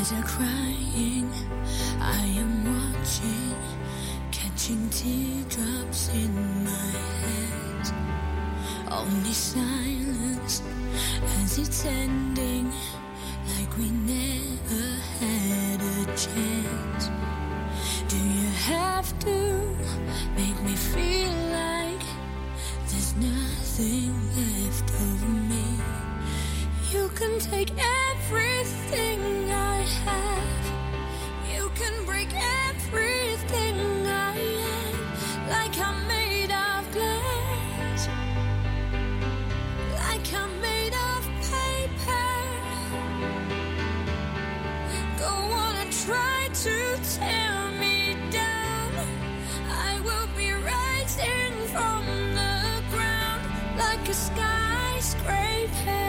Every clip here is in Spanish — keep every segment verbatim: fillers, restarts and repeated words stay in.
eyes are crying, I am watching, catching teardrops in my head. Only silence as it's ending, like we never had a chance. Do you have to make me feel like there's nothing left of me? You can take everything I have, you can break everything I am, like I'm made of glass, like I'm made of paper. Go on and try to tear me down, I will be rising from the ground, like a skyscraper,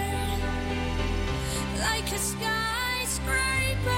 like a skyscraper.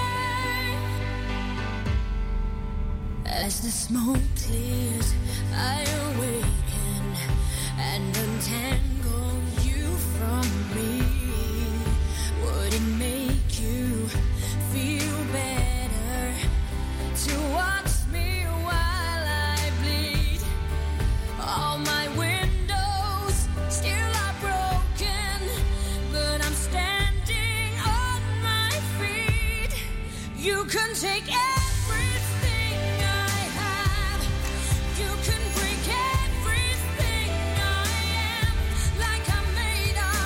As the smoke clears, I awaken and untangle you from me. Would it make you feel better to watch me while I bleed? All my windows still are broken, but I'm standing on my feet. You can take everything I have, you can break everything I am, like I'm made of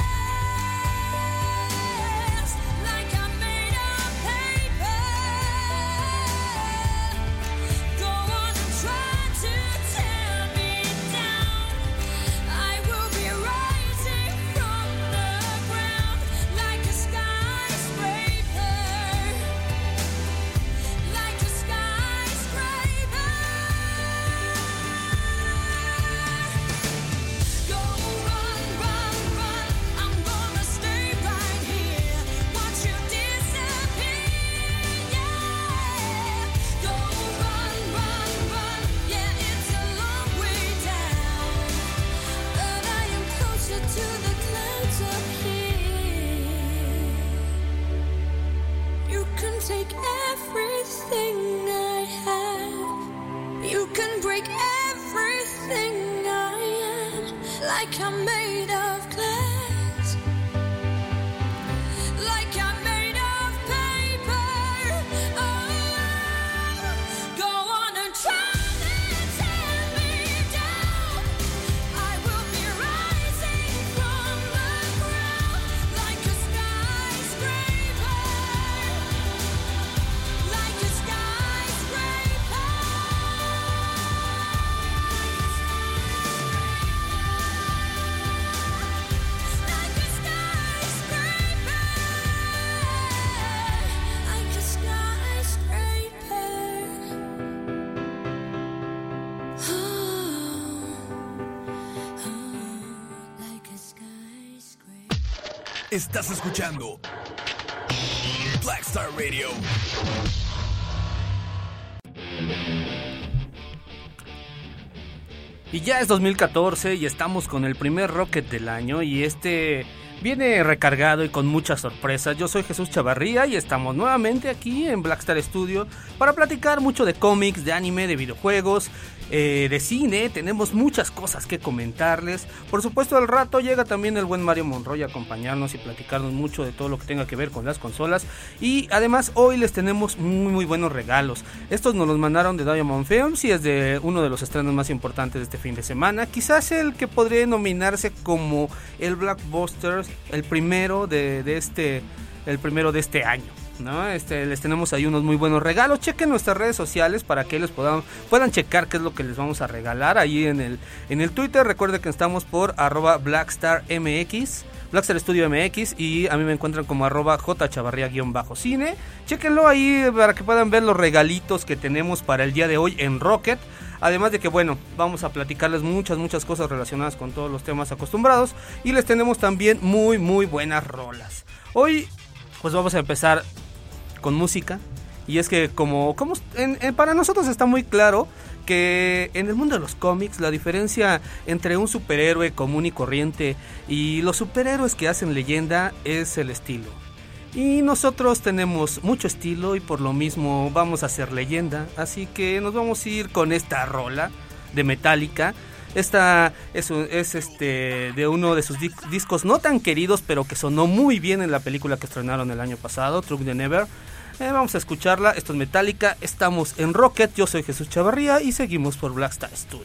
glass, like I'm made of paper. Go on and try to tear me down, I will be rising from the ground, like a skyscraper, like a skyscraper. Go run, run, run, I'm gonna stay right here, watch you disappear, yeah. Go run, run, run, yeah, it's a long way down, but I am closer to the clouds up here. You can take everything I have, you can break everything I am, like I'm made of glass, like I'm made of paper. Oh, go on and try to tear me down, I will be rising from the ground, like a skyscraper, like a skyscraper, like a skyscraper, like a skyscraper. Oh, oh, like a skyscraper. Estás escuchando Black Star Radio. Y ya es dos mil catorce y estamos con el primer Rocket del año y este viene recargado y con muchas sorpresas. Yo soy Jesús Chavarría y estamos nuevamente aquí en Black Star Studio para platicar mucho de cómics, de anime, de videojuegos, eh, de cine. Tenemos muchas cosas que comentarles. Por supuesto, al rato llega también el buen Mario Monroy a acompañarnos y platicarnos mucho de todo lo que tenga que ver con las consolas. Y además hoy les tenemos muy muy buenos regalos. Estos nos los mandaron de Diamond Films y es de uno de los estrenos más importantes de este fin de semana. Quizás el que podría denominarse como el blockbuster, el primero de, de este, el primero de este año, ¿no? Este, les tenemos ahí unos muy buenos regalos. Chequen nuestras redes sociales para que les puedan, puedan checar qué es lo que les vamos a regalar ahí en el, en el Twitter. Recuerden que estamos por arroba BlackStarMX, Blackstar Studio M X, y a mí me encuentran como arroba jchavarría-cine. Chequenlo ahí para que puedan ver los regalitos que tenemos para el día de hoy en Rocket. Además de que, bueno, vamos a platicarles muchas, muchas cosas relacionadas con todos los temas acostumbrados. Y les tenemos también muy, muy buenas rolas. Hoy, pues vamos a empezar con música. Y es que como, como en, en, para nosotros está muy claro que en el mundo de los cómics la diferencia entre un superhéroe común y corriente y los superhéroes que hacen leyenda es el estilo. Y nosotros tenemos mucho estilo y por lo mismo vamos a ser leyenda. Así que nos vamos a ir con esta rola de Metallica. Esta es, es este de uno de sus di- discos no tan queridos, pero que sonó muy bien en la película que estrenaron el año pasado, Truck the Never. Eh, vamos a escucharla. Esto es Metallica. Estamos en Rocket. Yo soy Jesús Chavarría y seguimos por Blackstar Studio.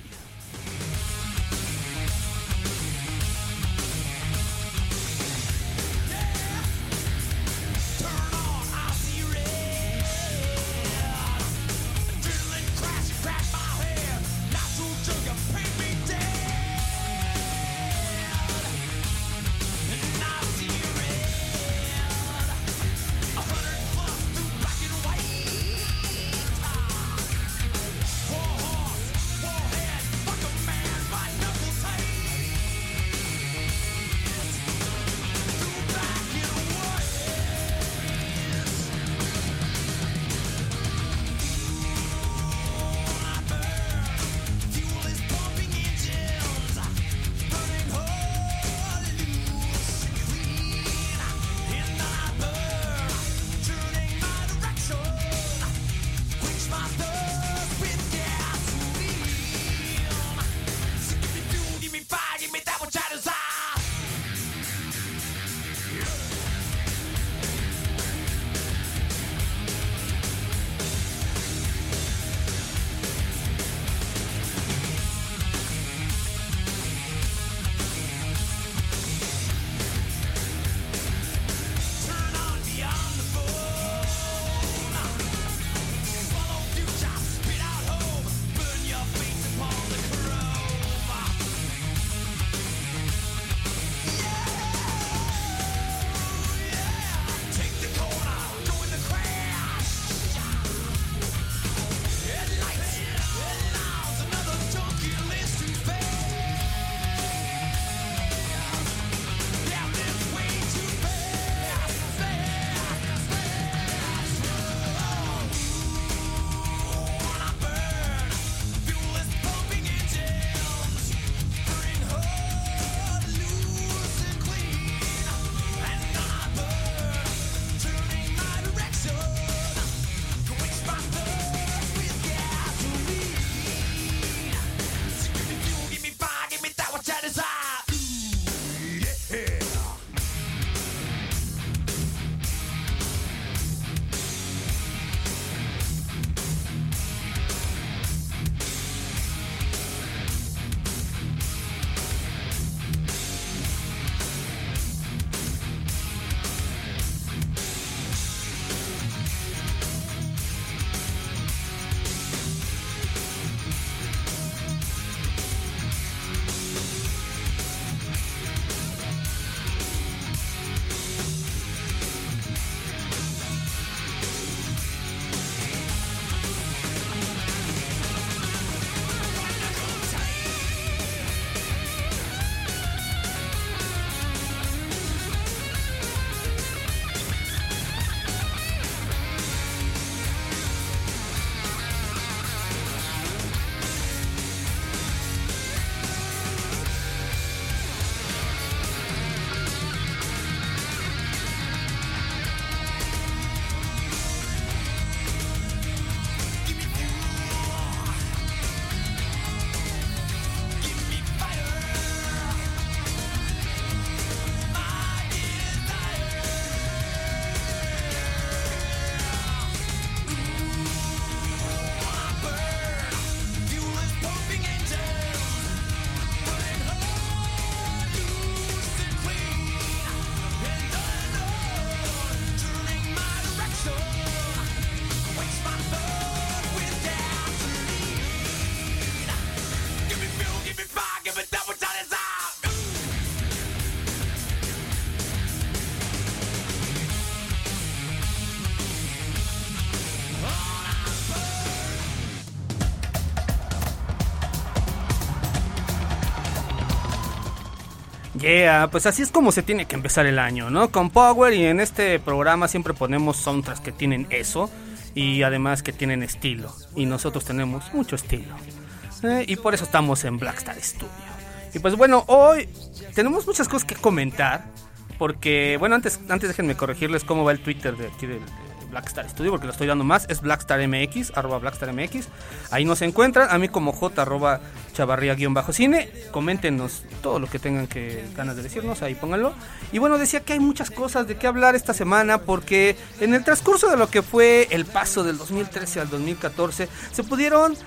Yeah, pues así es como se tiene que empezar el año, ¿no? Con Power, y en este programa siempre ponemos soundtracks que tienen eso y además que tienen estilo. Y nosotros tenemos mucho estilo. Eh, y por eso estamos en Blackstar Studio. Y pues bueno, hoy tenemos muchas cosas que comentar. porque, bueno, antes, antes déjenme corregirles cómo va el Twitter de aquí del Blackstar Studio, porque lo estoy dando más, es BlackstarMX, arroba BlackstarMX, ahí nos encuentran, a mí como J, arroba Chavarría guión bajo cine, coméntenos todo lo que tengan que ganas de decirnos, ahí pónganlo. Y bueno, decía que hay muchas cosas de qué hablar esta semana, porque en el transcurso de lo que fue el paso del dos mil trece al dos mil catorce, se pudieron,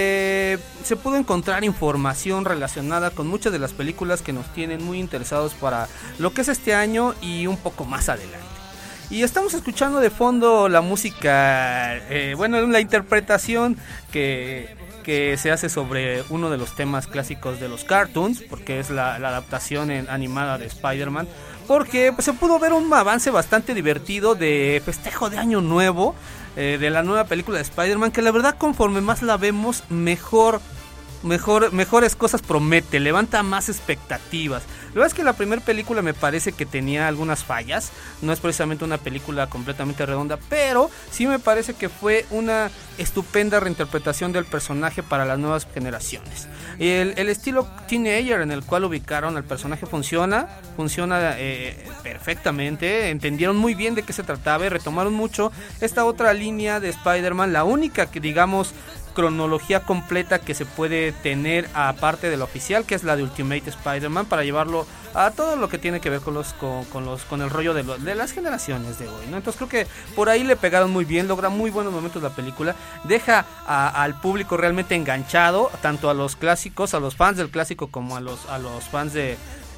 eh, se pudo encontrar información relacionada con muchas de las películas que nos tienen muy interesados para lo que es este año y un poco más adelante. Y estamos escuchando de fondo la música, eh, bueno, la interpretación que, que se hace sobre uno de los temas clásicos de los cartoons, porque es la, la adaptación en, animada de Spider-Man, porque pues, se pudo ver un avance bastante divertido de festejo de Año Nuevo, eh, de la nueva película de Spider-Man, que la verdad conforme más la vemos, mejor... Mejor, mejores cosas promete, levanta más expectativas. La verdad es que la primera película me parece que tenía algunas fallas, no es precisamente una película completamente redonda, pero sí me parece que fue una estupenda reinterpretación del personaje para las nuevas generaciones. El, el estilo teenager en el cual ubicaron al personaje funciona, funciona eh, perfectamente, entendieron muy bien de qué se trataba y retomaron mucho esta otra línea de Spider-Man, la única que digamos cronología completa que se puede tener aparte de la oficial, que es la de Ultimate Spider-Man, para llevarlo a todo lo que tiene que ver con los con, con los con el rollo de, lo, de las generaciones de hoy, ¿no? Entonces creo que por ahí le pegaron muy bien, logra muy buenos momentos la película, deja a, al público realmente enganchado, tanto a los clásicos, a los fans del clásico como a los a los fans de,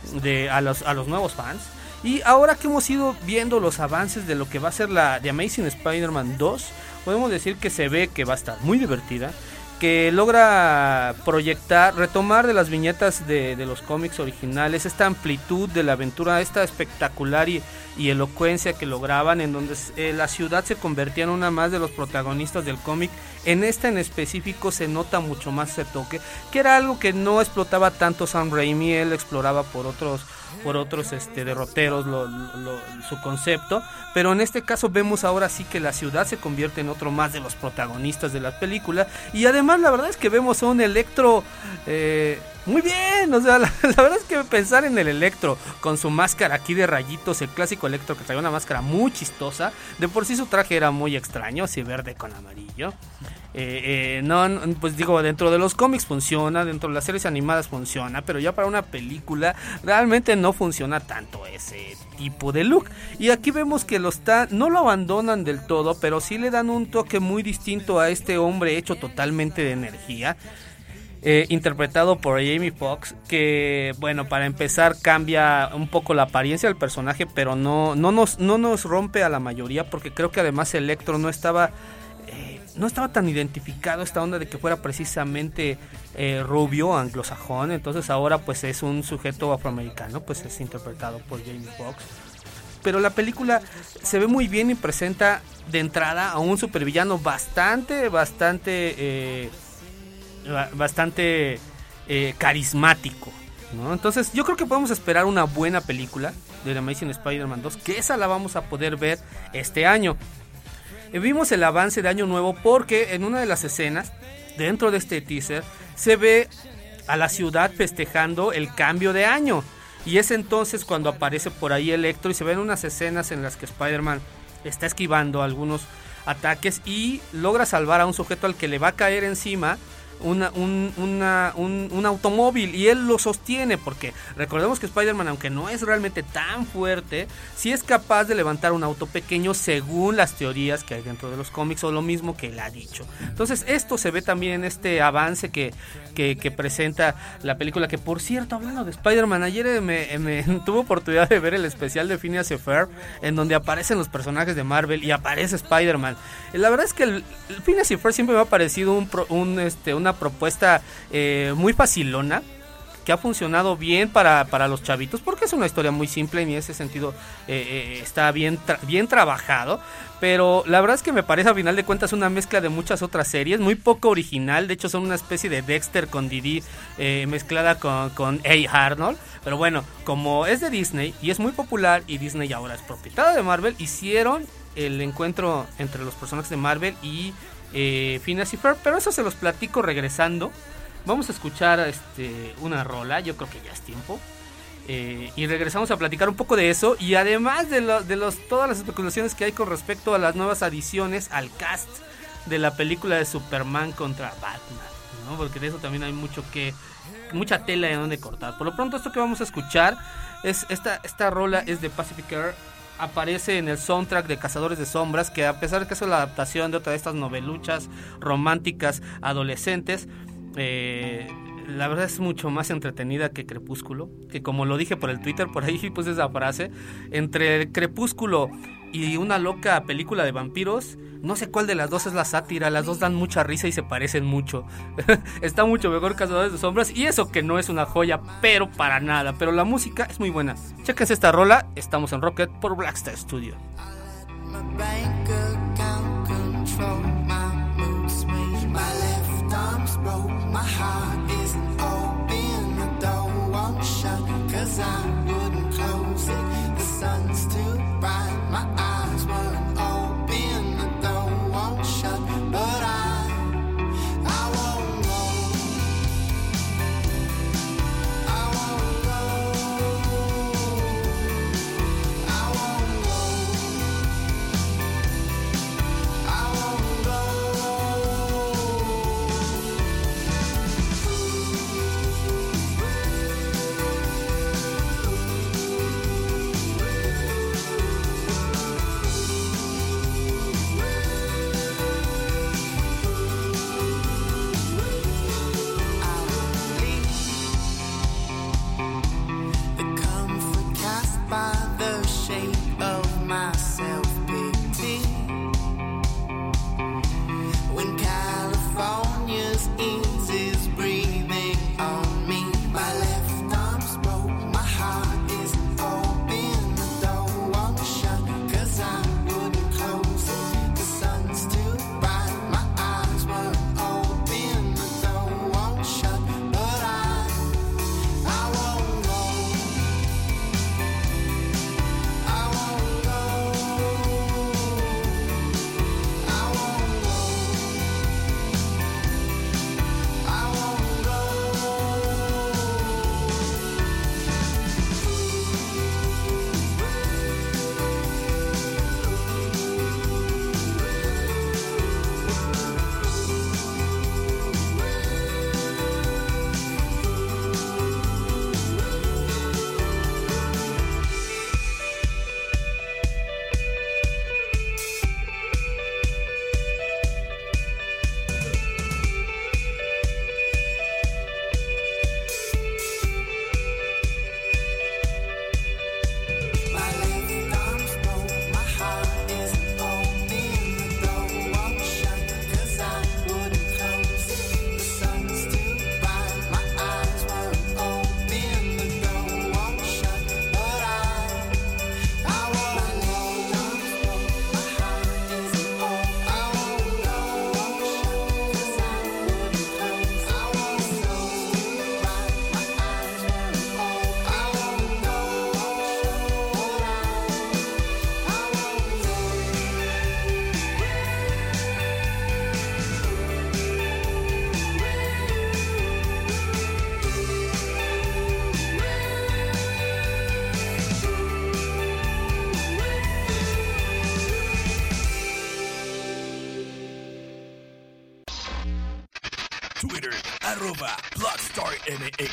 de a los a los nuevos fans. Y ahora que hemos ido viendo los avances de lo que va a ser la The Amazing Spider-Man dos, podemos decir que se ve que va a estar muy divertida, que logra proyectar, retomar de las viñetas de, de los cómics originales, esta amplitud de la aventura, esta espectacular y, y elocuencia que lograban, en donde eh, la ciudad se convertía en una más de los protagonistas del cómic. En esta en específico se nota mucho más ese toque, que era algo que no explotaba tanto Sam Raimi, él exploraba por otros por otros este derroteros lo, lo, su concepto, pero en este caso vemos ahora sí que la ciudad se convierte en otro más de los protagonistas de la película, y además la verdad es que vemos a un Electro eh, muy bien, o sea, la, la verdad es que pensar en el Electro con su máscara aquí de rayitos, el clásico Electro que traía una máscara muy chistosa, de por sí su traje era muy extraño, así verde con amarillo. Eh, eh, no, pues digo, dentro de los cómics funciona, dentro de las series animadas funciona, pero ya para una película realmente no funciona tanto ese tipo de look. Y aquí vemos que lo está, no lo abandonan del todo, pero sí le dan un toque muy distinto a este hombre hecho totalmente de energía. Eh, interpretado por Jamie Foxx, que bueno, para empezar cambia un poco la apariencia del personaje, pero no, no, nos, no nos rompe a la mayoría, porque creo que además Electro no estaba eh, no estaba tan identificado esta onda de que fuera precisamente eh, rubio, anglosajón. Entonces ahora pues es un sujeto afroamericano, pues es interpretado por Jamie Foxx. Pero la película se ve muy bien y presenta de entrada a un supervillano bastante, bastante eh, bastante eh, carismático, ¿no? Entonces yo creo que podemos esperar una buena película de The Amazing Spider-Man dos, que esa la vamos a poder ver este año. Eh, vimos el avance de Año Nuevo porque en una de las escenas dentro de este teaser se ve a la ciudad festejando el cambio de año, y es entonces cuando aparece por ahí Electro y se ven unas escenas en las que Spider-Man está esquivando algunos ataques y logra salvar a un sujeto al que le va a caer encima Una, un, una, un, un automóvil, y él lo sostiene, porque recordemos que Spider-Man, aunque no es realmente tan fuerte, sí es capaz de levantar un auto pequeño según las teorías que hay dentro de los cómics, o lo mismo que él ha dicho. Entonces esto se ve también en este avance que, que, que presenta la película, que por cierto, hablando de Spider-Man, ayer me, me tuve oportunidad de ver el especial de Phineas y Ferb, en donde aparecen los personajes de Marvel y aparece Spider-Man. La verdad es que el, el Phineas y Ferb siempre me ha parecido un, un, este, una propuesta eh, muy facilona, que ha funcionado bien para, para los chavitos, porque es una historia muy simple y en ese sentido eh, eh, está bien, tra- bien trabajado, pero la verdad es que me parece a final de cuentas una mezcla de muchas otras series, muy poco original. De hecho son una especie de Dexter con Didi eh, mezclada con, con A. Arnold, pero bueno, como es de Disney y es muy popular y Disney ahora es propietaria de Marvel, hicieron el encuentro entre los personajes de Marvel y Eh, Phineas y Ferb, pero eso se los platico regresando. Vamos a escuchar este, una rola, yo creo que ya es tiempo. Eh, y regresamos a platicar un poco de eso. Y además de, lo, de los, todas las especulaciones que hay con respecto a las nuevas adiciones al cast de la película de Superman contra Batman, ¿no? Porque de eso también hay mucho que mucha tela de donde cortar. Por lo pronto, esto que vamos a escuchar es esta, esta rola es de Pacific Air. Aparece en el soundtrack de Cazadores de Sombras, que a pesar de que es la adaptación de otra de estas noveluchas románticas adolescentes, eh, la verdad es mucho más entretenida que Crepúsculo, que como lo dije por el Twitter, por ahí puse esa frase, entre Crepúsculo y una loca película de vampiros, no sé cuál de las dos es la sátira, las dos dan mucha risa y se parecen mucho. Está mucho mejor Cazadores de Sombras, y eso que no es una joya, pero para nada, pero la música es muy buena. Chéquense esta rola, estamos en Rocket por Blackstar Studio. Twitter, arroba BlockStarMX.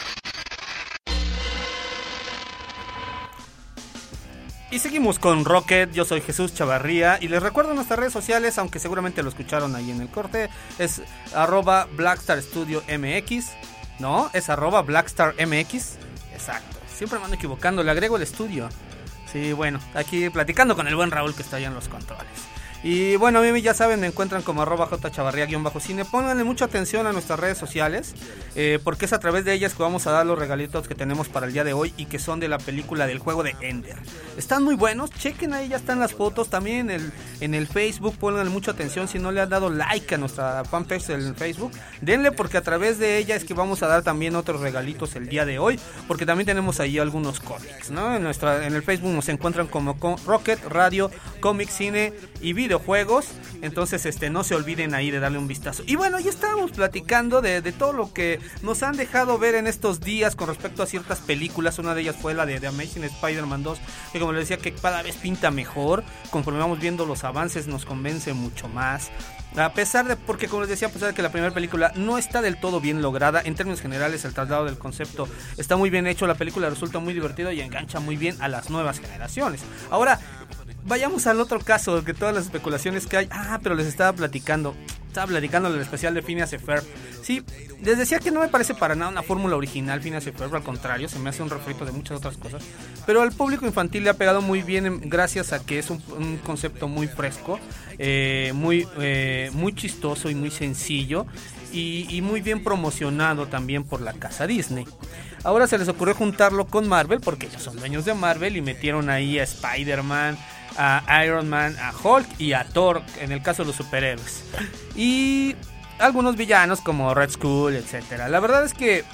Y seguimos con Rocket, yo soy Jesús Chavarría y les recuerdo nuestras redes sociales, aunque seguramente lo escucharon ahí en el corte, es arroba BlackstarStudioMX, ¿no? Es arroba BlackstarMX, exacto, siempre me ando equivocando, le agrego el estudio. Sí, bueno, aquí platicando con el buen Raúl que está allá en los controles. Y bueno, a mí ya saben, me encuentran como arroba jchavarría-cine. Pónganle mucha atención a nuestras redes sociales, eh, porque es a través de ellas que vamos a dar los regalitos que tenemos para el día de hoy y que son de la película del juego de Ender. Están muy buenos, chequen ahí, ya están las fotos. También en el, en el Facebook, pónganle mucha atención. Si no le han dado like a nuestra fanpage en Facebook, denle, porque a través de ella es que vamos a dar también otros regalitos el día de hoy, porque también tenemos ahí algunos cómics, ¿no? En, nuestra, en el Facebook nos encuentran como Rocket Radio cómics, cine y videojuegos. Entonces, este, no se olviden ahí de darle un vistazo. Y bueno, ya estábamos platicando de, de todo lo que nos han dejado ver en estos días con respecto a ciertas películas. Una de ellas fue la de The Amazing Spider-Man dos, que como les decía, que cada vez pinta mejor. Conforme vamos viendo los avances, nos convence mucho más. A pesar de, porque como les decía, a pesar de que la primera película no está del todo bien lograda, en términos generales el traslado del concepto está muy bien hecho, la película resulta muy divertida y engancha muy bien a las nuevas generaciones. Ahora, vayamos al otro caso, que todas las especulaciones que hay, ah, pero les estaba platicando, estaba platicando del especial de Phineas y Ferb. Sí, les decía que no me parece para nada una fórmula original Phineas y Ferb, al contrario, se me hace un refrito de muchas otras cosas, pero al público infantil le ha pegado muy bien gracias a que es un, un concepto muy fresco, eh, muy, eh, muy chistoso y muy sencillo, y, y muy bien promocionado también por la casa Disney. Ahora se les ocurrió juntarlo con Marvel, porque ellos son dueños de Marvel, y metieron ahí a Spider-Man, a Iron Man, a Hulk y a Thor, en el caso de los superhéroes, y algunos villanos como Red Skull, etcétera. La verdad es que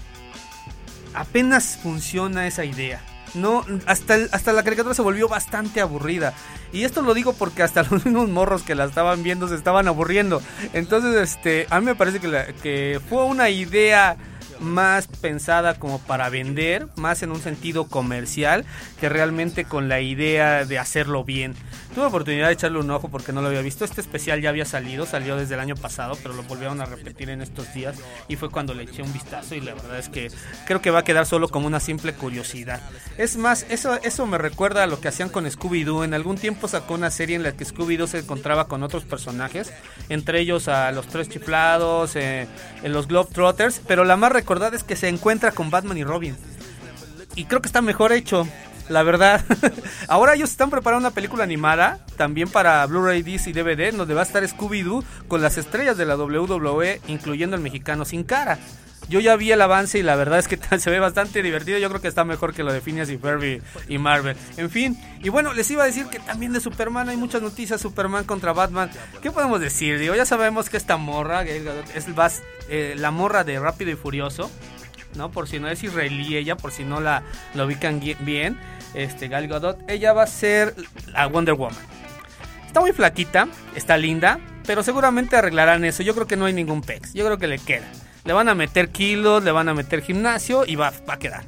apenas funciona esa idea. No, hasta, el, hasta la caricatura se volvió bastante aburrida. Y esto lo digo porque hasta los mismos morros que la estaban viendo se estaban aburriendo. Entonces, este, a mí me parece que, la, que fue una idea más pensada como para vender, más en un sentido comercial, que realmente con la idea de hacerlo bien. Tuve oportunidad de echarle un ojo porque no lo había visto. Este especial ya había salido, salió desde el año pasado, pero lo volvieron a repetir en estos días y fue cuando le eché un vistazo, y la verdad es que creo que va a quedar solo como una simple curiosidad. Es más, eso, eso me recuerda a lo que hacían con Scooby-Doo. En algún tiempo sacó una serie en la que Scooby-Doo se encontraba con otros personajes, entre ellos a los Tres Chiflados, eh, en los Globetrotters, pero la más recordada es que se encuentra con Batman y Robin. Y creo que está mejor hecho, la verdad. Ahora ellos están preparando una película animada también para Blu-ray disc y D V D, donde va a estar Scooby-Doo con las estrellas de la doble u doble u E, incluyendo el mexicano Sin Cara. Yo ya vi el avance y la verdad es que se ve bastante divertido. Yo creo que está mejor que lo de Phineas y Ferb y, y Marvel. En fin, y bueno, les iba a decir que también de Superman hay muchas noticias. Superman contra Batman. ¿Qué podemos decir? Digo, ya sabemos que esta morra es eh, la morra de Rápido y Furioso, ¿no? Por si no es israelí ella, por si no la, la ubican bien, este, Gal Gadot, ella va a ser la Wonder Woman. Está muy flaquita, está linda, pero seguramente arreglarán eso. Yo creo que no hay ningún pex, yo creo que le queda. Le van a meter kilos, le van a meter gimnasio y va, va a quedar.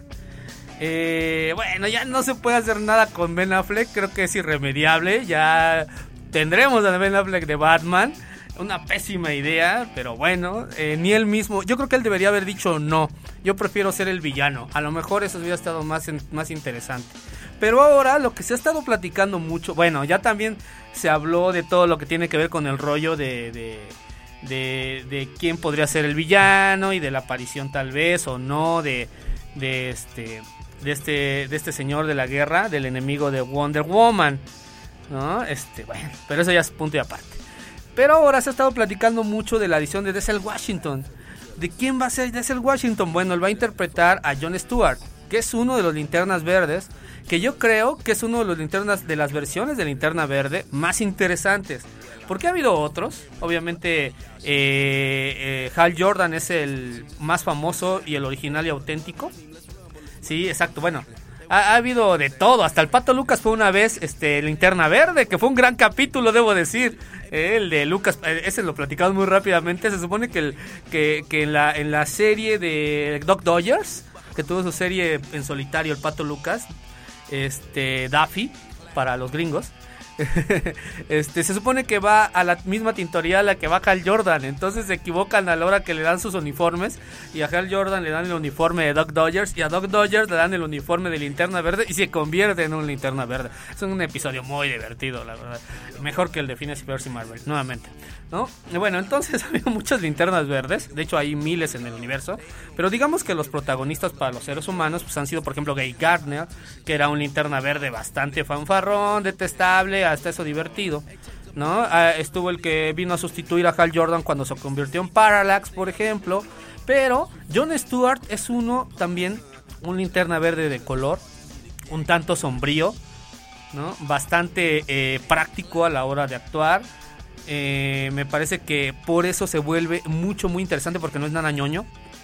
Eh, bueno, ya no se puede hacer nada con Ben Affleck, creo que es irremediable. Ya tendremos a Ben Affleck de Batman. Una pésima idea, pero bueno, eh, ni él mismo, yo creo que él debería haber dicho no, yo prefiero ser el villano, a lo mejor eso hubiera estado más, en, más interesante. Pero ahora lo que se ha estado platicando mucho, bueno, ya también se habló de todo lo que tiene que ver con el rollo de, de, de, de quién podría ser el villano y de la aparición tal vez o no de, de, este, de, este, de este señor de la guerra, del enemigo de Wonder Woman, ¿no? Este, bueno, pero eso ya es punto y aparte. Pero ahora se ha estado platicando mucho de la adición de Denzel Washington. ¿De quién va a ser Denzel Washington? Bueno, él va a interpretar a Jon Stewart, que es uno de los Linternas Verdes, que yo creo que es uno de los linternas de las versiones de Linterna Verde más interesantes. Porque ha habido otros, obviamente eh, eh, Hal Jordan es el más famoso y el original y auténtico. Sí, exacto, bueno. Ha, ha habido de todo, hasta el Pato Lucas fue una vez este Linterna Verde, que fue un gran capítulo, debo decir. Eh, el de Lucas, eh, ese lo platicamos muy rápidamente. Se supone que, el, que, que en, la, en la serie de Doc Dodgers, que tuvo su serie en solitario el Pato Lucas, este Daffy, para los gringos, este se supone que va a la misma tintoría a la que va Hal Jordan. Entonces se equivocan a la hora que le dan sus uniformes, y a Hal Jordan le dan el uniforme de Doc Dodgers y a Doc Dodgers le dan el uniforme de Linterna Verde y se convierte en un Linterna Verde. Es un episodio muy divertido, la verdad, mejor que el de Phineas y Ferb y Marvel, nuevamente, ¿no? Y bueno, entonces ha habido muchas linternas verdes, de hecho hay miles en el universo, pero digamos que los protagonistas para los seres humanos pues han sido, por ejemplo, Guy Gardner, que era un Linterna Verde bastante fanfarrón, detestable, hasta eso divertido, ¿no? Ah, estuvo el que vino a sustituir a Hal Jordan cuando se convirtió en Parallax, por ejemplo. Pero Jon Stewart es uno también, un Linterna Verde de color, un tanto sombrío, ¿no? Bastante eh, práctico a la hora de actuar. Eh, me parece que por eso se vuelve mucho, muy interesante, porque no es nada ñoño.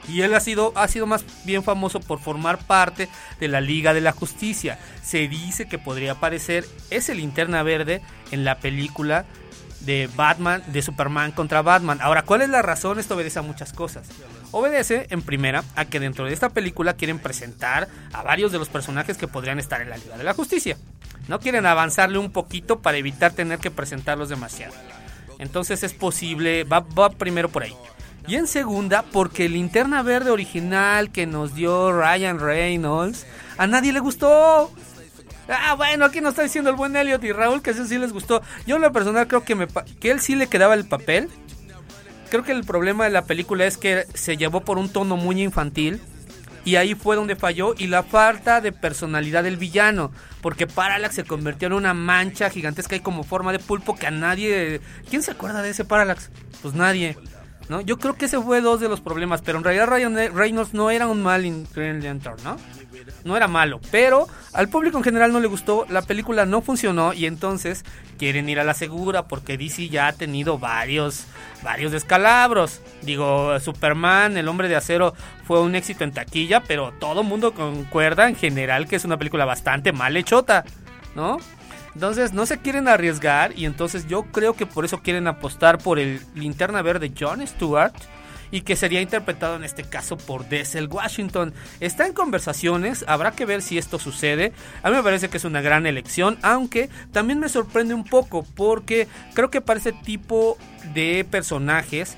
Y él ha sido, ha sido más bien famoso por formar parte de la Liga de la Justicia. Se dice que podría aparecer ese Linterna Verde en la película de Batman, de Superman contra Batman. Ahora, ¿cuál es la razón? Esto obedece a muchas cosas. Obedece, en primera, a que dentro de esta película quieren presentar a varios de los personajes que podrían estar en la Liga de la Justicia. No quieren avanzarle un poquito para evitar tener que presentarlos demasiado. Entonces es posible, va, va primero por ahí. Y en segunda, porque el Linterna Verde original que nos dio Ryan Reynolds, a nadie le gustó. Ah, bueno, aquí nos está diciendo el buen Elliot y Raúl que ese sí les gustó. Yo en lo personal creo que, me, que él sí le quedaba el papel. Creo que el problema de la película es que se llevó por un tono muy infantil. Y ahí fue donde falló, y la falta de personalidad del villano, porque Parallax se convirtió en una mancha gigantesca y como forma de pulpo que a nadie... ¿Quién se acuerda de ese Parallax? Pues nadie, ¿no? Yo creo que ese fue dos de los problemas, pero en realidad Ryan Reynolds no era un mal Green Lantern, ¿no? No era malo, pero al público en general no le gustó, la película no funcionó y entonces quieren ir a la segura porque D C ya ha tenido varios, varios descalabros. Digo, Superman, el Hombre de Acero fue un éxito en taquilla, pero todo el mundo concuerda en general que es una película bastante mal hechota, ¿no? Entonces no se quieren arriesgar y entonces yo creo que por eso quieren apostar por el Linterna Verde John Stewart, y que sería interpretado en este caso por Denzel Washington. Está en conversaciones, habrá que ver si esto sucede. A mí me parece que es una gran elección, aunque también me sorprende un poco porque creo que para ese tipo de personajes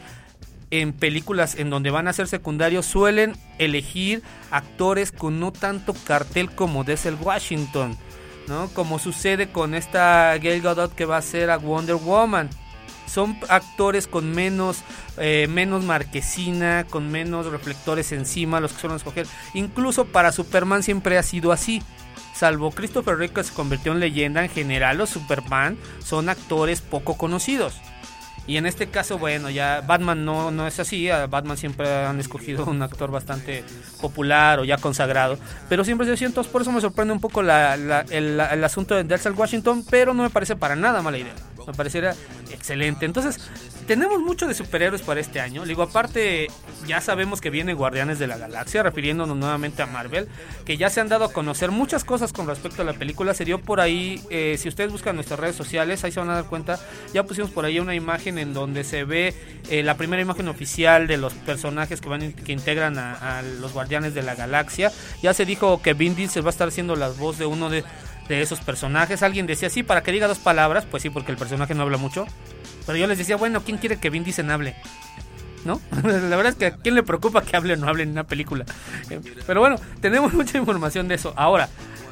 en películas en donde van a ser secundarios suelen elegir actores con no tanto cartel como Denzel Washington, ¿no? Como sucede con esta Gal Gadot que va a ser a Wonder Woman. Son actores con menos, eh, menos marquesina, con menos reflectores encima, los que suelen escoger. Incluso para Superman siempre ha sido así. Salvo Christopher Reeve, que se convirtió en leyenda, en general los Superman son actores poco conocidos. Y en este caso, bueno, ya Batman no, no es así. A Batman siempre han escogido un actor bastante popular o ya consagrado. Pero siempre se siento, por eso me sorprende un poco la, la, el, el asunto de Denzel Washington. Pero no me parece para nada mala idea. Me pareciera excelente. Entonces, tenemos mucho de superhéroes para este año. Digo, aparte, ya sabemos que viene Guardianes de la Galaxia, refiriéndonos nuevamente a Marvel, que ya se han dado a conocer muchas cosas con respecto a la película. Se dio por ahí, eh, si ustedes buscan nuestras redes sociales, ahí se van a dar cuenta, ya pusimos por ahí una imagen en donde se ve eh, la primera imagen oficial de los personajes que van que integran a, a los Guardianes de la Galaxia. Ya se dijo que Vin Diesel va a estar haciendo la voz de uno de de esos personajes. Alguien decía, sí, para que diga dos palabras, pues sí, porque el personaje no habla mucho. Pero yo les decía, bueno, ¿quién quiere que Vin Diesel hable? ¿No? La verdad es que a quién le preocupa que hable o no hable en una película. Pero bueno, tenemos mucha información de eso. Ahora,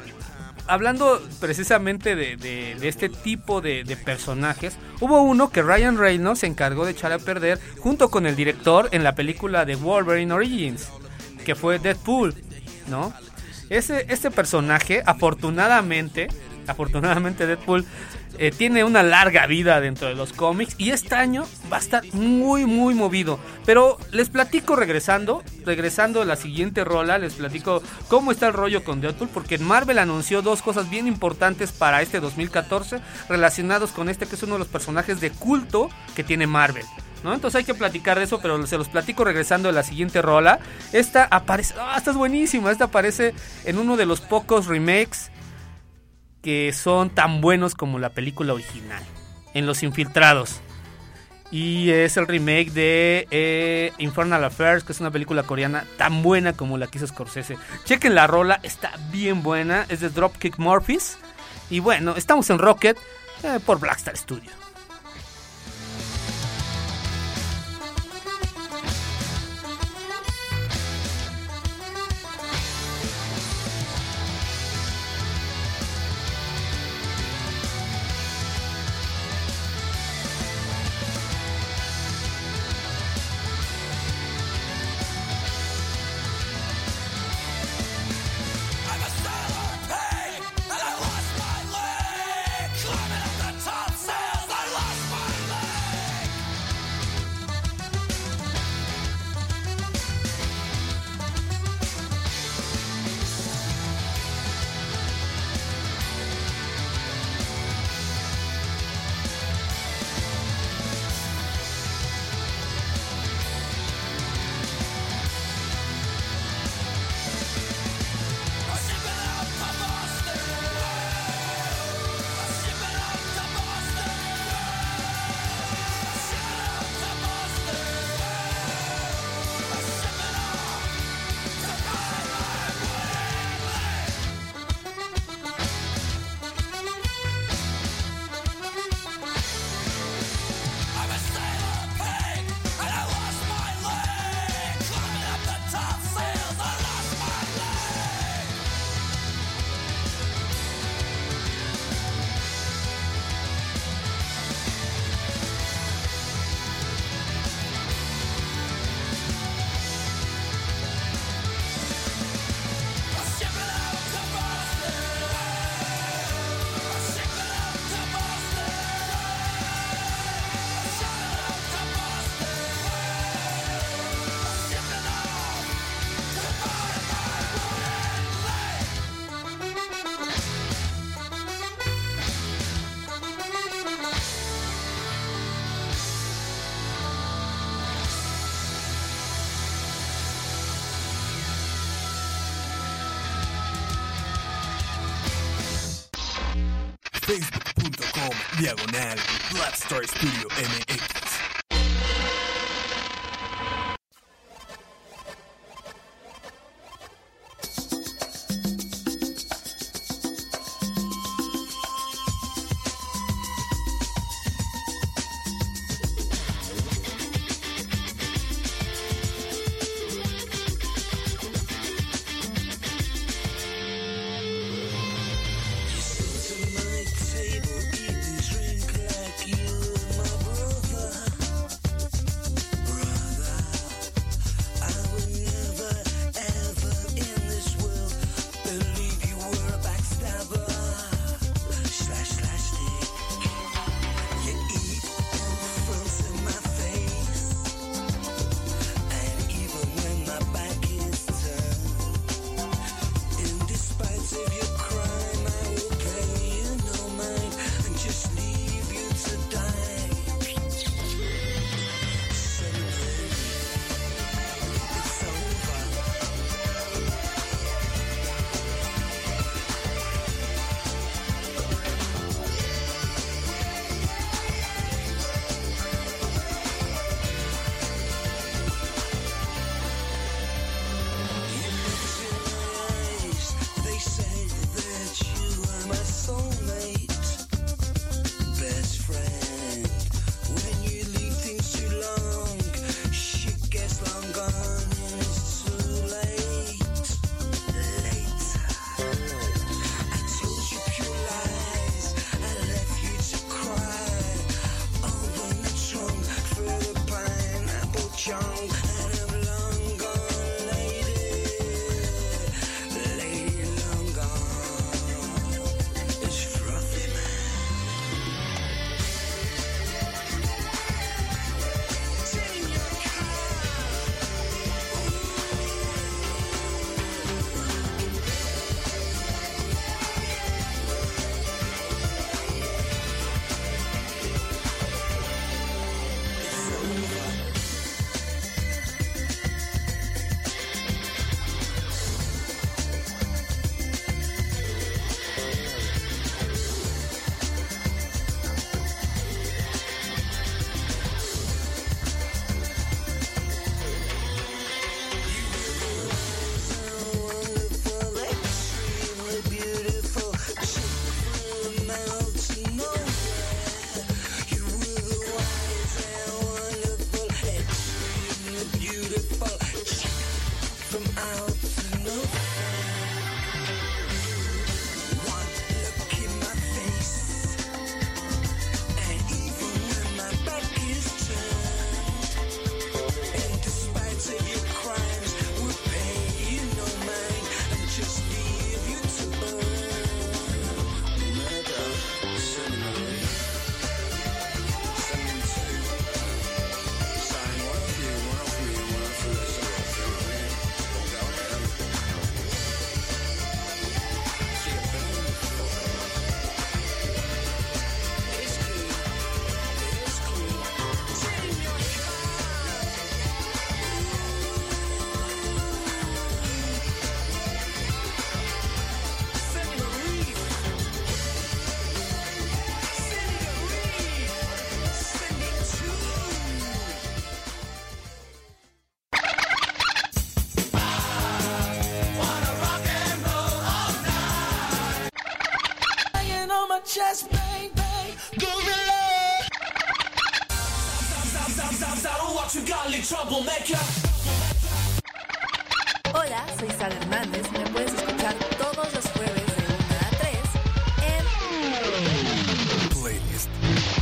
hablando precisamente de, de, de este tipo de, de personajes, hubo uno que Ryan Reynolds se encargó de echar a perder junto con el director en la película de Wolverine Origins, que fue Deadpool, ¿no? Ese, este personaje, afortunadamente, afortunadamente Deadpool eh, tiene una larga vida dentro de los cómics y este año va a estar muy, muy movido. Pero les platico regresando, regresando a la siguiente rola, les platico cómo está el rollo con Deadpool, porque Marvel anunció dos cosas bien importantes para este dos mil catorce relacionados con este que es uno de los personajes de culto que tiene Marvel, ¿no? Entonces hay que platicar de eso, pero se los platico regresando a la siguiente rola. Esta aparece, ah, esta es buenísima, esta aparece en uno de los pocos remakes que son tan buenos como la película original, en Los Infiltrados. Y es el remake de eh, Infernal Affairs, que es una película coreana tan buena como la que hizo Scorsese. Chequen la rola, está bien buena, es de Dropkick Murphys. Y bueno, estamos en Rocket eh, por Blackstar Studio. Climbing up the tall stairs, I Facebook.com diagonal Black Star Studio M X. Just bang, bang, gorilla. Hola, soy Sara Hernández. Me puedes escuchar todos los jueves de una a tres en Playlist.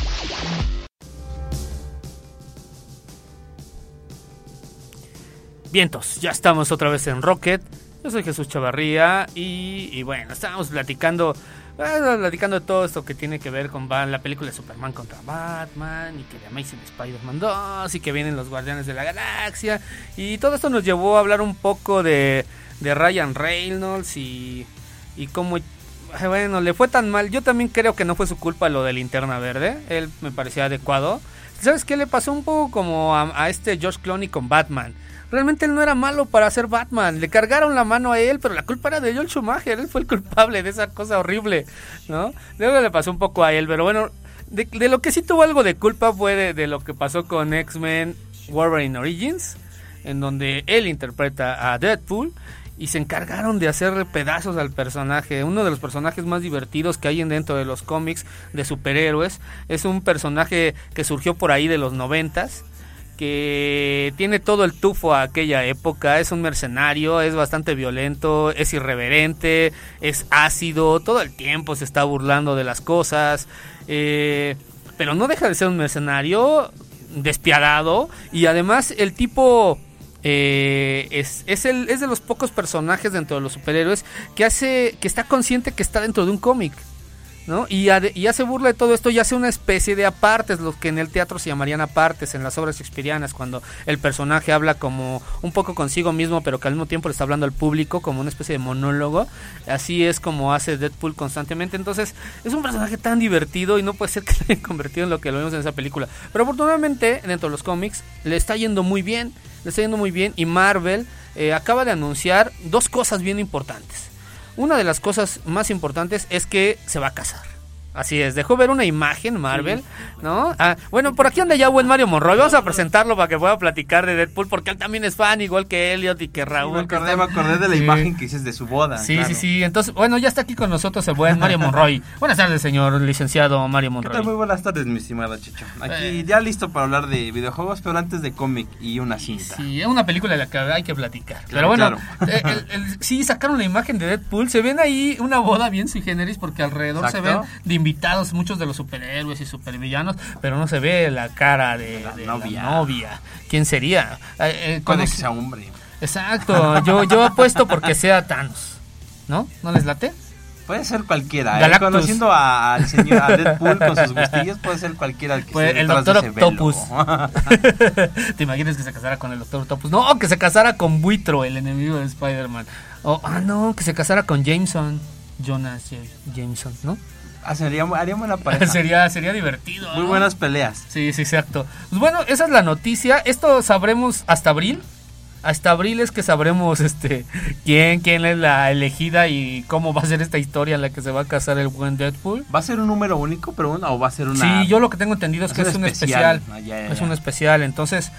Vientos, ya estamos otra vez en Rocket. Yo soy Jesús Chavarría y, y bueno, estábamos platicando, eh, platicando de todo esto que tiene que ver con la película de Superman contra Batman y que de Amazing Spider-Man dos y que vienen los Guardianes de la Galaxia y todo esto nos llevó a hablar un poco de, de Ryan Reynolds y, y cómo, bueno, le fue tan mal. Yo también creo que no fue su culpa lo de Linterna Verde, él me parecía adecuado. ¿Sabes qué? Le pasó un poco como a, a este George Clooney con Batman. Realmente él no era malo para ser Batman. Le cargaron la mano a él, pero la culpa era de Joel Schumacher. Él fue el culpable de esa cosa horrible, ¿no? Luego le pasó un poco a él, pero bueno, de, de lo que sí tuvo algo de culpa fue de, de lo que pasó con X-Men Wolverine Origins, en donde él interpreta a Deadpool y se encargaron de hacer pedazos al personaje. Uno de los personajes más divertidos que hay dentro de los cómics de superhéroes. Es un personaje que surgió por ahí de los noventas, que tiene todo el tufo a aquella época. Es un mercenario, es bastante violento, es irreverente, es ácido, todo el tiempo se está burlando de las cosas, eh, pero no deja de ser un mercenario despiadado. Y además el tipo eh, es, es, el, es de los pocos personajes dentro de los superhéroes que hace, que está consciente que está dentro de un cómic, ¿no? Y, ade- y hace burla de todo esto y hace una especie de apartes, lo que en el teatro se llamarían apartes, en las obras shakespearianas, cuando el personaje habla como un poco consigo mismo, pero que al mismo tiempo le está hablando al público, como una especie de monólogo. Así es como hace Deadpool constantemente. Entonces es un personaje tan divertido y no puede ser que lo hayan convertido en lo que lo vimos en esa película. Pero afortunadamente dentro de los cómics le está yendo muy bien, le está yendo muy bien, y Marvel eh, acaba de anunciar dos cosas bien importantes. Una de las cosas más importantes es que se va a casar. Así es, dejó ver una imagen Marvel, ¿no? Ah, bueno, por aquí anda ya buen Mario Monroy. Vamos a presentarlo para que pueda platicar de Deadpool, porque él también es fan, igual que Elliot y que Raúl. Sí, me acordé, que me acordé de la sí. imagen que dices de su boda. Sí, claro. sí, sí. Entonces, bueno, ya está aquí con nosotros el buen Mario Monroy. Buenas tardes, señor licenciado Mario ¿Qué Monroy. tal? Muy buenas tardes, mi estimado Chicho. Aquí Eh. ya listo para hablar de videojuegos, pero antes de cómic y una cinta. Sí, es una película de la que hay que platicar. Claro, Pero bueno, claro. eh, el- el- sí, sacaron la imagen de Deadpool. Se ven ahí una boda bien sui generis, porque alrededor Exacto. se ven de invitados muchos de los superhéroes y supervillanos, pero no se ve la cara de, La de novia. la novia. ¿Quién sería? Eh, eh, Puede conoce- que sea hombre. Exacto, yo, yo apuesto porque sea Thanos. ¿No? ¿No les late? Puede ser cualquiera. ¿eh? Galactus. Conociendo a- al señor a Deadpool con sus gustillos, puede ser cualquiera el que Pues esté el detrás Doctor de ese velo. Octopus. ¿Te imaginas que se casara con el Doctor Octopus? No, que se casara con Buitro, el enemigo de Spider-Man. O, ah, no, que se casara con Jameson. Jonas J- Jameson, ¿no? Ah, sería, haríamos una pareja. sería, sería divertido, Muy ¿no? buenas peleas. Sí, sí, exacto. Pues bueno, esa es la noticia. Esto sabremos hasta abril. Hasta abril es que sabremos este quién, quién es la elegida y cómo va a ser esta historia en la que se va a casar el buen Deadpool. ¿Va a ser un número único, pero una, o va a ser una...? Sí, yo lo que tengo entendido es es que un es un especial. especial. Ah, ya, ya, Es ya. un especial, entonces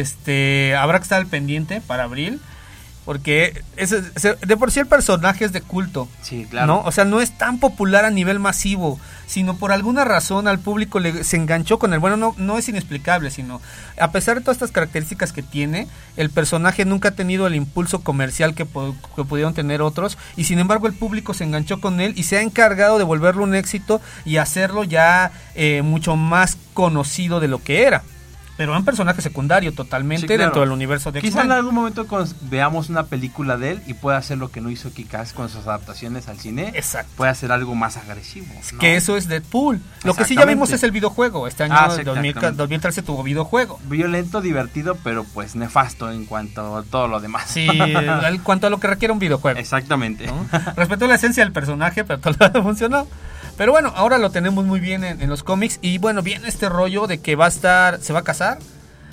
este habrá que estar al pendiente para abril, porque es, es- de por sí el personaje es de culto. Sí, claro. ¿No? O sea, no es tan popular a nivel masivo, sino por alguna razón al público le, se enganchó con él. Bueno, no, no es inexplicable, sino a pesar de todas estas características que tiene, el personaje nunca ha tenido el impulso comercial que, po- que pudieron tener otros, y sin embargo el público se enganchó con él y se ha encargado de volverlo un éxito y hacerlo ya eh, mucho más conocido de lo que era. Pero un personaje secundario totalmente Sí, claro. dentro del universo de Quizá en X-Men. algún momento con- veamos una película de él y pueda hacer lo que no hizo Kick-Ass con sus adaptaciones al cine. Exacto. Puede hacer algo más agresivo, ¿no? Que eso es Deadpool. Lo que sí ya Exactamente. vimos es el videojuego. Este año, Ah, sí, dos mil exactamente. dos mil trece, tuvo videojuego. Violento, divertido, pero pues nefasto en cuanto a todo lo demás. Sí, en cuanto a lo que requiere un videojuego. Exactamente. ¿No? Respetó la esencia del personaje, pero todo lo demás funcionó. Pero bueno, ahora lo tenemos muy bien en, en los cómics. Y bueno, viene este rollo de que va a estar, se va a casar.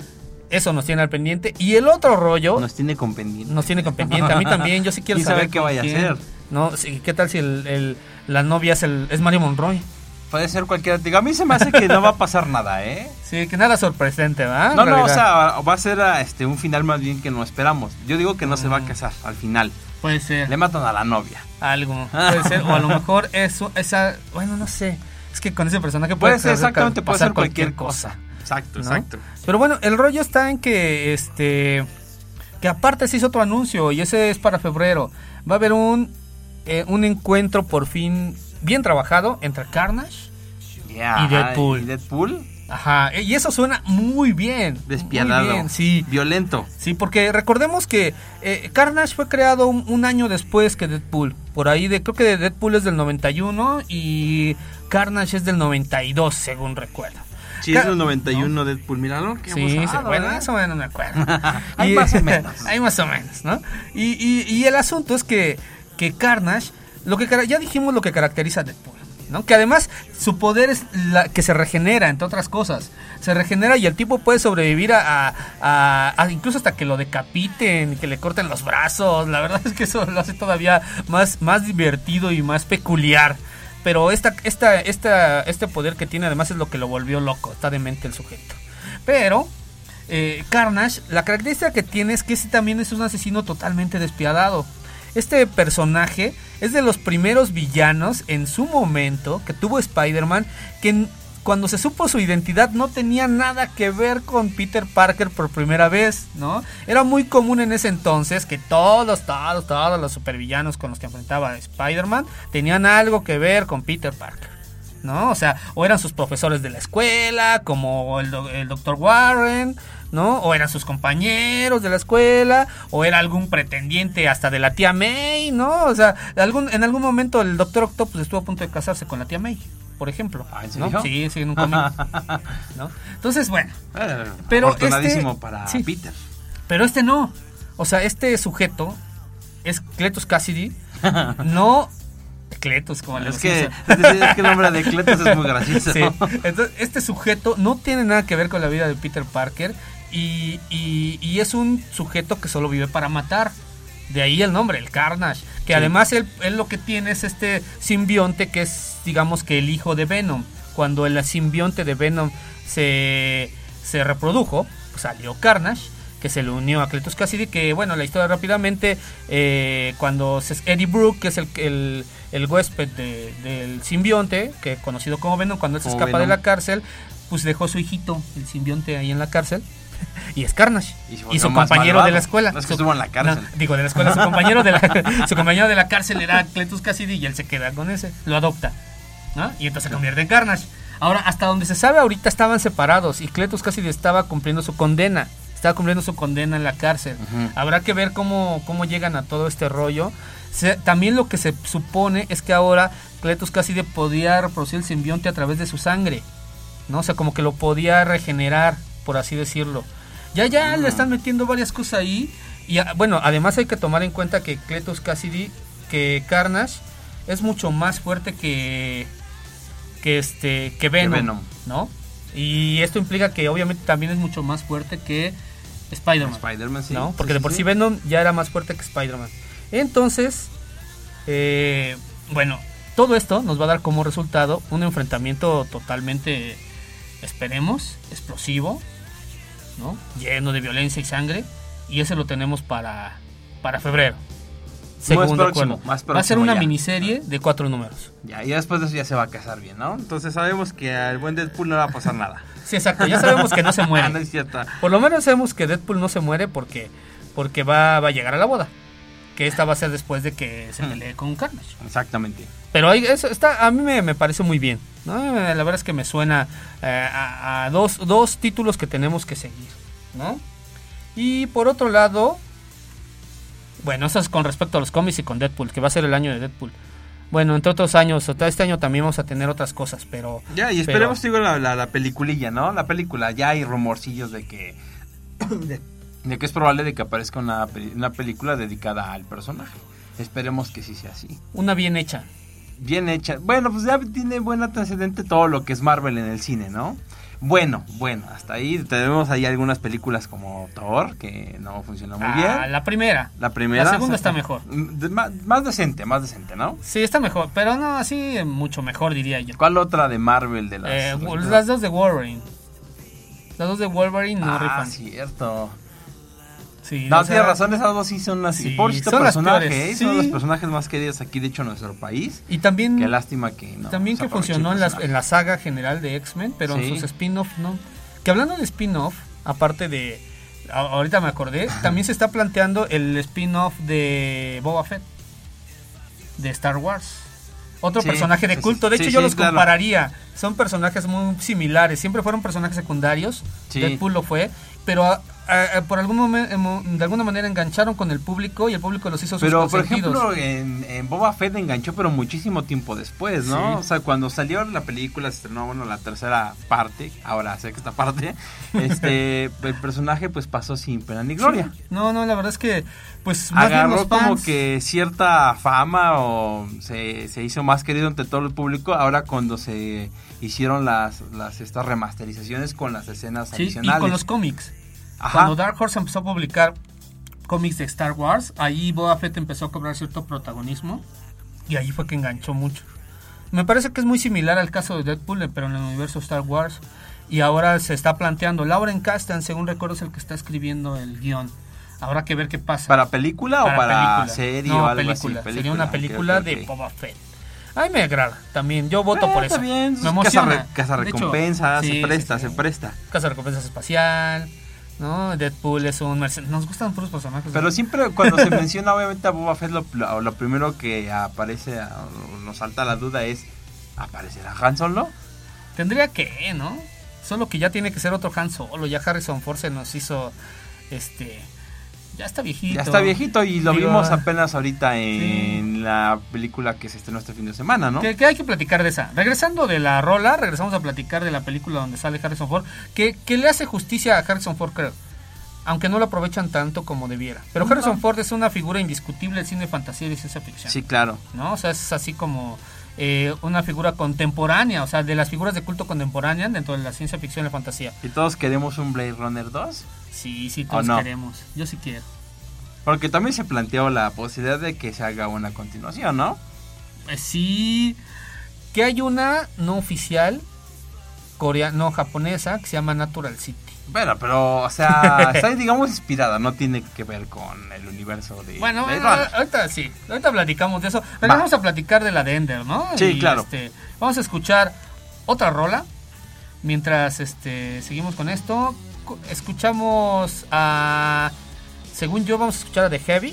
Eso nos tiene al pendiente. Y el otro rollo Nos tiene con pendiente. nos tiene con pendiente. A mí también, yo sí quiero ¿Quién sabe saber qué con vaya a quién. ser? No, sí, ¿qué tal si el, el- la novia es, el, es Mario Monroy? Puede ser cualquiera. Digo, a mí se me hace que no va a pasar nada, ¿eh? Sí, que nada sorprendente, ¿va? No, En no, o realidad. sea, va a ser ah, este un final más bien que no esperamos. Yo digo que no se va a casar al final. Puede ser. Le matan a la novia. Algo, puede ser, o a lo mejor eso, esa, bueno, no sé, es que con ese personaje puede, Puede ser pasar- exactamente, puede pasar ser cualquier cosa. Exacto, ¿no? exacto. Pero bueno, el rollo está en que, este, que aparte se hizo otro anuncio y ese es para febrero. Va a haber un, eh, un encuentro por fin bien trabajado entre Carnage. Yeah, Y Deadpool. ¿Y Deadpool? Ajá, y eso suena muy bien. Despiadado. Muy bien, sí. Violento. Sí, porque recordemos que eh, Carnage fue creado un, un año después que Deadpool. Por ahí, de creo que de Deadpool es del noventa y uno y Carnage es del noventa y dos, según recuerdo. Sí, Ca- es el noventa y uno Deadpool, míralo. Qué Sí, sí, abusado, bueno, ¿eh? más o menos me acuerdo. Hay más o menos. Hay más o menos, ¿no? Y, y, y el asunto es que, que Carnage, lo que cara- ya dijimos lo que caracteriza a Deadpool. ¿no? Que además su poder es la que se regenera, entre otras cosas. Se regenera y el tipo puede sobrevivir a, a, a, a incluso hasta que lo decapiten, que le corten los brazos. La verdad es que eso lo hace todavía más, más divertido y más peculiar. Pero esta, esta, esta, este poder que tiene además es lo que lo volvió loco. Está demente el sujeto. Pero eh, Carnage, la característica que tiene es que ese también es un asesino totalmente despiadado. Este personaje es de los primeros villanos en su momento que tuvo Spider-Man, que en, cuando se supo su identidad no tenía nada que ver con Peter Parker por primera vez, ¿no? Era muy común en ese entonces que todos, todos, todos los supervillanos con los que enfrentaba Spider-Man tenían algo que ver con Peter Parker, ¿no? O sea, o eran sus profesores de la escuela, como el, do- el doctor Warren, ¿no? O eran sus compañeros de la escuela, o era algún pretendiente hasta de la tía May, ¿no? O sea, algún, en algún momento el Doctor Octopus estuvo a punto de casarse con la tía May, por ejemplo. ¿Ah, en ¿no? serio? Sí, sí, en un cómic, ¿no? Entonces, bueno, Eh, pero afortunadísimo este- para sí. Peter. pero este no. O sea, este sujeto es Cletus Cassidy, no Cletus, como le Es que, decimos. es decir, es que el nombre de Cletus es muy gracioso. Sí. Entonces, este sujeto no tiene nada que ver con la vida de Peter Parker y, y, y es un sujeto que solo vive para matar. De ahí el nombre, el Carnage. Que Sí. además él, él lo que tiene es este simbionte que es, digamos que el hijo de Venom. Cuando el simbionte de Venom se, se reprodujo, pues salió Carnage, que se le unió a Cletus Cassidy. Que bueno, la historia rápidamente, eh, cuando se, Eddie Brook, que es el, el, el huésped de, del simbionte, que es conocido como Venom, cuando él se Como escapa Venom. de la cárcel, pues dejó su hijito, el simbionte, ahí en la cárcel. Y es Carnage. Y se Y, volvió su más compañero malvado. de la escuela. No es que Su- estuvo en la cárcel. no, digo, de la escuela. Su compañero de la, su compañero de la cárcel era Cletus Cassidy y él se queda con ese. Lo adopta, ¿no? Y entonces se convierte en Carnage. Ahora, hasta donde se sabe, ahorita estaban separados y Cletus Cassidy estaba cumpliendo su condena. Estaba cumpliendo su condena en la cárcel. Ujú. Habrá que ver cómo, cómo llegan a todo este rollo. Se- también lo que se supone es que ahora Cletus Cassidy podía reproducir el simbionte a través de su sangre, ¿no? O sea, como que lo podía regenerar, por así decirlo. Ya, ya le están metiendo varias cosas ahí. Y ah, bueno, además hay que tomar en cuenta que Cletus Cassidy, que Carnage, es mucho más fuerte que que este que Venom, Venom. ¿no? Y esto implica que obviamente también es mucho más fuerte que Spider-Man. Spider-Man, sí. ¿No? Porque Sí, de sí, por sí sí. Venom ya era más fuerte que Spider-Man. Entonces, eh, bueno, todo esto nos va a dar como resultado un enfrentamiento totalmente, esperemos, explosivo, ¿no? Lleno de violencia y sangre. Y ese lo tenemos para, para febrero. Según próximo, recuerdo. más Va a ser próximo una ya. miniserie de cuatro números. Ya, y después de eso ya se va a casar bien, ¿no? Entonces sabemos que al buen Deadpool no le va a pasar nada. Sí, exacto. Ya sabemos que no se Ah, no muere. es cierto. Por lo menos sabemos que Deadpool no se muere porque, porque va, va a llegar a la boda. Que esta va a ser después de que se pelee con Carnage. Exactamente. Pero ahí, eso está, a mí me, me parece muy bien, ¿no? La verdad es que me suena eh, a, a dos, dos títulos que tenemos que seguir, ¿no? Y por otro lado, bueno, eso es con respecto a los cómics y con Deadpool, que va a ser el año de Deadpool. Bueno, entre otros años, o- este año también vamos a tener otras cosas, pero... Ya, y esperemos, pero- digo, la, la, la peliculilla, ¿no? La película, ya hay rumorcillos de que... de, de que es probable de que aparezca una, peli- una película dedicada al personaje. Esperemos que sí sea así. Una bien hecha. Bien hecha. Bueno, pues ya tiene buen antecedente todo lo que es Marvel en el cine, ¿no? Bueno, bueno, hasta ahí tenemos ahí algunas películas como Thor, que no funcionó muy Ah, bien. la primera. La primera. La segunda o sea, está mejor. de- más, más decente, más decente, ¿no? Sí, está mejor, pero no, así mucho mejor diría yo. ¿Cuál otra de Marvel de las? Eh, las dos de Wolverine. Las dos de Wolverine no ah, rifan. cierto. Sí, No, o sea, tienes razón, esas dos sí son así. sí, Pobrecito son las personaje, peores, ¿eh? sí. Son los personajes más queridos aquí, de hecho, en nuestro país. Y también, Qué lástima que no. también se que aproveche funcionó el en, las- personaje. en la saga general de X-Men, pero Sí. en sus spin-off no. Que hablando de spin-off, aparte de... a- Ahorita me acordé, también se está planteando el spin-off de Boba Fett, de Star Wars. Otro Sí, personaje de sí, culto. De sí, hecho, sí, yo los claro. compararía. Son personajes muy similares. Siempre fueron personajes secundarios. Sí. Deadpool lo fue. Pero a- eh, eh, por algún momento, de alguna manera engancharon con el público y el público los hizo sus Pero, por consentidos. ejemplo, en, en Boba Fett enganchó, pero muchísimo tiempo después, ¿no? Sí. O sea, cuando salió la película, se estrenó, bueno, la tercera parte, ahora sexta parte, este, el personaje, pues, pasó sin pena ni gloria. Sí. No, no, la verdad es que, pues, más bien Agarró los como fans- que cierta fama o se, se hizo más querido entre todo el público ahora cuando se hicieron las, las estas remasterizaciones con las escenas Sí, y adicionales. con los cómics. Ajá. Cuando Dark Horse empezó a publicar cómics de Star Wars, ahí Boba Fett empezó a cobrar cierto protagonismo y ahí fue que enganchó mucho. Me parece que es muy similar al caso de Deadpool, pero en el universo Star Wars. Y ahora se está planteando, Lauren Kasdan, según recuerdo, es el que está escribiendo el guión. Habrá que ver qué pasa. ¿Para película o para película. serie No, o algo película. así? Sería una película ok, ok, de ok. Boba Fett. Ay, me agrada también. Yo voto Eh, por está eso. bien, Me casa, emociona. re- casa De hecho, recompensa, sí, se presta, sí, sí. se presta. Casa de recompensas espacial, ¿no? Deadpool es un mercenario. Nos gustan puros personajes. Pero ¿no? siempre cuando se menciona obviamente a Boba Fett, lo, lo, lo primero que aparece, a- nos salta la duda es, ¿aparecerá Han Solo? Tendría que, ¿no? Solo que ya tiene que ser otro Han Solo. Ya Harrison Ford se nos hizo, este... Ya está viejito. Ya está viejito y lo Digo, vimos apenas ahorita en sí. la película que se estrenó este fin de semana, ¿no? Que, que hay que platicar de esa. Regresando de la rola, regresamos a platicar de la película donde sale Harrison Ford, que, que le hace justicia a Harrison Ford, creo. Aunque no lo aprovechan tanto como debiera. Pero No. Harrison Ford es una figura indiscutible del cine de fantasía y de ciencia ficción. Sí, claro. ¿No? O sea, es así como eh, una figura contemporánea, o sea, de las figuras de culto contemporánea dentro de la ciencia ficción y la fantasía. ¿Y todos queremos un Blade Runner dos? Sí, sí, todos ¿O no? queremos. Yo sí quiero. Porque también se planteó la posibilidad de que se haga una continuación, ¿no? Eh, sí, que hay una no oficial, coreana, no japonesa, que se llama Natural City. Bueno, pero, o sea, está, digamos, inspirada, no tiene que ver con el universo de Bueno, Blade bueno, Runner. ahorita sí, ahorita platicamos de eso. Pero vamos a platicar de la de Ender, ¿no? Sí, Y, claro. este, vamos a escuchar otra rola mientras este seguimos con esto. Cu- Escuchamos a... Según yo, vamos a escuchar a The Heavy.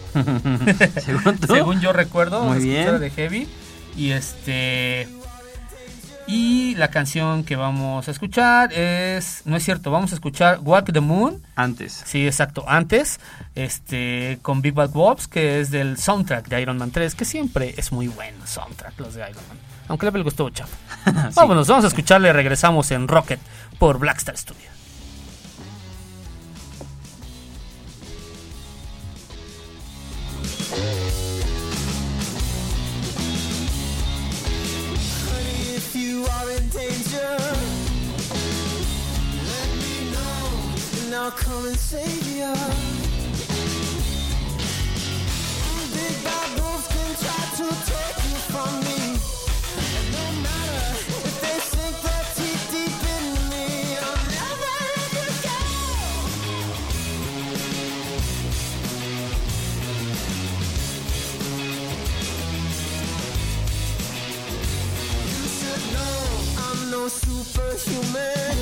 ¿Según tú? Según yo recuerdo, Muy vamos a escuchar bien. a The Heavy. Y este... Y la canción que vamos a escuchar es... No es cierto, vamos a escuchar Walk the Moon. Antes. Sí, exacto, antes, este, con Big Bad Wolves, que es del soundtrack de Iron Man tres, que siempre es muy bueno soundtrack los de Iron Man, aunque la película estuvo chafa. Sí. Vámonos, vamos a escucharle, regresamos en Rocket por Blackstar Studio. If you are in danger, let me know, and I'll come and save you. Big bad wolves can try to take you from me, and no matter if they sink their teeth deep in me, I'll never let you go. You should know I'm no superhuman.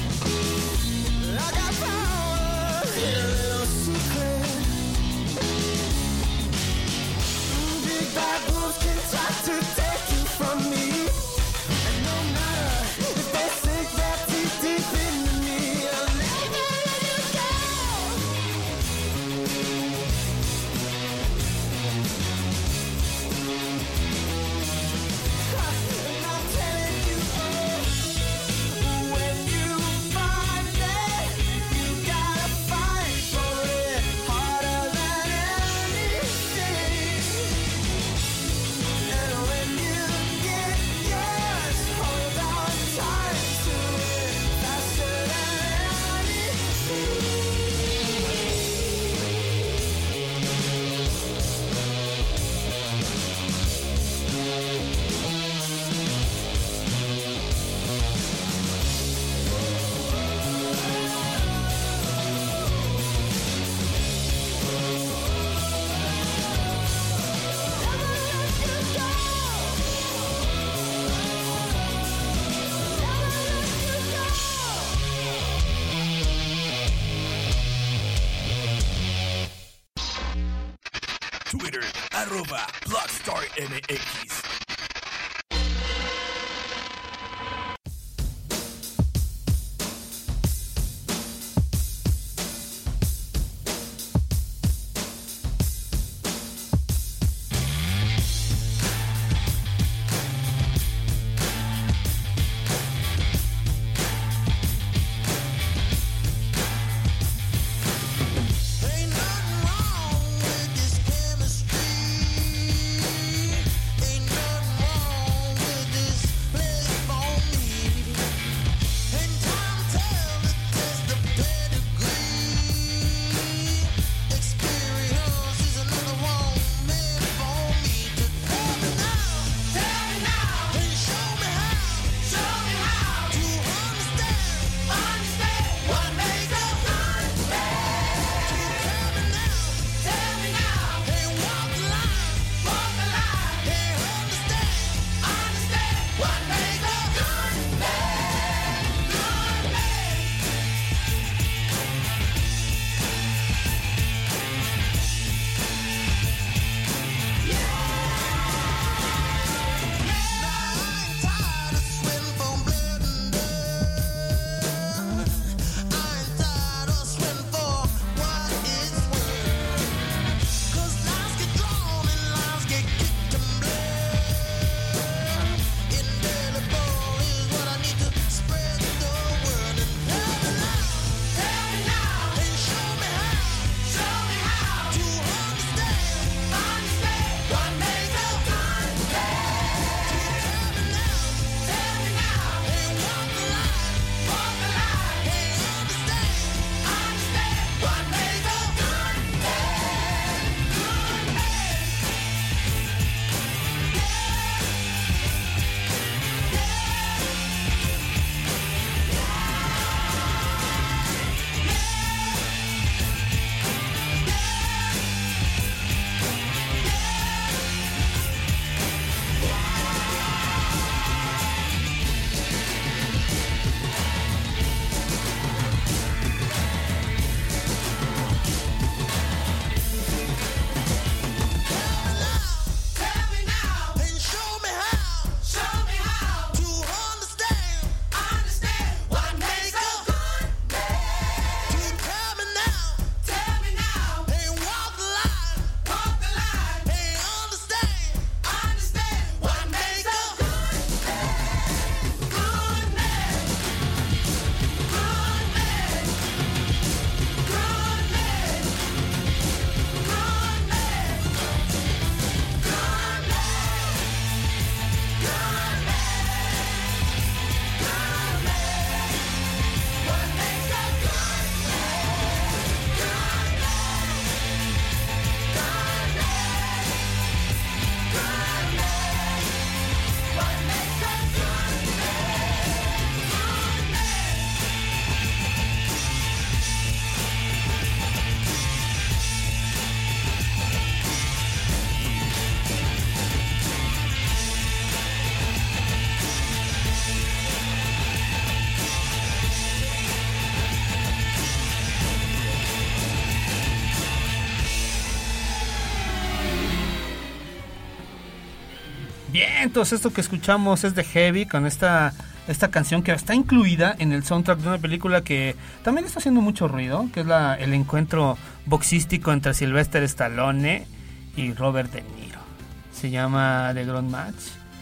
I got power in a little secret. Big bad wolves can try to take you from me, and no matter if they sink their teeth deep into me, I'll never let you go. And I'm telling you, oh, when you find it, you gotta fight for it harder than anything. And when you get yours, hold on tight to it faster than anything. Twitter, arroba BlockStarMX. Bien, entonces esto que escuchamos es de Heavy con esta esta canción que está incluida en el soundtrack de una película que también está haciendo mucho ruido, que es la, el encuentro boxístico entre Sylvester Stallone y Robert De Niro. Se llama The Ground Match.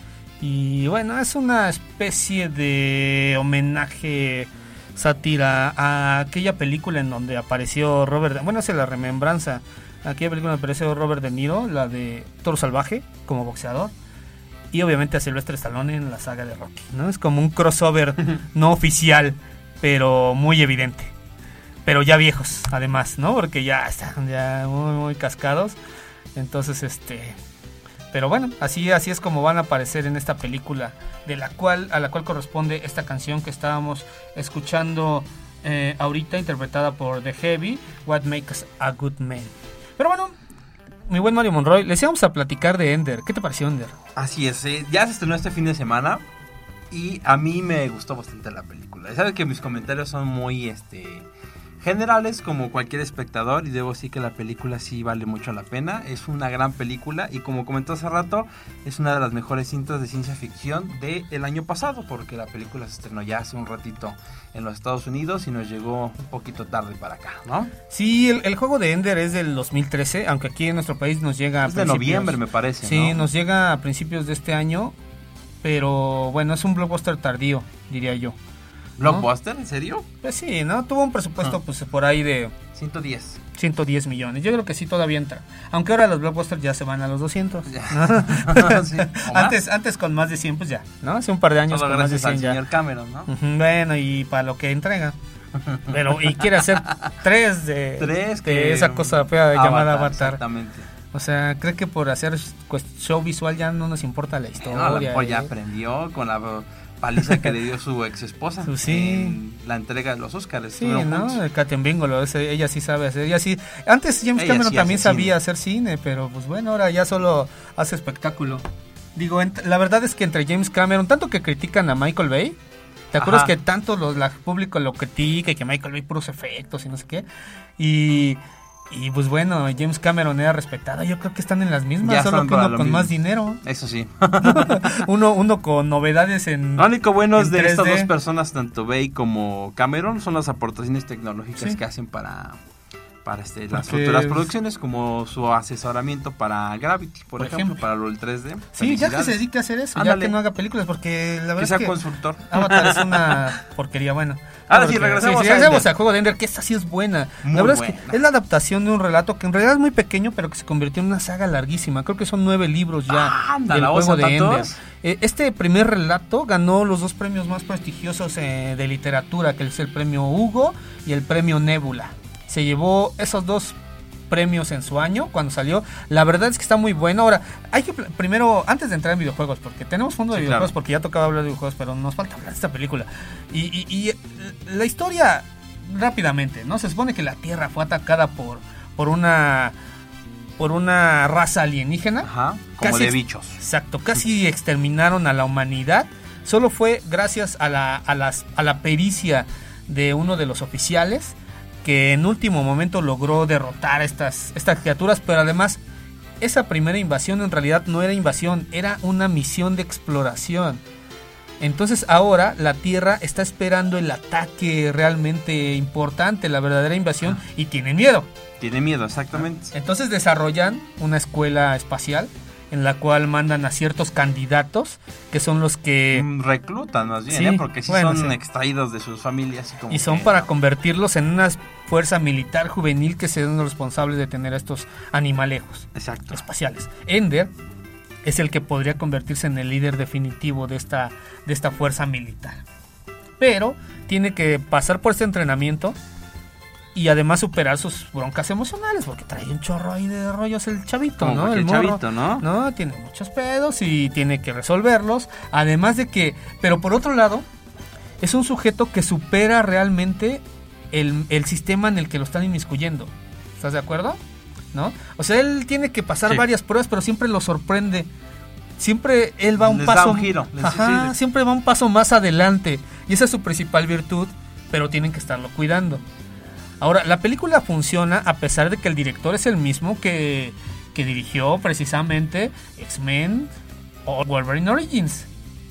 Y bueno, es una especie de homenaje, sátira a aquella película en donde apareció Robert, bueno, es la remembranza, aquella película donde apareció Robert De Niro, la de Toro Salvaje, como boxeador. Y obviamente a Sylvester Stallone en la saga de Rocky, ¿no? Es como un crossover no oficial, pero muy evidente. Pero ya viejos, además, ¿no? Porque ya están ya muy, muy cascados. Entonces, este... Pero bueno, así, así es como van a aparecer en esta película, de la cual, a la cual corresponde esta canción que estábamos escuchando eh, ahorita, interpretada por The Heavy, What Makes a Good Man. Pero bueno, mi buen Mario Monroy, les íbamos a platicar de Ender. ¿Qué te pareció Ender? Así es, eh, ya se estrenó este fin de semana y a mí me gustó bastante la película. Sabes que mis comentarios son muy este generales como cualquier espectador y debo decir que la película sí vale mucho la pena. Es una gran película y como comentó hace rato, es una de las mejores cintas de ciencia ficción del año pasado, porque la película se estrenó ya hace un ratito en los Estados Unidos y nos llegó un poquito tarde para acá, ¿no? Sí, el, el juego de Ender es del dos mil trece, aunque aquí en nuestro país nos llega a Es de noviembre, me parece, Sí, ¿no? nos llega a principios de este año, pero bueno, es un blockbuster tardío, diría yo. ¿Blockbuster? ¿En serio? Pues sí, ¿no? Tuvo un presupuesto Ah. pues por ahí de ciento diez. ciento diez millones. Yo creo que sí todavía entra. Aunque ahora los blockbusters ya se van a los doscientos. Ya. ¿no? Sí, ¿o más? antes, antes con más de cien, pues ya, ¿no? Hace un par de años Todo con más de gracias cien al ya. señor Cameron, ¿no? Ujú, bueno, y para lo que entrega. Pero, y quiere hacer tres de, Tres de que- esa cosa fea llamada Avatar. Exactamente. O sea, cree que por hacer pues, show visual ya no nos importa la historia. No, a lo mejor ya ¿eh? aprendió con la paliza que le dio su ex esposa Pues sí. en la entrega de los Óscares. Sí, Estuvieron ¿no? juntos. El Katy Bingolo, ese- ella sí sabe hacer. Ella sí. Antes James Ella Cameron sí también hace sabía cine. hacer cine, pero pues bueno, ahora ya solo hace espectáculo. Digo, ent- la verdad es que entre James Cameron, tanto que critican a Michael Bay, ¿te acuerdas Ajá. que tanto los, la público lo critica y que Michael Bay puros efectos y no sé qué? Y, y pues bueno, James Cameron era respetado. Yo creo que están en las mismas, Ya solo están que para uno lo con mismo. más dinero. Eso sí. uno, uno con novedades en. Lo único bueno en de estas tres D. dos personas, tanto Bay como Cameron, son las aportaciones tecnológicas Sí. que hacen para, para este, las Porque- futuras producciones, como su asesoramiento para Gravity, por, Por ejemplo, ejemplo. para lo del tres D. Sí, ya que se Felicidades. dedique a hacer eso, Ándale. ya que no haga películas, porque la verdad Que sea es que consultor. Avatar es una porquería, bueno. Ahora Porque- sí, regresamos sí, a regresamos Ender. al juego de Ender, que esta sí es buena. Muy la verdad es buena. que es la adaptación de un relato que en realidad es muy pequeño, pero que se convirtió en una saga larguísima. Creo que son nueve libros ya Ah, anda, del la juego osa, de Ender. ¿tantos? Eh, este primer relato ganó los dos premios más prestigiosos eh, de literatura, que es el premio Hugo y el premio Nebula. Se llevó esos dos premios en su año cuando salió. La verdad es que está muy bueno. Ahora, hay que pl- primero, antes de entrar en videojuegos, porque tenemos fondo de Sí, videojuegos, claro. porque ya tocaba hablar de videojuegos, pero nos falta hablar de esta película. Y, y- y, eh, la historia, rápidamente, ¿no? Se supone que la Tierra fue atacada por, por una por una raza alienígena. Ajá, como Casi de ex- bichos. Exacto, casi exterminaron a la humanidad. Solo fue gracias a la, a las, a la pericia de uno de los oficiales que en último momento logró derrotar a estas, estas criaturas, pero además esa primera invasión en realidad no era invasión, era una misión de exploración. Entonces ahora la Tierra está esperando el ataque realmente importante, la verdadera invasión, y tienen miedo. Tiene miedo, exactamente. Entonces desarrollan una escuela espacial en la cual mandan a ciertos candidatos que son los que Mm, Reclutan más bien, Sí, ¿eh? Porque sí bueno, son sí. extraídos de sus familias. Y, como y son que- para convertirlos en una fuerza militar juvenil que sean los responsables de tener a estos animalejos Exacto. espaciales. Ender es el que podría convertirse en el líder definitivo de esta, de esta fuerza militar. Pero tiene que pasar por este entrenamiento y además superar sus broncas emocionales, porque trae un chorro ahí de rollos el chavito, Como ¿no? cualquier El morro. chavito, ¿no? No, tiene muchos pedos y tiene que resolverlos. Además de que, pero por otro lado, es un sujeto que supera realmente el, el sistema en el que lo están inmiscuyendo. ¿Estás de acuerdo? ¿No? O sea, él tiene que pasar Sí. varias pruebas, pero siempre lo sorprende. Siempre él va un Les da paso. un giro, les Ajá, decide. siempre va un paso más adelante. Y esa es su principal virtud, pero tienen que estarlo cuidando. Ahora, la película funciona a pesar de que el director es el mismo que, que dirigió precisamente X-Men o Wolverine Origins,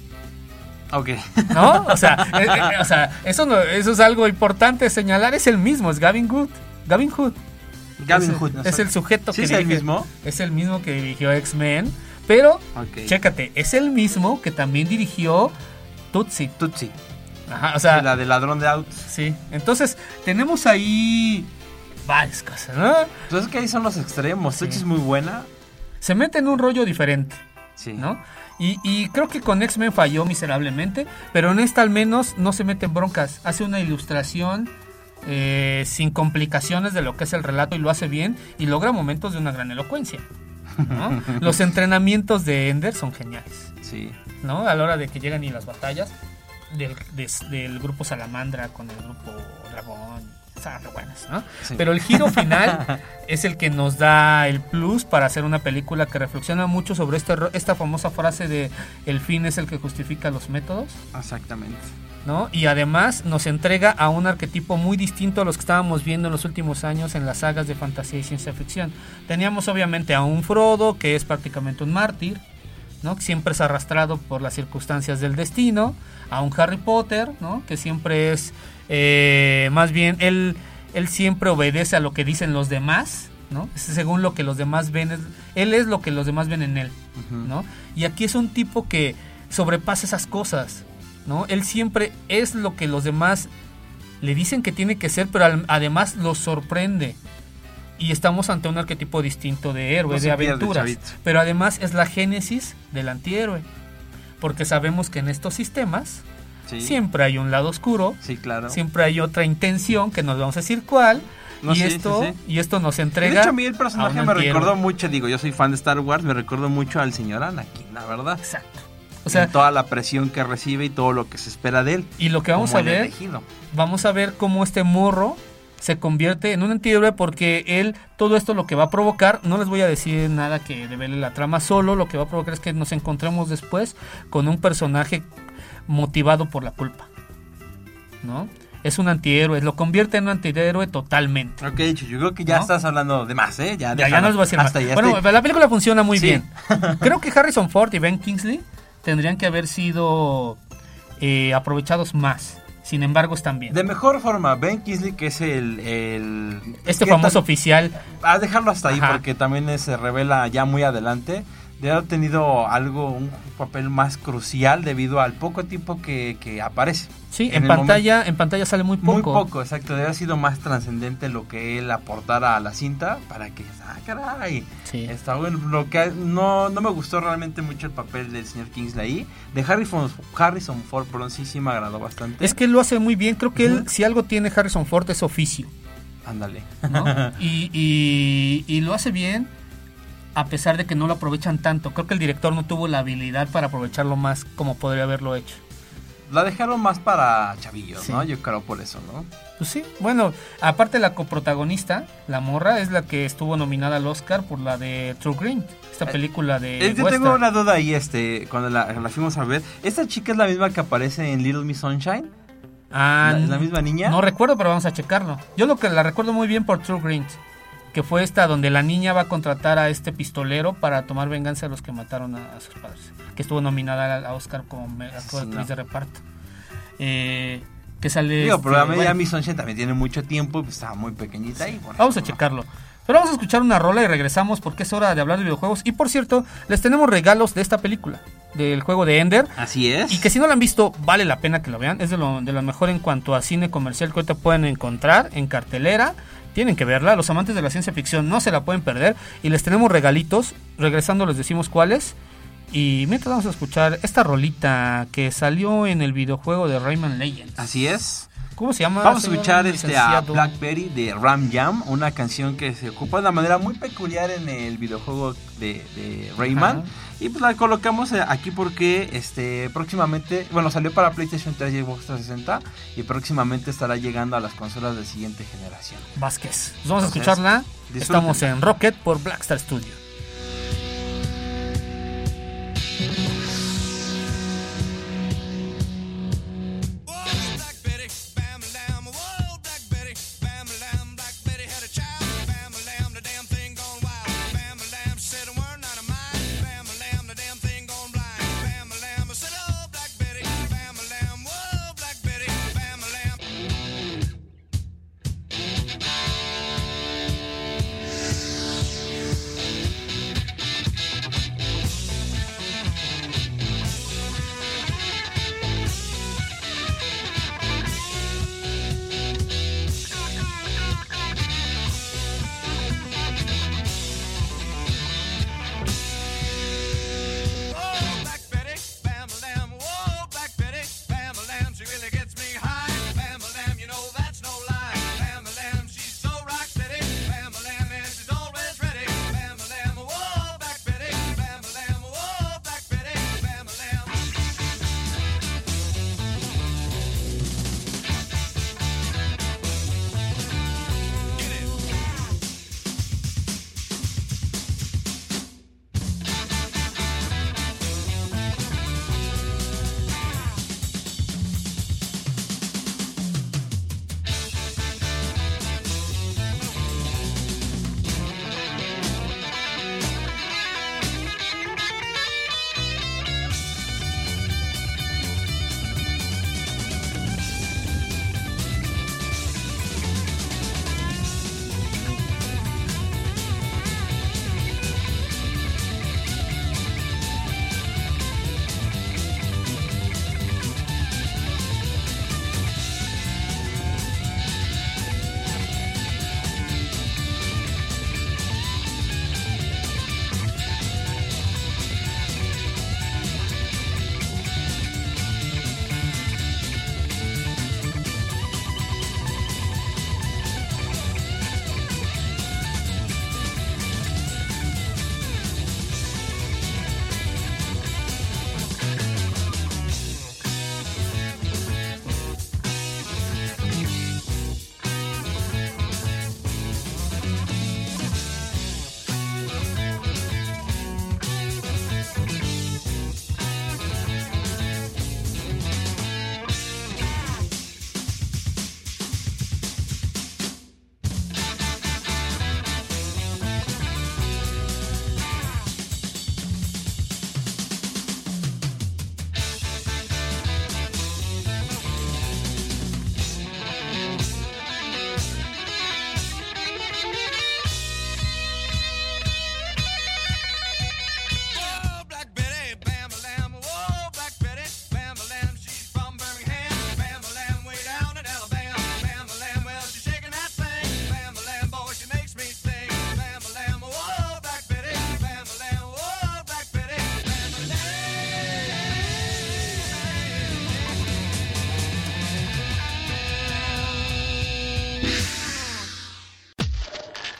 Ok. ¿no? O sea, eh, eh, o sea eso, no, eso es algo importante señalar, es el mismo, es Gavin Hood. Gavin Hood. Gavin es, Hood. ¿no? es el sujeto ¿Sí que es el dirige- mismo? Es el mismo que dirigió X-Men, pero, Ok. chécate, es el mismo que también dirigió Tootsie. Tutsi. Ajá, o sea, La de ladrón de autos. sí. Entonces, tenemos ahí varias cosas, ¿no? Entonces que ahí son los extremos. Sí. Tutsi es muy buena. Se mete en un rollo diferente, Sí. ¿no? Y, y creo que con X-Men falló miserablemente, pero en esta al menos no se mete en broncas. Hace una ilustración eh, sin complicaciones de lo que es el relato y lo hace bien y logra momentos de una gran elocuencia, ¿no? Los entrenamientos de Ender son geniales, Sí. ¿no? A la hora de que llegan y las batallas del, des- del grupo Salamandra con el grupo Dragón, están re buenas, ¿no? Sí. Pero el giro final es el que nos da el plus para hacer una película que reflexiona mucho sobre este, ro- esta famosa frase de el fin es el que justifica los métodos, Exactamente. ¿no? Y además nos entrega a un arquetipo muy distinto a los que estábamos viendo en los últimos años en las sagas de fantasía y ciencia ficción. Teníamos obviamente a un Frodo que es prácticamente un mártir, ¿no? Que siempre es arrastrado por las circunstancias del destino, a un Harry Potter, ¿no? Que siempre es eh, más bien él él siempre obedece a lo que dicen los demás, ¿no? Según lo que los demás ven, es- él es lo que los demás ven en él, Ujú. ¿no? Y aquí es un tipo que sobrepasa esas cosas, ¿no? Él siempre es lo que los demás le dicen que tiene que ser, pero al- además los sorprende. Y estamos ante un arquetipo distinto de héroe, No de se pierde, aventuras. chavito. Pero además es la génesis del antihéroe. Porque sabemos que en estos sistemas Sí. siempre hay un lado oscuro, Sí, claro. siempre hay otra intención que nos vamos a decir cuál. No, y, sí, esto, sí, sí. y esto nos De entrega. hecho, a mí el a personaje un me antihéroe. recordó mucho, digo, yo soy fan de Star Wars, me recordó mucho al señor Anakin, la verdad. Exacto. O O sea, sea, toda la presión que recibe y todo lo que se espera de él. y lo que vamos como a el ver, elegido. vamos a ver cómo este morro se convierte en un antihéroe porque él, todo esto lo que va a provocar, no les voy a decir nada que devele la trama, solo lo que va a provocar es que nos encontremos después con un personaje motivado por la culpa, ¿no? Es un antihéroe, lo convierte en un antihéroe totalmente. Ok, Chucho, yo creo que ya ¿No? estás hablando de más, ¿eh? Ya, Ya, déjalo. ya no les voy a decir más. Hasta ya Bueno, estoy- la película funciona muy Sí. bien. Creo que Harrison Ford y Ben Kingsley tendrían que haber sido eh, aprovechados más. Sin embargo, están bien. De mejor forma, Ben Kingsley, que es el... el Este ¿qué famoso tal? oficial. A dejarlo hasta ahí Ajá. porque también eh, se revela ya muy adelante de haber tenido algo, un papel más crucial debido al poco tiempo que, que aparece. Sí, En en, el pantalla, en pantalla sale muy poco. Muy poco, exacto. Debe haber sido más trascendente lo que él aportara a la cinta para que, ah, caray, Sí. está bueno. Lo que no, no me gustó realmente mucho el papel del señor Kingsley ahí. De Harrison, Harrison Ford, perdón, sí, sí me agradó bastante. Es que él lo hace muy bien. Creo que él, Ujú. si algo tiene Harrison Ford, es oficio, Ándale. ¿no? y, y, y lo hace bien, a pesar de que no lo aprovechan tanto. Creo que el director no tuvo la habilidad para aprovecharlo más como podría haberlo hecho. La dejaron más para chavillos, Sí. ¿no? Yo creo por eso, ¿no? Pues sí, bueno, aparte la coprotagonista, la morra, es la que estuvo nominada al Oscar por la de True Green, esta Eh, película de Eh, yo western. tengo una duda ahí, este, cuando la, la fuimos a ver. ¿Esta chica es la misma que aparece en Little Miss Sunshine? Ah, ¿La- es la misma niña? No recuerdo, pero vamos a checarlo. Yo lo que la recuerdo muy bien por True Green, que fue esta donde la niña va a contratar a este pistolero para tomar venganza de los que mataron a, a sus padres, que estuvo nominada a, a Oscar como me- actriz Sí, no. de reparto. Eh, que sale... Digo, pero este, la media bueno, Miss Sunshine también tiene mucho tiempo y pues estaba muy pequeñita ahí. por vamos a ejemplo. checarlo. Pero vamos a escuchar una rola y regresamos porque es hora de hablar de videojuegos. Y por cierto, les tenemos regalos de esta película, del juego de Ender. Así es. Y que si no lo han visto, vale la pena que lo vean. Es de lo, de lo mejor en cuanto a cine comercial que ahorita pueden encontrar en cartelera. Tienen que verla. Los amantes de la ciencia ficción no se la pueden perder. Y les tenemos regalitos. Regresando les decimos cuáles. Y mientras vamos a escuchar esta rolita que salió en el videojuego de Rayman Legends. Así es. ¿Cómo se llama? Vamos a señor escuchar este a licenciado? Blackberry de Ram Jam, una canción que se ocupa de una manera muy peculiar en el videojuego de, de Rayman. Ajá. Y pues la colocamos eh, aquí porque este próximamente, bueno, salió para PlayStation tres y Xbox trescientos sesenta y próximamente estará llegando a las consolas de siguiente generación. Vázquez. Pues vamos a Entonces, escucharla. disfrútenla. Estamos en Rocket por Blackstar Studio. Whoa, Black Betty, bam lamb. Whoa, Black Betty, bam lamb. Black Betty had a child. Bam lamb, the damn thing gone wild. Bam lamb said a word, not a mind. Bam lamb, the damn thing gone blind.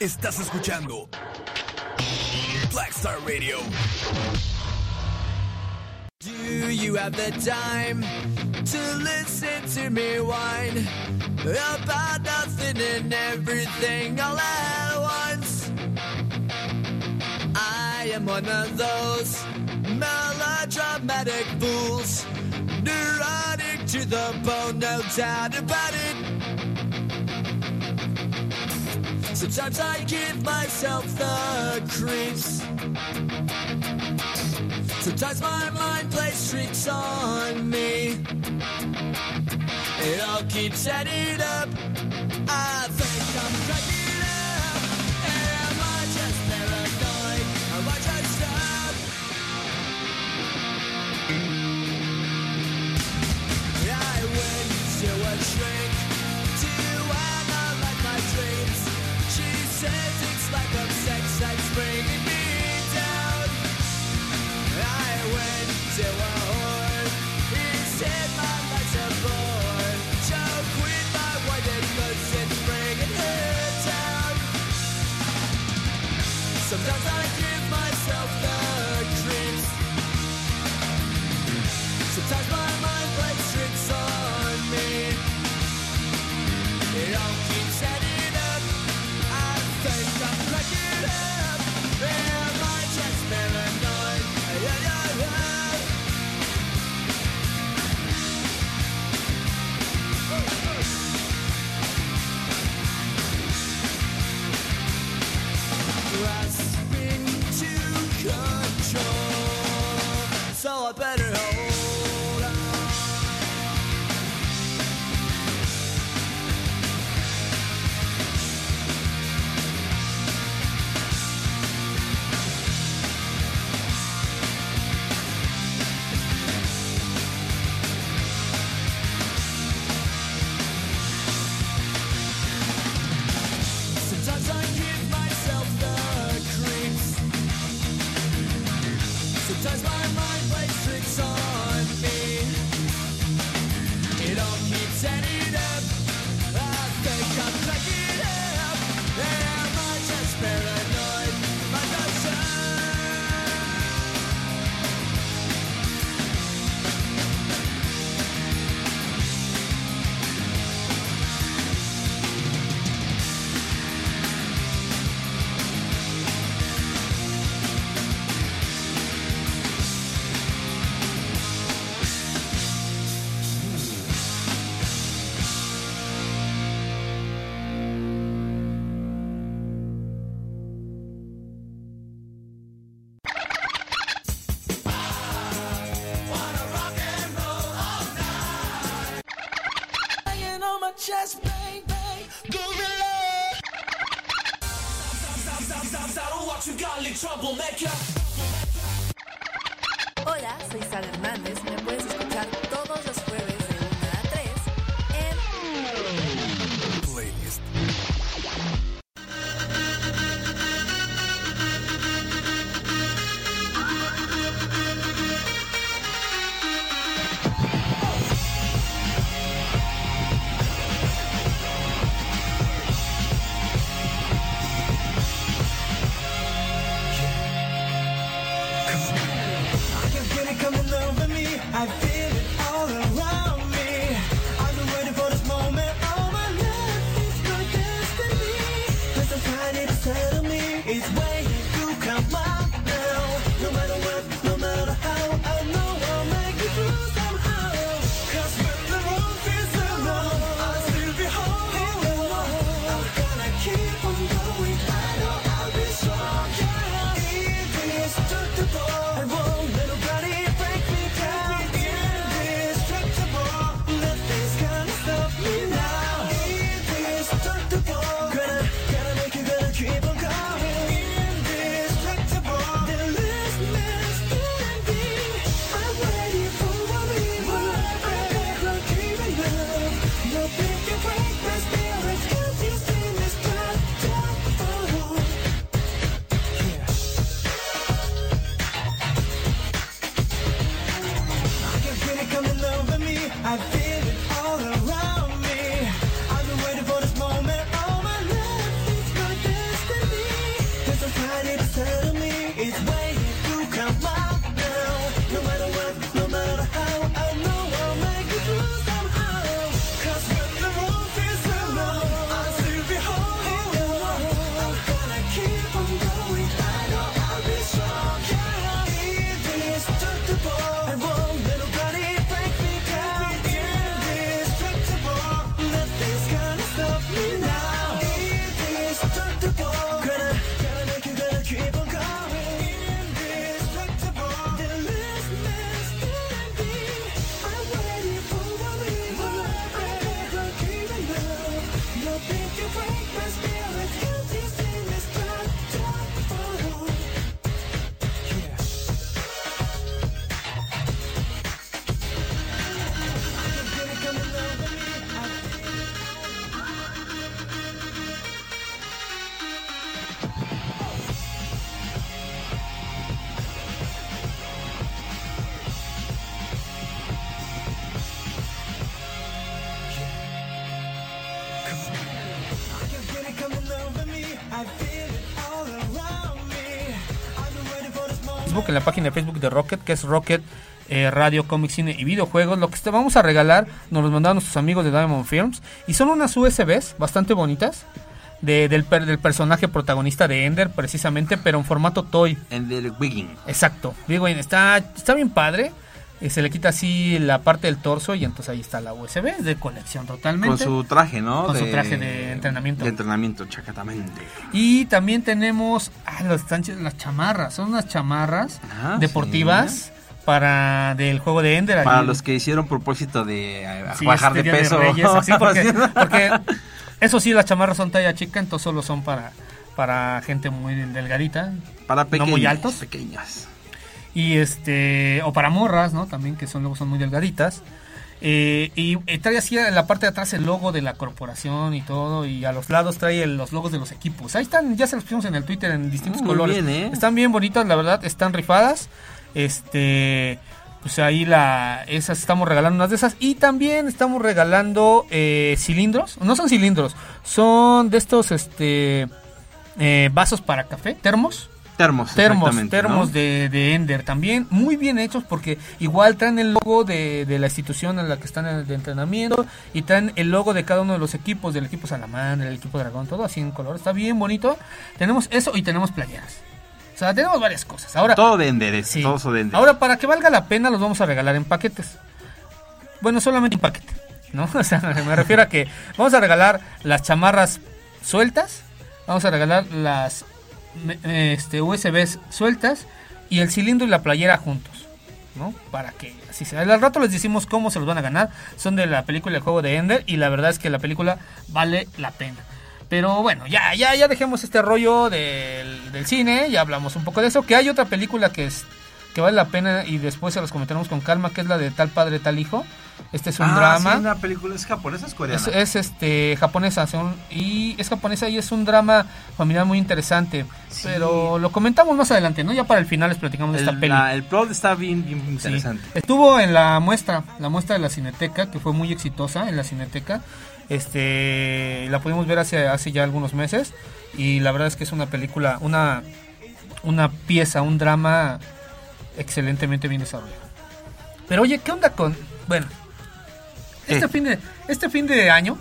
Estás escuchando Black Star Radio. Do you have the time to listen to me whine about nothing and everything all at once? I am one of those melodramatic fools, neurotic to the bone, no doubt about it. Sometimes I give myself the creeps. Sometimes my mind plays tricks on me. It all keeps adding up. I think I'm cracking up. Am I just paranoid? Am I just up? I went to a shrink to analyze my dreams. She says it's like a sex that's bringing me down. I went to a whore. He said my life's a bore. Choke with my wife because it's bringing her down. Sometimes I give myself the creeps. Sometimes my mind plays tricks on me. It all keeps adding up. I think I'm cracking up. Am I just paranoid? Yeah, yeah, yeah. Grasping to control, so I better hold on. Sometimes I give myself the creeps. Sometimes my mind plays tricks on me. It all keeps adding up. I think I'm cracking up. Am I just paranoid? Am I just up? Laying on my chest, bang, bang, gorilla. Hola, soy Sara Hernández. Me puedes escuchar todos los jueves de una a tres en Playlist. I can feel it coming over me. I feel it all around me. I've been waiting for this moment all my life. It's my destiny. There's a fire inside of me. It's waiting to come out now. No matter what, no matter how, I know I'll make it through somehow. 'Cause when the road feels so long, I'll still be holding on. I'm gonna keep on going. I know I'll be strong. Yeah. Indestructible. I won't let nobody break me down. Indestructible. Nothing's gonna stop me now. Indestructible. Gonna, gotta make you gonna keep on going. Indestructible. The last man standing. I'm ready for what we want. I never giving up. Nothing can break my spirit. 'Cause you still indestructible. I can feel it coming over me. I feel it all around me. I've been waiting for this moment all my life. It's my destiny. Facebook, en la página de Facebook de Rocket, que es Rocket eh, Radio, Comic, Cine y Videojuegos. Lo que te vamos a regalar nos los mandaron nuestros amigos de Diamond Films y son unas U S Bs bastante bonitas de, del, per, del personaje protagonista de Ender, precisamente, pero en formato toy. Ender Wiggin. Exacto, digo, está, está bien padre. Eh, se le quita así la parte del torso y entonces ahí está la U S B, es de colección totalmente. Con su traje, ¿no? Con de, su traje de entrenamiento. De entrenamiento, chacatamente. Y también tenemos ah, las, las chamarras, son unas chamarras Ah, deportivas sí. para del juego de Ender. Para allí. los que hicieron propósito de eh, Sí, bajar este de Día peso. Reyes, así, porque, porque eso sí, las chamarras son talla chica, entonces solo son para, para gente muy delgadita. Para pequeños. No muy altos. Pequeñas. Y este, o para morras, ¿no? También que son luego son muy delgaditas. Eh, y, y trae así en la parte de atrás el logo de la corporación y todo. Y a los lados trae el, los logos de los equipos. Ahí están, ya se los pusimos en el Twitter en distintos Muy colores. bien, ¿eh? Están bien bonitas, la verdad, están rifadas. Este, pues ahí la, esas estamos regalando unas de esas. Y también estamos regalando eh, cilindros. No son cilindros, son de estos este eh, vasos para café, termos. Termos, Termos, exactamente, termos ¿no? de, de Ender también, muy bien hechos porque igual traen el logo de, de la institución en la que están en, de entrenamiento y traen el logo de cada uno de los equipos, del equipo Salamandra, del equipo Dragón, todo así en color, está bien bonito. Tenemos eso y tenemos playeras. O sea, tenemos varias cosas. Ahora, Todo de Ender, es, sí. todo eso de Ender. Ahora, para que valga la pena, los vamos a regalar en paquetes. Bueno, solamente un paquete, ¿no? O sea, me refiero a que vamos a regalar las chamarras sueltas, vamos a regalar las este U S Bs sueltas y el cilindro y la playera juntos, ¿no? Para que así sea. Al rato les decimos cómo se los van a ganar. Son de la película El Juego de Ender y la verdad es que la película vale la pena. Pero bueno, ya ya ya dejemos este rollo del, del cine, ya hablamos un poco de eso, que hay otra película que es que vale la pena y después se los comentaremos con calma, que es la de Tal Padre Tal Hijo. Este es un ah, drama. Sí, una película es japonesa, es coreana. Es, es este japonesa son, y es japonesa y es un drama familiar muy interesante, Sí. pero lo comentamos más adelante, ¿no? Ya para el final les platicamos de esta el, peli. la- el plot está bien, bien Sí. interesante. Estuvo en la muestra, la muestra de la Cineteca, que fue muy exitosa en la Cineteca. Este, la pudimos ver hace hace ya algunos meses y la verdad es que es una película, una una pieza, un drama excelentemente bien desarrollado. Pero oye, ¿qué onda con, bueno, este ¿Qué? fin de este fin de año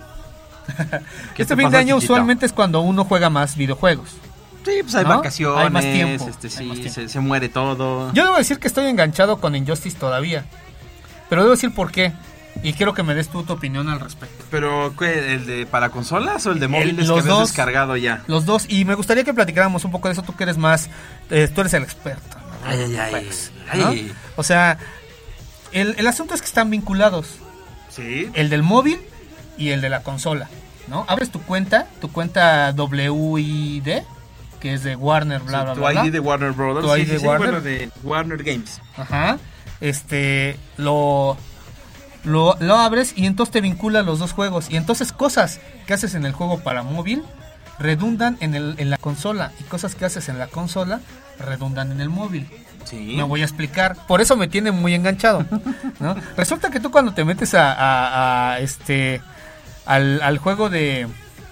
¿Qué este te fin de pasa, año chiquito? usualmente es cuando uno juega más videojuegos. Sí, pues hay ¿No? vacaciones, Hay más tiempo, este, hay sí, más tiempo. se, se muere todo. Yo debo decir que estoy enganchado con Injustice todavía. Pero debo decir por qué. Y quiero que me des tú tu opinión al respecto. Pero, ¿qué, ¿el de para consolas o el de móviles los que habías dos. descargado ya? Los dos. Y me gustaría que platicáramos un poco de eso. Tú que eres más... eh, tú eres el experto, ¿no? Ay, ay, ay, Pues, ay. ¿no? O sea, el, el asunto es que están vinculados. Sí. El del móvil y el de la consola, ¿no? Abres tu cuenta, tu cuenta W I D, que es de Warner, bla, Sí, bla, tu bla, I D bla. de Warner Brothers. Tu sí, I D sí, de sí, Warner. bueno, de Warner Games. Ajá. Este, lo, lo, lo abres y entonces te vincula los dos juegos. Y entonces cosas que haces en el juego para móvil redundan en, el, en la consola. Y cosas que haces en la consola redundan en el móvil. Sí. Me voy a explicar. Por eso me tiene muy enganchado, ¿no? Resulta que tú cuando te metes a, a- a, este al, al juego de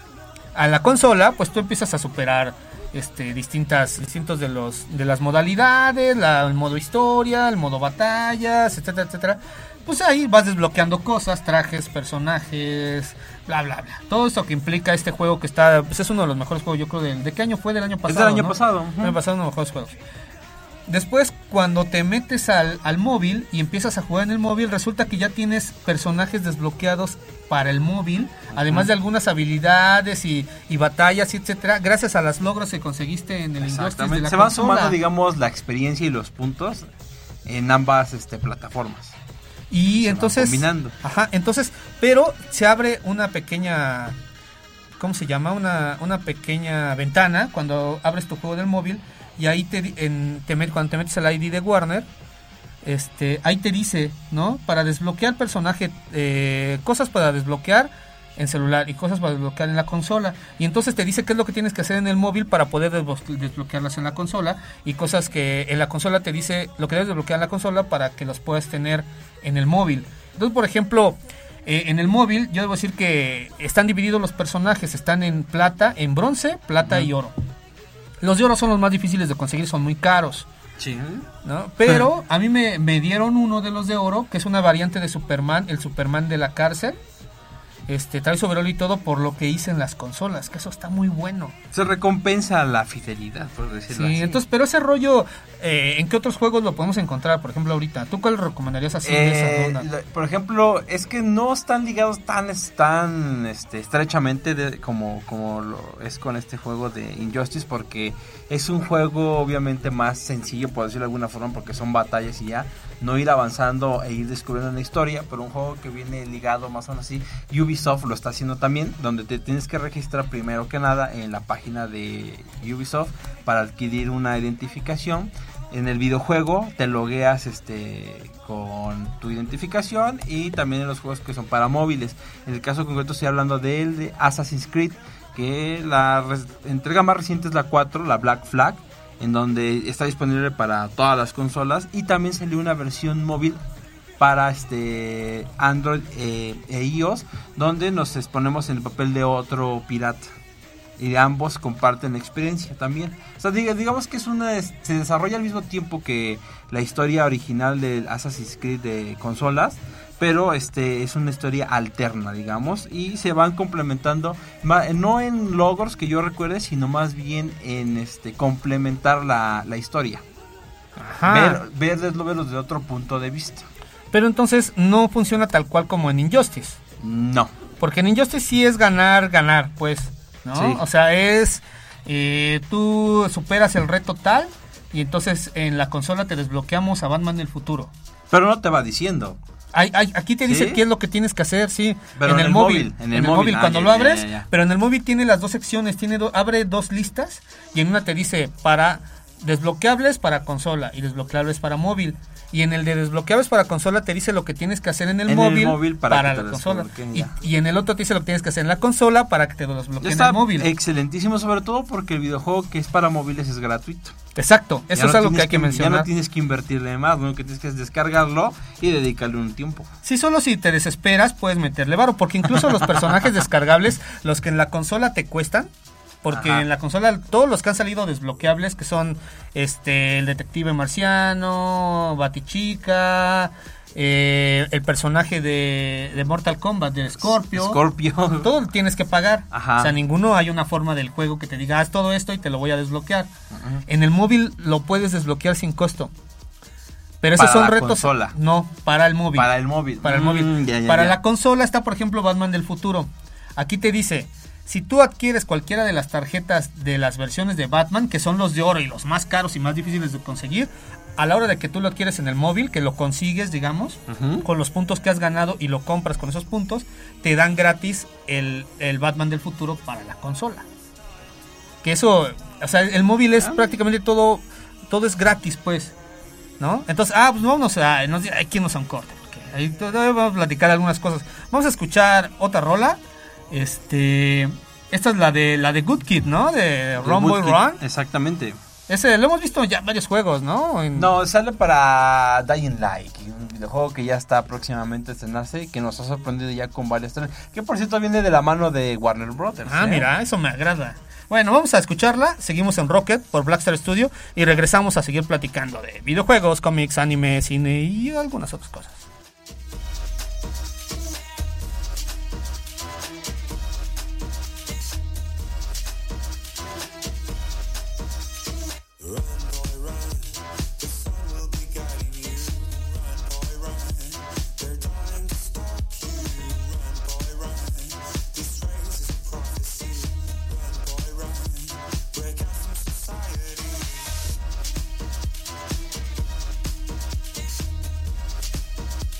a la consola, pues tú empiezas a superar este distintas distintos de los de las modalidades, la, el modo historia, el modo batallas, etcétera, etcétera. Pues ahí vas desbloqueando cosas, trajes, personajes, bla bla bla. Todo esto que implica este juego que está, pues es uno de los mejores juegos, yo creo, del, ¿de qué año fue? Del año pasado. del año ¿no? pasado, ujú. El año pasado, uno de los mejores juegos. Después, cuando te metes al, al móvil y empiezas a jugar en el móvil, resulta que ya tienes personajes desbloqueados para el móvil, además de algunas habilidades y, y batallas, y etcétera, gracias a los logros que conseguiste en el Injustice de Exactamente. la Se van consola. sumando, digamos, la experiencia y los puntos en ambas este, plataformas. Y se van entonces, combinando. ajá, entonces, pero se abre una pequeña, ¿cómo se llama? Una, una pequeña ventana cuando abres tu juego del móvil y ahí te, di- en, te met- cuando te metes al I D de Warner, este, ahí te dice, ¿no? Para desbloquear personaje, eh, cosas para desbloquear en celular y cosas para desbloquear en la consola. Y entonces te dice qué es lo que tienes que hacer en el móvil para poder desblo- desbloquearlas en la consola. Y cosas que en la consola te dice lo que debes desbloquear en la consola para que los puedas tener en el móvil. Entonces, por ejemplo, eh, en el móvil yo debo decir que están divididos los personajes. Están en plata, en bronce, plata y oro. Los de oro son los más difíciles de conseguir, son muy caros. Sí. ¿no? Pero a mí me, me dieron uno de los de oro, que es una variante de Superman, el Superman de la cárcel. Este, trae su overall y todo por lo que hice en las consolas, que eso está muy bueno. Se recompensa la fidelidad, por decirlo Sí, así. entonces, pero ese rollo, eh, ¿en qué otros juegos lo podemos encontrar? Por ejemplo, ahorita, ¿tú cuál recomendarías así de esa Eh, onda? la- por ejemplo, es que no están ligados tan, tan este, estrechamente de- como, como lo es con este juego de Injustice, porque es un juego obviamente más sencillo, por decirlo de alguna forma, porque son batallas y ya, no ir avanzando e ir descubriendo una historia, pero un juego que viene ligado más o menos así. Ubisoft lo está haciendo también, donde te tienes que registrar primero que nada en la página de Ubisoft para adquirir una identificación. En el videojuego te logueas este con tu identificación, y también en los juegos que son para móviles. En el caso concreto estoy hablando del de Assassin's Creed, que la res- entrega más reciente es la cuatro, la Black Flag, en donde está disponible para todas las consolas, y también salió una versión móvil para este Android eh, e iOS, donde nos exponemos en el papel de otro pirata, y ambos comparten experiencia también. O sea, diga- digamos que es una se desarrolla al mismo tiempo que la historia original del Assassin's Creed de consolas, pero este es una historia alterna, digamos, y se van complementando, ma- no en logros que yo recuerde, sino más bien en este complementar la, la historia. Ajá. Ver, verlo, verlo desde otro punto de vista. Pero entonces no funciona tal cual como en Injustice. No. Porque en Injustice sí es ganar, ganar, pues, ¿no? Sí. O sea, es, eh, tú superas el reto tal, y entonces en la consola te desbloqueamos a Batman del futuro. Pero no te va diciendo. Hay, hay, aquí te dice ¿Sí? qué es lo que tienes que hacer, sí. Pero en el móvil, En el, móvil, ah, cuando ya, lo ya, abres, ya, ya. pero en el móvil tiene las dos secciones, tiene do- abre dos listas, y en una te dice para desbloqueables para consola y desbloqueables para móvil. Y en el de desbloqueables para consola te dice lo que tienes que hacer en el En el móvil, móvil para para, que te la lo consola. desbloqueen, Y, ya. y en el otro te dice lo que tienes que hacer en la consola para que te lo desbloqueen en Está el móvil. excelentísimo, sobre todo porque el videojuego que es para móviles es gratuito. Exacto, Ya eso no es algo que tienes hay que Ya mencionar. no tienes que invertirle más, lo único que tienes que es descargarlo y dedicarle un tiempo. Sí, solo si te desesperas puedes meterle varo, porque incluso los personajes descargables, los que en la consola te cuestan, porque Ajá. en la consola todos los que han salido desbloqueables, que son este el detective marciano, Batichica, eh, el personaje de, de Mortal Kombat, de Scorpio, Scorpio. todo lo tienes que pagar. Ajá. O sea, ninguno hay una forma del juego que te diga, haz todo esto y te lo voy a desbloquear. En el móvil lo puedes desbloquear sin costo. Pero esos Para son la retos. consola. No, para el móvil. Para el móvil. Para el Mm, móvil. ya, ya, para ya. la consola está, por ejemplo, Batman del futuro. Aquí te dice, si tú adquieres cualquiera de las tarjetas de las versiones de Batman, que son los de oro y los más caros y más difíciles de conseguir, a la hora de que tú lo adquieres en el móvil, que lo consigues, digamos, Ujú. con los puntos que has ganado y lo compras con esos puntos, te dan gratis el, el Batman del futuro para la consola. Que eso, o sea, el móvil es prácticamente todo, todo es gratis, pues, ¿no? Entonces, ah, pues vámonos a, nos, hay que irnos a un corte, porque ahí todavía vamos a platicar algunas cosas. Vamos a escuchar otra rola, este, esta es la de la de Good Kid, ¿no? De Run Boy Good Kid, Run. Exactamente. Ese lo hemos visto ya en varios juegos, ¿no? En- No, sale para Dying Light, un videojuego que ya está próximamente a estrenarse y que nos ha sorprendido ya con varias estrenos. Que por cierto viene de la mano de Warner Brothers. Ah, ¿eh? mira, eso me agrada. Bueno, vamos a escucharla. Seguimos en Rocket por Blackstar Studio y regresamos a seguir platicando de videojuegos, cómics, anime, cine y algunas otras cosas. Break out from society.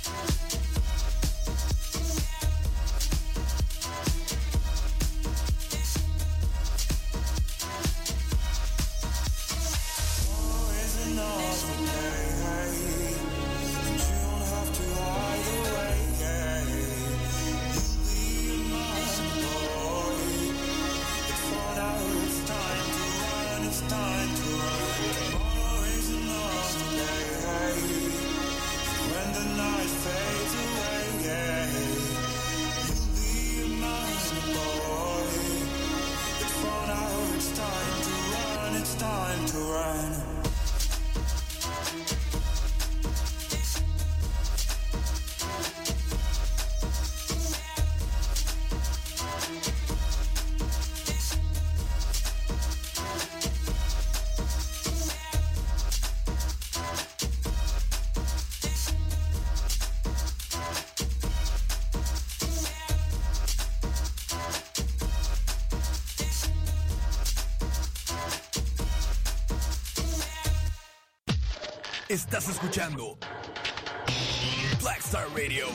Estás escuchando Black Star Radio.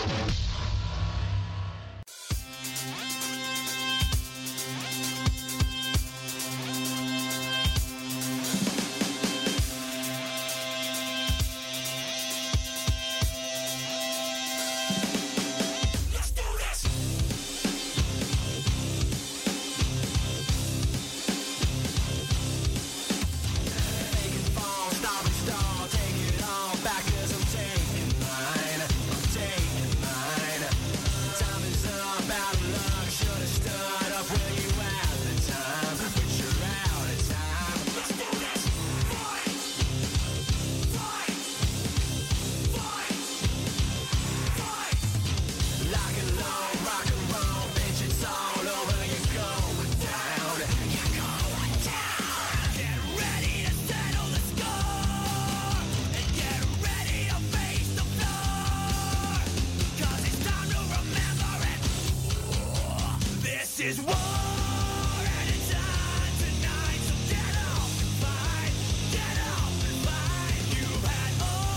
This is war and it's on tonight, so get up and fight, get up and fight. You've had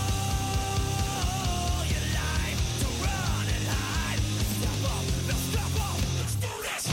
all your life to run and hide. Step up, now step up, let's do this.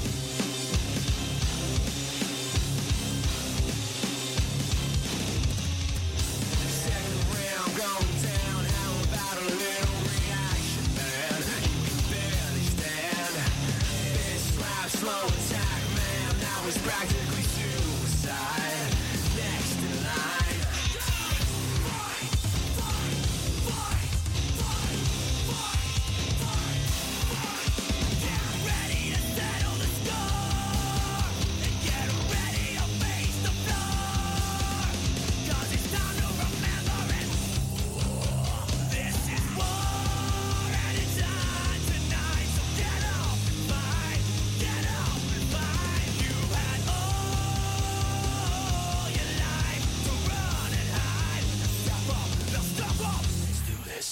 Second round going down, how about a little reaction, man? You can barely stand. Slow attack, man, now it's practically suicide. Next in line. Fight, fight, fight, fight, fight, fight, fight. Get ready to settle the score. And get ready to face the floor. Cause it's time to remember it. This is war and it's on tonight, so get up and fight. Get up and fight. You've had all your life to run and hide. Step up, now step up. Let's do this.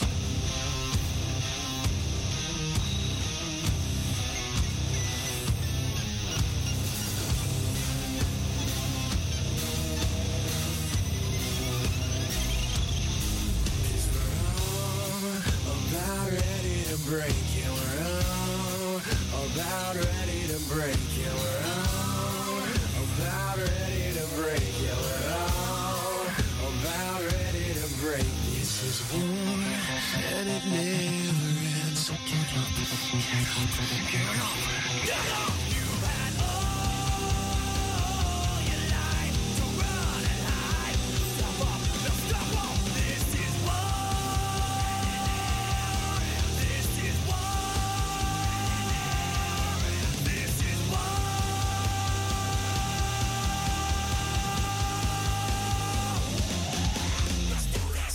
About ready to break, yeah, we're all about ready to break, yeah, we're all about ready to break, yeah, we're all about ready to break. This is war and it never ends, so get up, get up, get up, get up. You've had all your life to run and hide. Step up, now step up. This is war. This is war. This is war. Let's do this.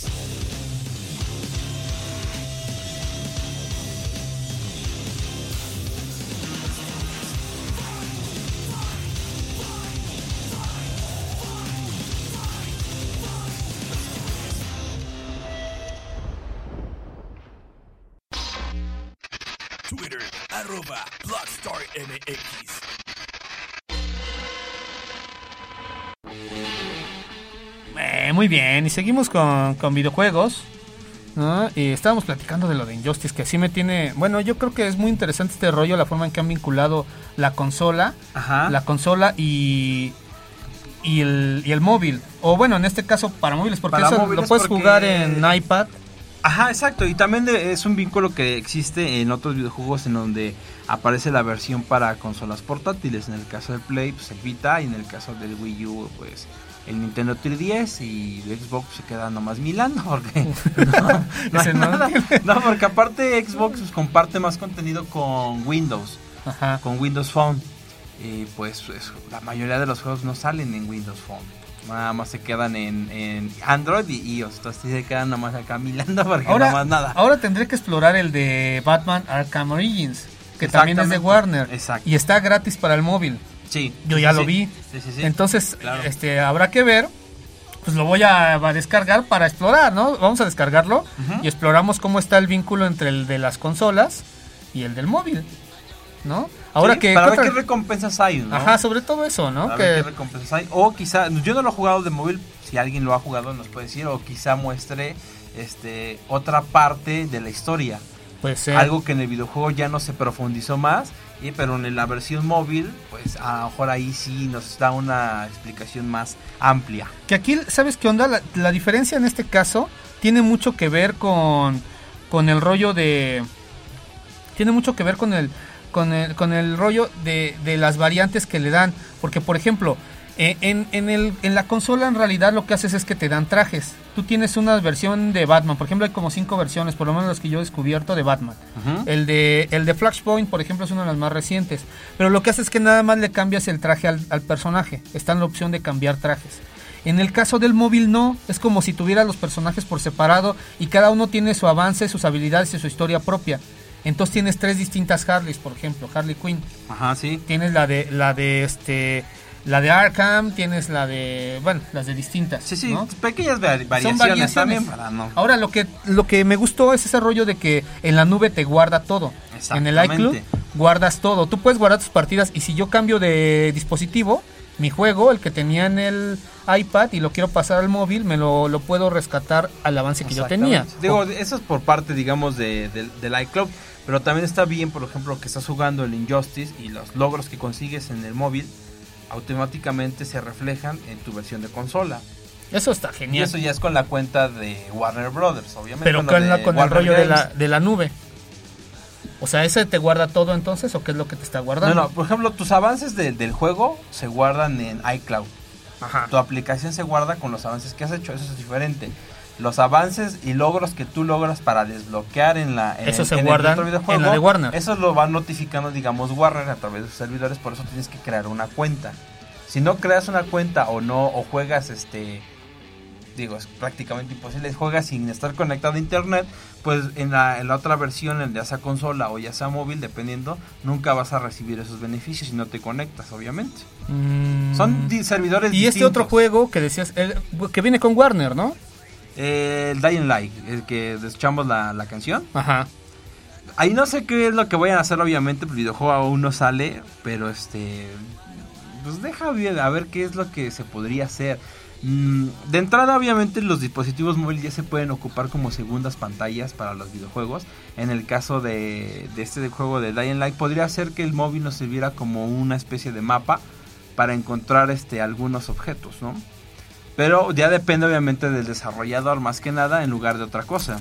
Twitter, arroba BlackStarMX. Eh, muy bien, y seguimos con, con videojuegos, ¿no? Y estábamos platicando de lo de Injustice, que sí me tiene... Bueno, yo creo que es muy interesante este rollo, la forma en que han vinculado la consola, Ajá. la consola y... Y el, y el móvil, o bueno, en este caso para móviles, porque Para eso móviles lo puedes porque- jugar en iPad. Ajá, exacto, y también de- es un vínculo que existe en otros videojuegos en donde aparece la versión para consolas portátiles. En el caso del Play, pues el Vita, y en el caso del Wii U, pues el Nintendo tres D S, y el Xbox se queda nomás milando porque no, no hay Ese no. nada. No, porque aparte Xbox pues, comparte más contenido con Windows, Ajá. con Windows Phone, y pues es- la mayoría de los juegos no salen en Windows Phone. Nada más se quedan en, en Android y iOS. Entonces sí se quedan nomás acá milando porque Ahora, nomás nada. ahora tendré que explorar el de Batman Arkham Origins, que también es de Exactamente. Warner. Exacto. Y está gratis para el móvil. Sí. Yo sí, ya sí, lo sí. vi. Sí, sí, sí. Entonces, Claro. este, habrá que ver. Pues lo voy a, a descargar para explorar, ¿no? Vamos a descargarlo Ujú. y exploramos cómo está el vínculo entre el de las consolas y el del móvil, ¿no? Ahora Sí, que... para ¿qué ver otra- qué recompensas hay, ¿no? Ajá, sobre todo eso, ¿no? A ver qué Que recompensas hay. O quizá, yo no lo he jugado de móvil, si alguien lo ha jugado nos puede decir, o quizá muestre este otra parte de la historia. puede ser... Algo que en el videojuego ya no se profundizó más, y, pero en la versión móvil, pues a lo mejor ahí sí nos da una explicación más amplia. Que aquí, ¿sabes qué onda? La, la diferencia en este caso tiene mucho que ver con, con el rollo de... Tiene mucho que ver con el, con el, con el rollo de, de las variantes que le dan. Porque, por ejemplo, eh, en, en, el, en la consola en realidad lo que haces es que te dan trajes. Tú tienes una versión de Batman. Por ejemplo, hay como cinco versiones, por lo menos las que yo he descubierto, de Batman. Ujú. El de el de Flashpoint, por ejemplo, es una de las más recientes. Pero lo que haces es que nada más le cambias el traje al, al personaje. Está en la opción de cambiar trajes. En el caso del móvil no, es como si tuviera los personajes por separado y cada uno tiene su avance, sus habilidades y su historia propia. Entonces tienes tres distintas Harleys, por ejemplo, Harley Quinn. Ajá, sí. Tienes la de la de este la de Arkham, tienes la de, bueno, las de distintas, Sí, sí, ¿no? pequeñas vari- Son variaciones, variaciones. también para no. Ahora lo que lo que me gustó es ese rollo de que en la nube te guarda todo. En el Exactamente. iCloud guardas todo. Tú puedes guardar tus partidas y si yo cambio de dispositivo, mi juego, el que tenía en el iPad y lo quiero pasar al móvil, me lo, lo puedo rescatar al avance que yo tenía. Exactamente. Digo, eso es por parte, digamos, de, de- del iCloud, pero también está bien, por ejemplo, que estás jugando el Injustice y los logros que consigues en el móvil automáticamente se reflejan en tu versión de consola. Eso está Y genial. eso ya es con la cuenta de Warner Brothers, obviamente. Pero con, con, la la- de con el Warner rollo de la, Games. de la nube. O sea, ¿ese te guarda todo entonces o qué es lo que te está No, guardando? no, por ejemplo, tus avances de- del juego se guardan en iCloud. Ajá. Tu aplicación se guarda con los avances que has hecho, eso es diferente. Los avances y logros que tú logras para desbloquear en la en Eso el- se en el guardan otro videojuego, en la de Warner. Eso lo va notificando, digamos, Warner a través de sus servidores, por eso tienes que crear una cuenta. Si no creas una cuenta o no o juegas este digo, es prácticamente imposible, juegas sin estar conectado a internet, pues en la, en la otra versión, en ya sea consola o ya sea móvil, dependiendo, nunca vas a recibir esos beneficios si no te conectas, obviamente. Mm. Son di- servidores Y este distintos. otro juego que decías, el- que viene con Warner, ¿no? Eh, el Dying Light, el que escuchamos la, la canción. Ajá. Ahí no sé qué es lo que vayan a hacer, obviamente, el videojuego aún no sale, pero este... Pues deja ver, a ver qué es lo que se podría hacer. Mm, de entrada, obviamente, los dispositivos móviles ya se pueden ocupar como segundas pantallas para los videojuegos. En el caso de, de este juego de Dying Light, podría ser que el móvil nos sirviera como una especie de mapa para encontrar este algunos objetos, ¿no? Pero ya depende, obviamente, del desarrollador más que nada, en lugar de otra cosa.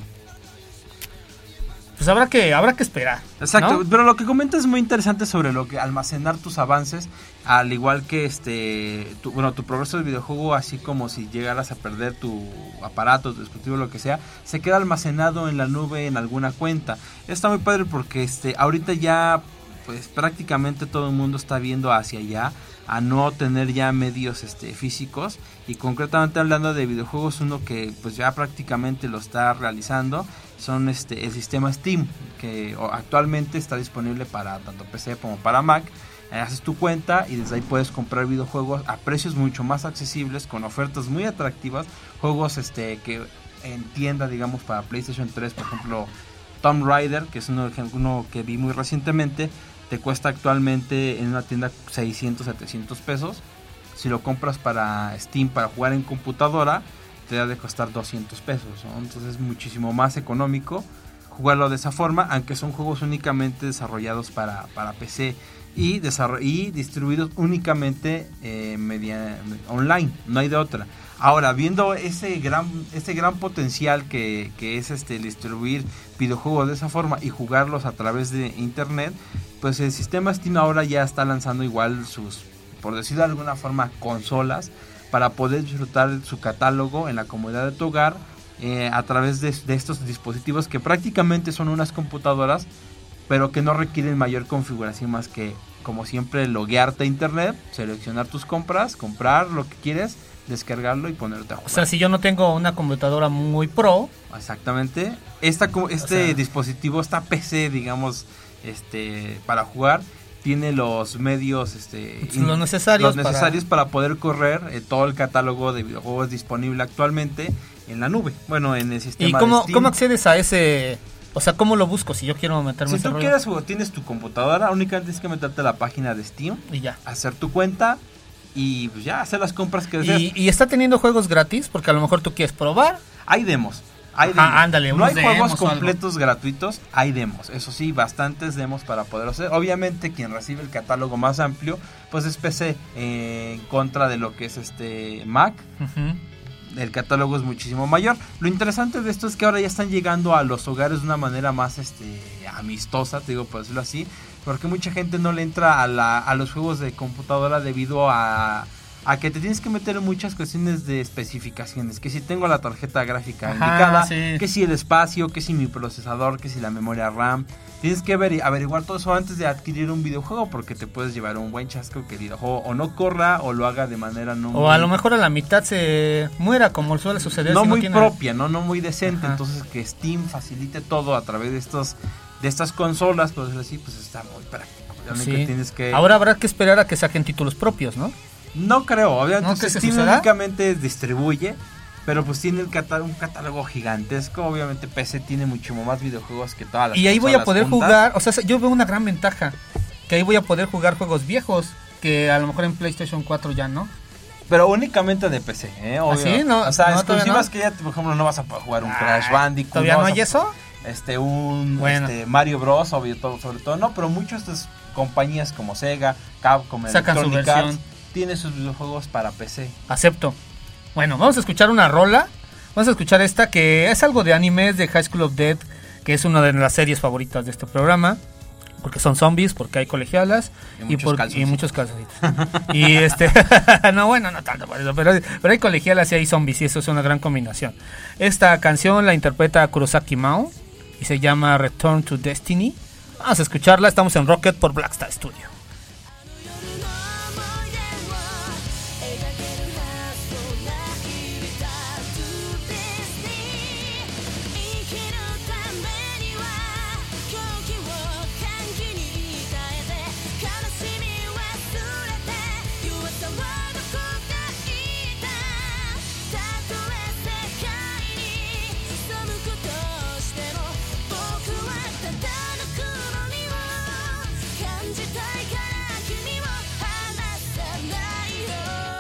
Pues habrá que, habrá que esperar. Exacto, ¿no? pero lo que comentas es muy interesante sobre lo que almacenar tus avances, al igual que este, tu, bueno, tu progreso del videojuego, así como si llegaras a perder tu aparato, tu dispositivo, lo que sea, se queda almacenado en la nube en alguna cuenta. Está muy padre porque este, ahorita ya, pues prácticamente todo el mundo está viendo hacia allá, a no tener ya medios este, físicos, y concretamente hablando de videojuegos, uno que pues ya prácticamente lo está realizando son este el sistema Steam, que o, actualmente está disponible para tanto P C como para Mac. Eh, haces tu cuenta y desde ahí puedes comprar videojuegos a precios mucho más accesibles, con ofertas muy atractivas, juegos este que en tienda, digamos, para PlayStation tres, por ejemplo Tomb Raider, que es uno, uno que vi muy recientemente, te cuesta actualmente en una tienda seiscientos, setecientos pesos. Si lo compras para Steam para jugar en computadora, te da de costar doscientos pesos, ¿no? Entonces es muchísimo más económico jugarlo de esa forma, aunque son juegos únicamente desarrollados para, para P C y, desarroll- y distribuidos únicamente eh, media, online, no hay de otra. Ahora, viendo ese gran ese gran potencial que, que es este distribuir videojuegos de esa forma y jugarlos a través de internet, pues el sistema Steam ahora ya está lanzando igual sus, por decirlo de alguna forma, consolas para poder disfrutar su catálogo en la comodidad de tu hogar, eh, a través de, de estos dispositivos que prácticamente son unas computadoras, pero que no requieren mayor configuración más que, como siempre, loguearte a internet, seleccionar tus compras, comprar lo que quieres, descargarlo y ponerte a O jugar. sea, si yo no tengo una computadora muy pro, Exactamente. Esta, co- este O sea- dispositivo, esta P C, digamos, este, para jugar, tiene los medios, este, Los necesarios los necesarios para, poder correr eh, todo el catálogo de videojuegos disponible actualmente en la nube. Bueno, en el sistema ¿y cómo, de Steam. cómo accedes a ese O sea, ¿cómo lo busco si yo quiero meterme Si en ese tú rollo? quieres jugar, tienes tu computadora, únicamente tienes que meterte a la página de Steam, Y ya. hacer tu cuenta y pues ya hacer las compras que deseas. Y, y está teniendo juegos gratis, porque a lo mejor tú quieres probar. Hay demos. Hay Ajá, demos. ándale, no unos hay juegos demos o algo. completos gratuitos, hay demos. Eso sí, bastantes demos para poder hacer. Obviamente quien recibe el catálogo más amplio, pues es P C, eh, en contra de lo que es este Mac. Ujú. El catálogo es muchísimo mayor. Lo interesante de esto es que ahora ya están llegando a los hogares de una manera más este amistosa, te digo por decirlo así, porque mucha gente no le entra a, la, a los juegos de computadora debido a, a que te tienes que meter en muchas cuestiones de especificaciones, que si tengo la tarjeta gráfica Ajá, indicada, sí. que si el espacio, que si mi procesador, que si la memoria RAM. Tienes que averi- averiguar todo eso antes de adquirir un videojuego, porque te puedes llevar un buen chasco que el videojuego o no corra o lo haga de manera no O a muy- lo mejor a la mitad se muera, como suele suceder. no si muy tiene- propia, no no muy decente. Ajá. Entonces que Steam facilite todo a través de estos de estas consolas, por decirlo así, pues está muy práctico. Ya no Sí. que tienes que Ahora habrá que esperar a que saquen títulos propios, ¿no? no creo, obviamente ¿No crees que Steam suceda? únicamente distribuye, pero pues tiene el catá- un catálogo gigantesco. Obviamente P C tiene muchísimo más videojuegos que todas las Y ahí voy a consolas poder juntas. jugar, o sea, yo veo una gran ventaja, que ahí voy a poder jugar juegos viejos, que a lo mejor en PlayStation cuatro ya no. Pero únicamente de P C, ¿eh? Obvio. sí? No, o sea, no, todavía exclusivas no. que ya, por ejemplo, no vas a poder jugar un Ah, Crash Bandicoot. ¿todavía no vas hay a- eso? Este, un Bueno. este, Mario Bros, obvio, todo, sobre todo, no, pero muchas de estas compañías como Sega, Capcom, Sacan su Electronic versión. Arts, tienen sus videojuegos para P C. Acepto. Bueno, vamos a escuchar una rola. Vamos a escuchar esta que es algo de animes de High School of Death, que es una de las series favoritas de este programa. Porque son zombies, porque hay colegialas Y y, muchos por- y calzoncitos. muchos calzoncitos. Y este, no, bueno, no tanto por eso, pero, pero hay colegialas y hay zombies y eso es una gran combinación. Esta canción la interpreta Kurosaki Mao y se llama Return to Destiny. Vamos a escucharla, estamos en Rocket por Blackstar Studio. 夜の思い出を描けるはずもないリターントゥデスティ生きるためには狂気を歓喜に変えて悲しみ忘れて弱さはどこかいたたとえ世界に背くとしても僕はただの黒にを感じたいから君を離さないよ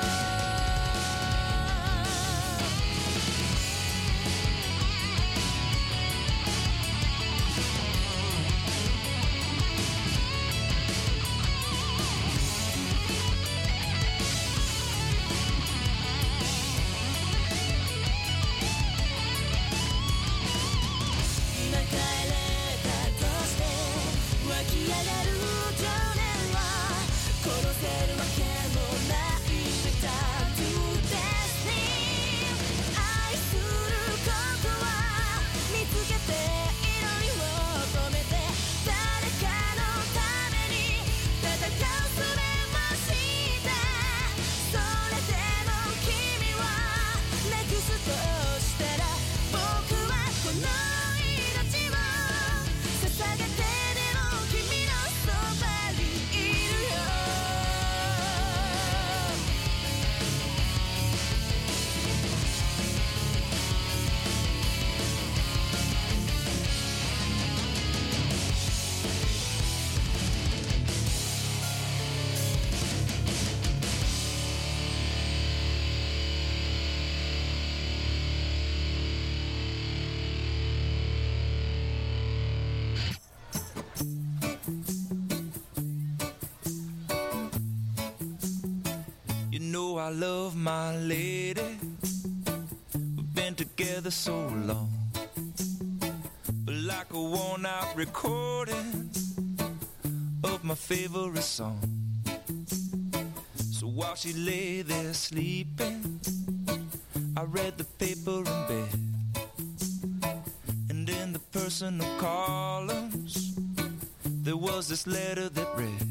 今帰れたとして湧き上がる情念は殺せるわけもない Return to Destiny 愛することは見つけて祈りを込めて誰かのために戦う術もしたそれでも君はなくすとしたら僕はこの命を捧げてでも君のそばにいるよ You know I love my lady. We've been together so long. But like a worn out recording of my favorite song. So while she lay there sleeping, I read the paper in bed. And in the personal columns, there was this letter that read,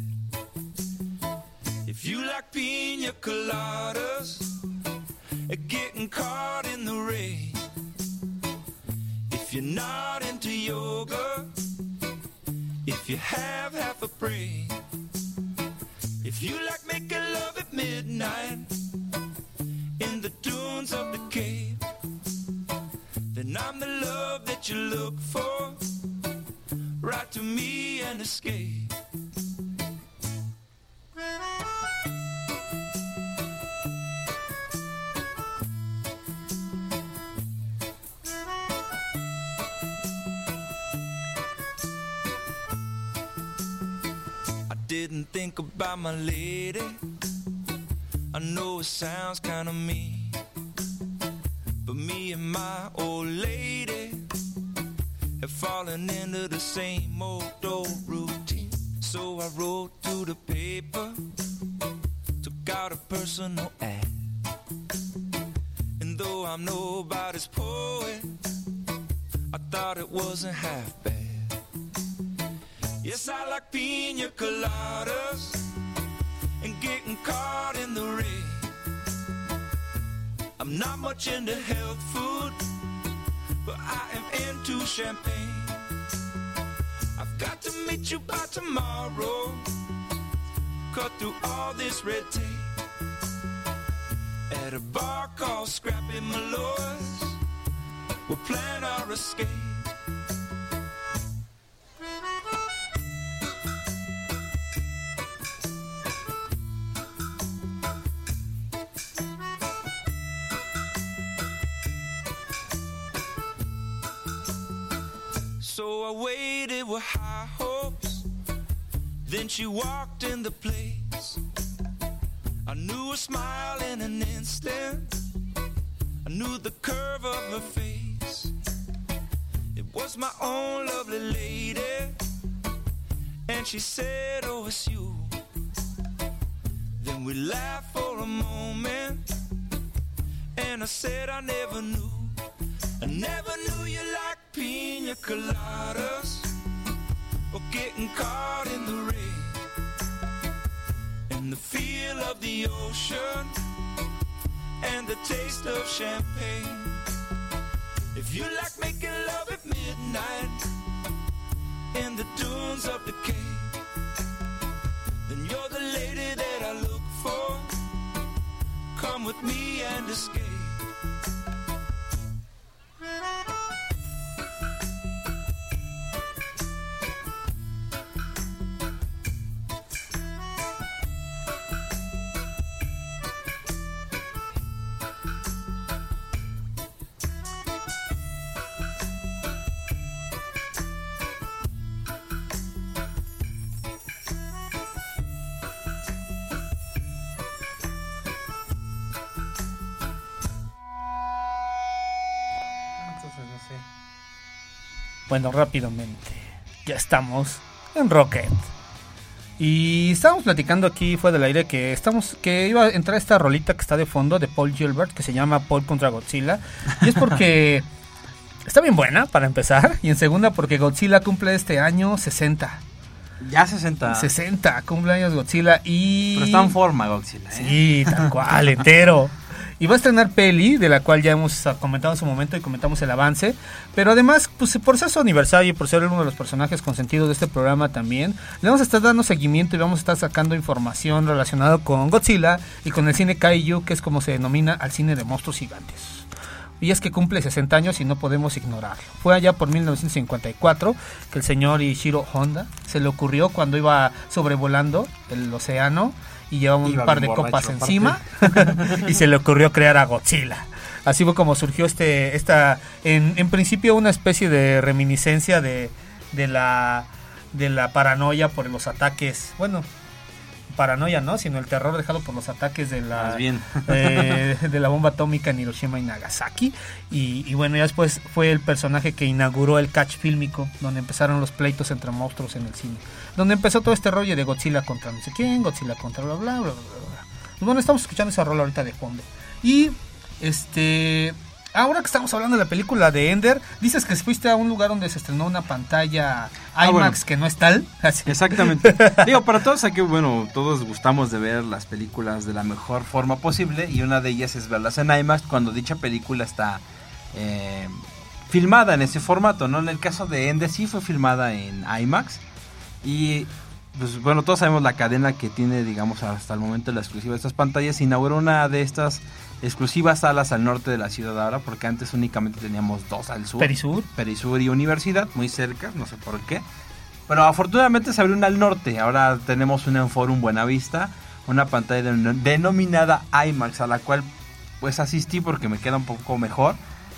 if you like pina coladas, getting caught in the rain. If you're not into yoga, if you have half a brain. If you like making love at midnight in the dunes of the Cape, then I'm the love that you look for. right to me and escape. I didn't think about my lady. I know it sounds kinda mean, but me and my old lady have fallen into the same old old routine. So I wrote to the paper, took out a personal ad, and though I'm nobody's poet, I thought it wasn't half bad. Yes, I like pina coladas and getting caught in the rain. I'm not much into health food, but I am into champagne. I've got to meet you by tomorrow, cut through all this red tape, at a bar called Scrappy Malloy's. We'll plan our escape. So I waited with high hopes, then she walked in the place. I knew her smile in an instant, I knew the curve of her face. It was my own lovely lady, and she said, oh, it's you. Then we laughed for a moment, and I said I never knew. I never knew you liked pina coladas or getting caught in the rain, and the feel of the ocean and the taste of champagne. If you like making love at midnight in the dunes of the Cape, then you're the lady that I look for. Come with me and escape. Bueno, rápidamente, ya estamos en Rocket. Y estábamos platicando aquí fuera del aire que estamos que iba a entrar esta rolita que está de fondo de Paul Gilbert, que se llama Paul contra Godzilla. Y es porque está bien buena, para empezar. Y en segunda, porque Godzilla cumple este año sesenta. Ya sesenta. sesenta, cumpleaños Godzilla y... Pero está en forma Godzilla, ¿eh? Sí, tal cual, entero. Y va a estrenar peli, de la cual ya hemos comentado en su momento y comentamos el avance. Pero además, pues por ser su aniversario y por ser uno de los personajes consentidos de este programa también, le vamos a estar dando seguimiento y vamos a estar sacando información relacionada con Godzilla y con el cine Kaiju, que es como se denomina al cine de monstruos gigantes. Y es que cumple sesenta años y no podemos ignorarlo. Fue allá por mil novecientos cincuenta y cuatro que el señor Ishiro Honda se le ocurrió cuando iba sobrevolando el océano y llevaba un Iba par de bien copas borracho, encima y se le ocurrió crear a Godzilla. Así fue como surgió este esta en, en principio una especie de reminiscencia de, de la de la paranoia por los ataques, bueno, paranoia no, sino el terror dejado por los ataques de la Más bien. eh, de la bomba atómica en Hiroshima y Nagasaki. Y, y bueno, ya después fue el personaje que inauguró el catch fílmico, donde empezaron los pleitos entre monstruos en el cine, donde empezó todo este rollo de Godzilla contra no sé quién, Godzilla contra bla bla bla bla bla. Pues bueno, estamos escuchando esa rola ahorita de fondo. Y este ahora que estamos hablando de la película de Ender, dices que fuiste a un lugar donde se estrenó una pantalla Ah, IMAX bueno. que no es tal. Así. Exactamente. Digo, para todos aquí, bueno, todos gustamos de ver las películas de la mejor forma posible y una de ellas es verlas en IMAX cuando dicha película está eh, filmada en ese formato, ¿no? En el caso de Ender sí fue filmada en IMAX y pues bueno, todos sabemos la cadena que tiene, digamos, hasta el momento la exclusiva de estas pantallas. Inauguró una de estas exclusivas salas al norte de la ciudad ahora, porque antes únicamente teníamos dos al sur. Perisur. Perisur y Universidad, muy cerca, no sé por qué. Pero afortunadamente se abrió una al norte. Ahora tenemos una en Forum Buenavista, una pantalla de- denominada IMAX, a la cual pues asistí porque me queda un poco mejor.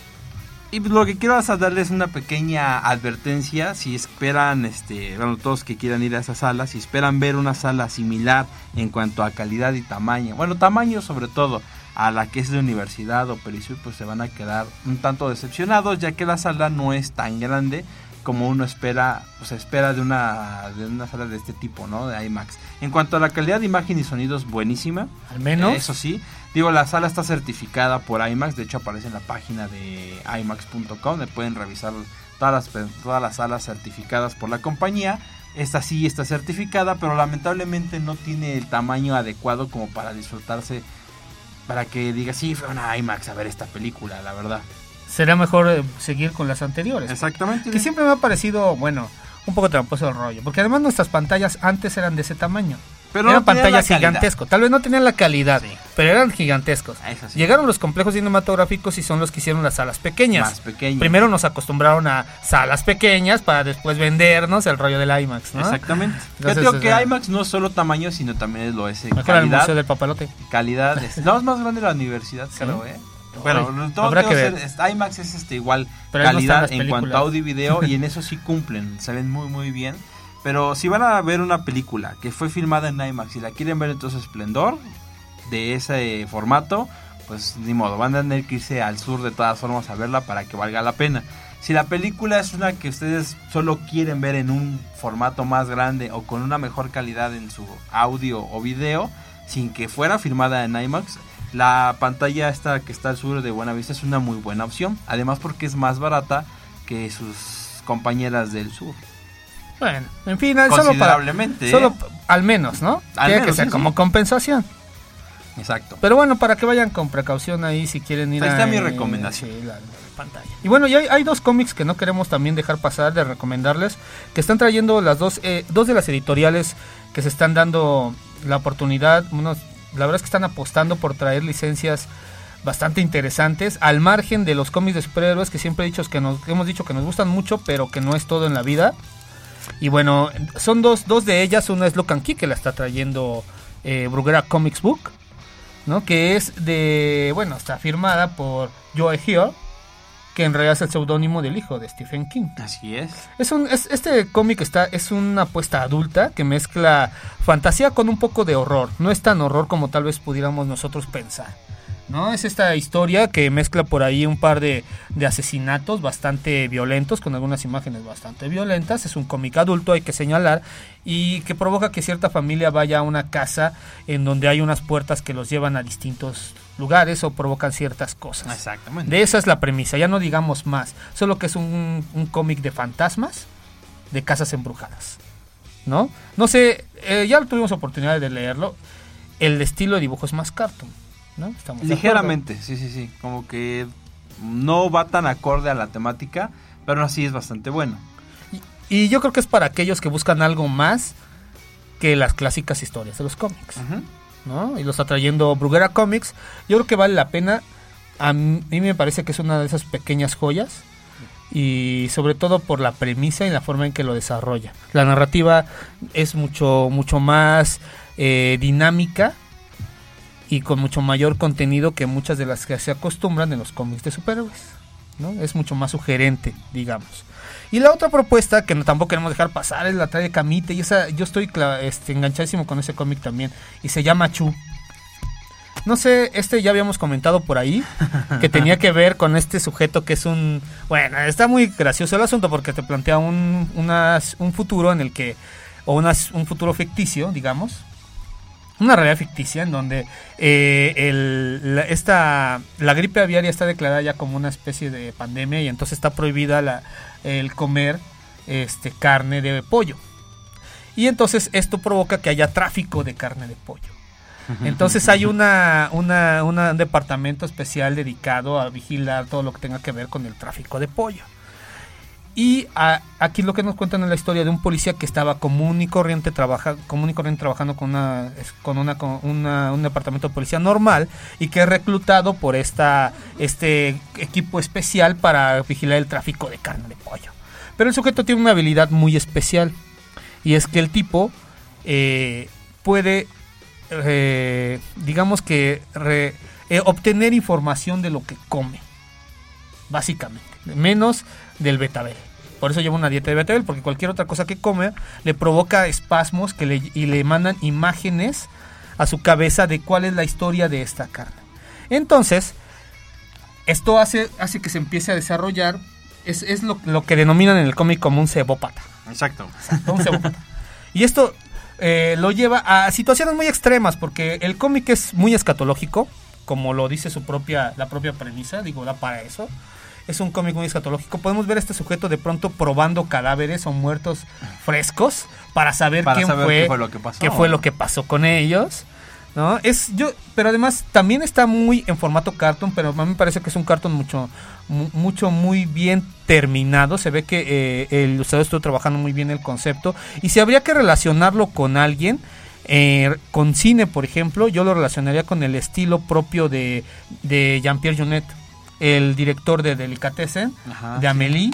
Y lo que quiero es darles una pequeña advertencia. Si esperan, este, bueno, todos que quieran ir a esa sala, si esperan ver una sala similar en cuanto a calidad y tamaño, bueno, tamaño sobre todo, a la que es de Universidad o Perisur, pues se van a quedar un tanto decepcionados, ya que la sala no es tan grande como uno espera, pues espera de una, de una sala de este tipo, ¿no? De IMAX. En cuanto a la calidad de imagen y sonido, es buenísima. Al menos. Eso sí. Digo, la sala está certificada por IMAX. De hecho, aparece en la página de imax punto com. Le pueden revisar todas las, todas las salas certificadas por la compañía. Esta sí está certificada, pero lamentablemente no tiene el tamaño adecuado como para disfrutarse. Para que diga, sí, fue una IMAX a ver esta película, la verdad. Será mejor eh, seguir con las anteriores. Exactamente. Que siempre me ha parecido, bueno, un poco tramposo el rollo. Porque además nuestras pantallas antes eran de ese tamaño. Pero eran no tenían pantallas la calidad. gigantescos. Tal vez no tenían la calidad, Sí. pero eran gigantescos. Eso sí. Llegaron los complejos cinematográficos y son los que hicieron las salas pequeñas. Más pequeñas. Primero nos acostumbraron a salas pequeñas para después vendernos el rollo del IMAX, ¿no? Exactamente. Yo Entonces, digo o que sea, IMAX no es solo tamaño, sino también lo es en Mejor el calidad. Museo del Papalote. Calidad. es- no, es más grande la universidad, creo, ¿eh? Bueno, Ay, todo habrá tengo que ser- ver. es- IMAX es este igual Pero ahí no están calidad las en películas. cuanto a audio y video, y en eso sí cumplen, se ven muy muy bien. Pero si van a ver una película que fue filmada en IMAX y la quieren ver en todo su esplendor de ese formato, pues ni modo, van a tener que irse al sur de todas formas a verla para que valga la pena. Si la película es una que ustedes solo quieren ver en un formato más grande o con una mejor calidad en su audio o video, sin que fuera filmada en IMAX, la pantalla esta que está al sur de Buenavista es una muy buena opción. Además porque es más barata que sus compañeras del sur. Bueno, en fin, solo para... Considerablemente, Solo, ¿eh? p- al menos, ¿no? Al Tiene menos, que ser sí, como sí. compensación. Exacto. Pero bueno, para que vayan con precaución ahí si quieren ir Ahí a... está mi eh, recomendación. sí, la- la pantalla. Y bueno, y hay, hay dos cómics que no queremos también dejar pasar de recomendarles, que están trayendo las dos, eh, dos de las editoriales que se están dando la oportunidad. Unos, la verdad es que están apostando por traer licencias bastante interesantes, al margen de los cómics de superhéroes que siempre he dicho que nos, hemos dicho que nos gustan mucho, pero que no es todo en la vida. Y bueno, son dos, dos de ellas. Una es Lock and Key, que la está trayendo eh, Bruguera Comics Book, ¿no? Que es de, bueno, está firmada por Joe Hill, que en realidad es el seudónimo del hijo de Stephen King. Así es. Es un, es, este cómic está, es una apuesta adulta que mezcla fantasía con un poco de horror. No es tan horror como tal vez pudiéramos nosotros pensar, ¿no? Es esta historia que mezcla por ahí un par de, de asesinatos bastante violentos, con algunas imágenes bastante violentas. Es un cómic adulto, hay que señalar, y que provoca que cierta familia vaya a una casa en donde hay unas puertas que los llevan a distintos lugares o provocan ciertas cosas. Exactamente. De esa es la premisa, ya no digamos más. Solo que es un, un cómic de fantasmas, de casas embrujadas, ¿no? No sé, eh, ya tuvimos oportunidad de leerlo. El estilo de dibujo es más cartoon, ¿no? Estamos de Ligeramente, sí, sí, sí. Como que no va tan acorde a la temática, pero aún así es bastante bueno. acuerdo. Y, y yo creo que es para aquellos que buscan algo más que las clásicas historias de los cómics, Ujú. ¿no? Y lo está trayendo Bruguera Comics. Yo creo que vale la pena. A mí me parece que es una de esas pequeñas joyas. Y sobre todo por la premisa y la forma en que lo desarrolla. La narrativa es mucho, mucho más eh, dinámica y con mucho mayor contenido que muchas de las que se acostumbran en los cómics de superhéroes, ¿no? Es mucho más sugerente, digamos. Y la otra propuesta que no, tampoco queremos dejar pasar es la trae de Camite. Y esa, yo estoy cla- este, enganchadísimo con ese cómic también. Y se llama Chu. No sé, este ya habíamos comentado por ahí, que tenía que ver con este sujeto que es un... Bueno, está muy gracioso el asunto porque te plantea un, unas- un futuro en el que... O unas, un futuro ficticio, digamos. Una realidad ficticia en donde eh, el, la, esta, la gripe aviaria está declarada ya como una especie de pandemia y entonces está prohibida la, el comer este, carne de pollo. Y entonces esto provoca que haya tráfico de carne de pollo. Entonces hay una, una, una- un departamento especial dedicado a vigilar todo lo que tenga que ver con el tráfico de pollo. Y a- aquí lo que nos cuentan es la historia de un policía que estaba común y corriente, trabaja, común y corriente trabajando con, una, es- con, una, con una- un departamento de policía normal y que es reclutado por esta, este equipo especial para vigilar el tráfico de carne de pollo. Pero el sujeto tiene una habilidad muy especial. Y es que el tipo eh, puede, eh, digamos que, re, eh, obtener información de lo que come, básicamente, menos del betabel. Por eso lleva una dieta de betabel, porque cualquier otra cosa que come le provoca espasmos que le, y le mandan imágenes a su cabeza de cuál es la historia de esta carne. Entonces, esto hace, hace que se empiece a desarrollar, es, es lo, lo que denominan en el cómic como un cebópata. Exacto. Un cebópata. Y esto eh, lo lleva a situaciones muy extremas, porque el cómic es muy escatológico, como lo dice su propia, la propia premisa, digo, da para eso. Es un cómic muy escatológico. Podemos ver a este sujeto de pronto probando cadáveres o muertos frescos para saber, Para quién saber fue, qué fue lo que pasó. qué fue lo que pasó con ellos, ¿no? Es yo, pero además también está muy en formato cartoon, pero a mí me parece que es un cartoon mucho, mu- mucho muy bien terminado. Se ve que eh, el ilustrador estuvo trabajando muy bien el concepto, y si habría que relacionarlo con alguien, eh, con cine, por ejemplo, yo lo relacionaría con el estilo propio de, de Jean-Pierre Jeunet, el director de Delicatessen, Ajá, de Amélie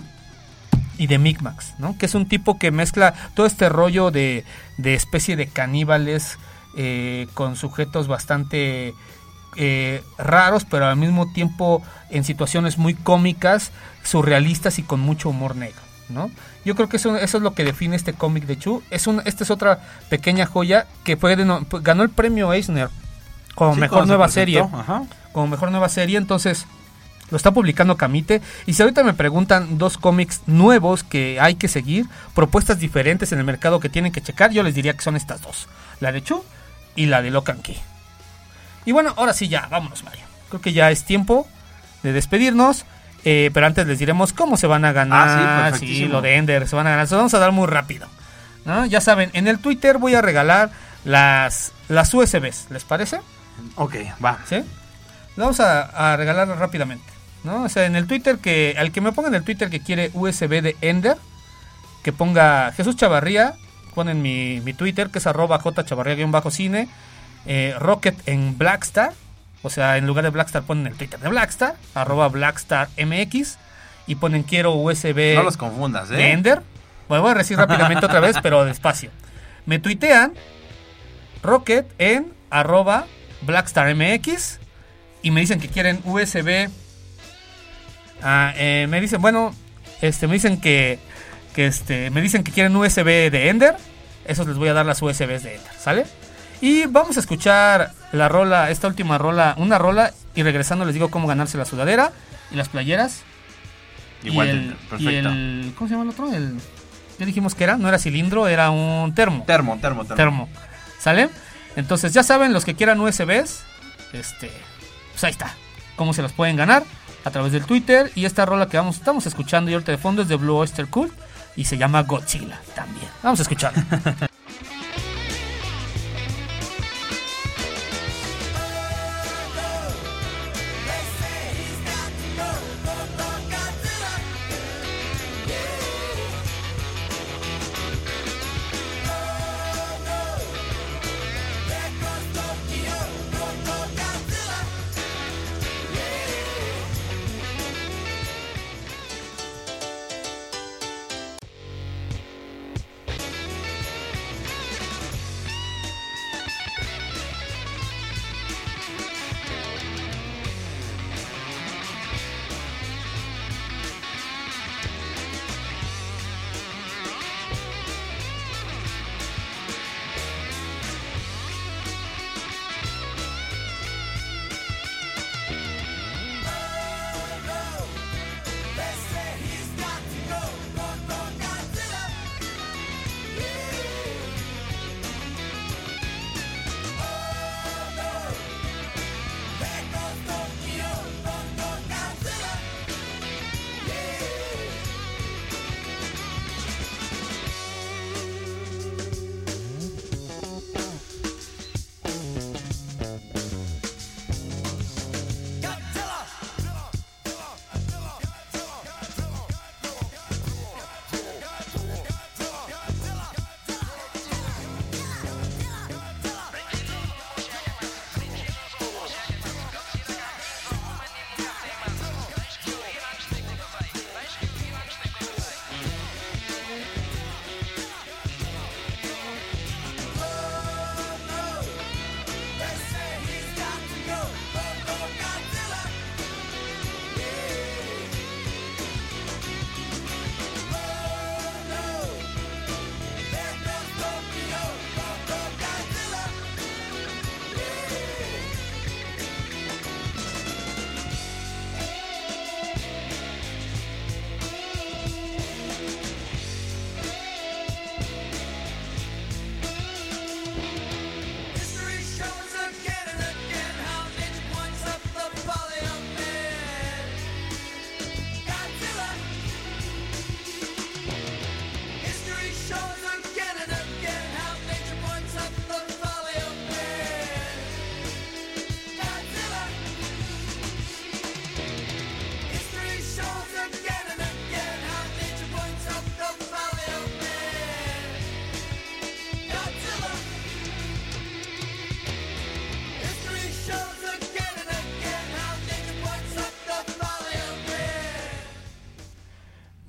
y de Micmacs, ¿no? Que es un tipo que mezcla todo este rollo de, de especie de caníbales eh, con sujetos bastante eh, raros, pero al mismo tiempo en situaciones muy cómicas, surrealistas y con mucho humor negro, ¿no? Yo creo que eso, eso es lo que define este cómic de Chu. Es un, esta es otra pequeña joya que fue de, ganó el premio Eisner como Sí, mejor cuando se nueva presentó, serie. ajá. Como mejor nueva serie, entonces lo está publicando Camite. Y si ahorita me preguntan dos cómics nuevos que hay que seguir, propuestas diferentes en el mercado que tienen que checar, yo les diría que son estas dos, la de Chu y la de Locan Key. Y bueno, ahora sí ya, vámonos, Mario. Creo que ya es tiempo de despedirnos, eh, pero antes les diremos cómo se van a ganar. Ah, sí, sí, perfectísimo. lo de Ender, se van a ganar, se lo vamos a dar muy rápido, ¿no? Ya saben, en el Twitter voy a regalar las, las U S Bs, ¿les parece? Ok, va. ¿Sí? Lo vamos a, a regalar rápidamente, ¿no? O sea, en el Twitter, que al que me ponga en el Twitter que quiere U S B de Ender, que ponga Jesús Chavarría, ponen mi, mi Twitter, que es arroba jchavarría-cine, eh, Rocket en Blackstar, o sea, en lugar de Blackstar ponen el Twitter de Blackstar, arroba BlackstarMX, y ponen quiero U S B No los confundas, ¿eh? de Ender. Bueno, voy a decir rápidamente otra vez, pero despacio. Me tuitean Rocket en arroba BlackstarMX y me dicen que quieren U S B. Ah, eh, me dicen, bueno, este, me dicen que, que este, me dicen que quieren U S B de Ender. Esos les voy a dar las U S Bs de Ender, ¿sale? Y vamos a escuchar la rola, esta última rola, una rola, y regresando les digo cómo ganarse la sudadera y las playeras. Igual, y el, perfecto. y el, ¿cómo se llama el otro? El, ¿qué dijimos que era? No era cilindro, era un termo. Termo, termo, termo. Termo. ¿Sale? Entonces ya saben, los que quieran U S Bs, este, pues ahí está. Cómo se las pueden ganar a través del Twitter. Y esta rola que vamos, estamos escuchando y ahorita de fondo es de Blue Oyster Cult y se llama Godzilla también. Vamos a escucharla.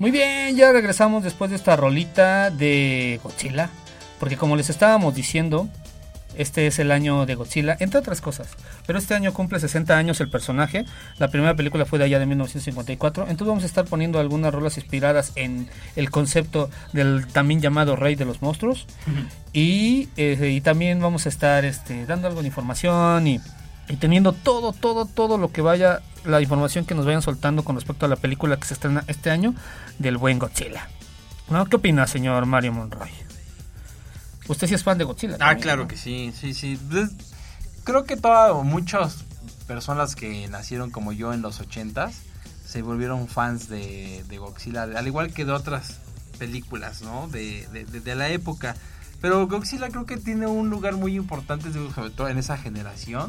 Muy bien, ya regresamos después de esta rolita de Godzilla. Porque como les estábamos diciendo, este es el año de Godzilla, entre otras cosas. Pero este año cumple sesenta años el personaje. La primera película fue de allá de mil novecientos cincuenta y cuatro. Entonces vamos a estar poniendo algunas rolas inspiradas en el concepto del también llamado Rey de los Monstruos. Uh-huh. Y, eh, y también vamos a estar este, dando algo de información y, y teniendo todo, todo, todo lo que vaya, la información que nos vayan soltando con respecto a la película que se estrena este año del buen Godzilla. ¿No? ¿Qué opina, señor Mario Monroy? Usted sí es fan de Godzilla. Ah, también, claro, ¿no? Que sí, sí, sí. Creo que todas, muchas personas que nacieron como yo en los ochentas se volvieron fans de, de Godzilla, al igual que de otras películas, ¿no? De, de, de, de la época. Pero Godzilla creo que tiene un lugar muy importante, sobre todo en esa generación,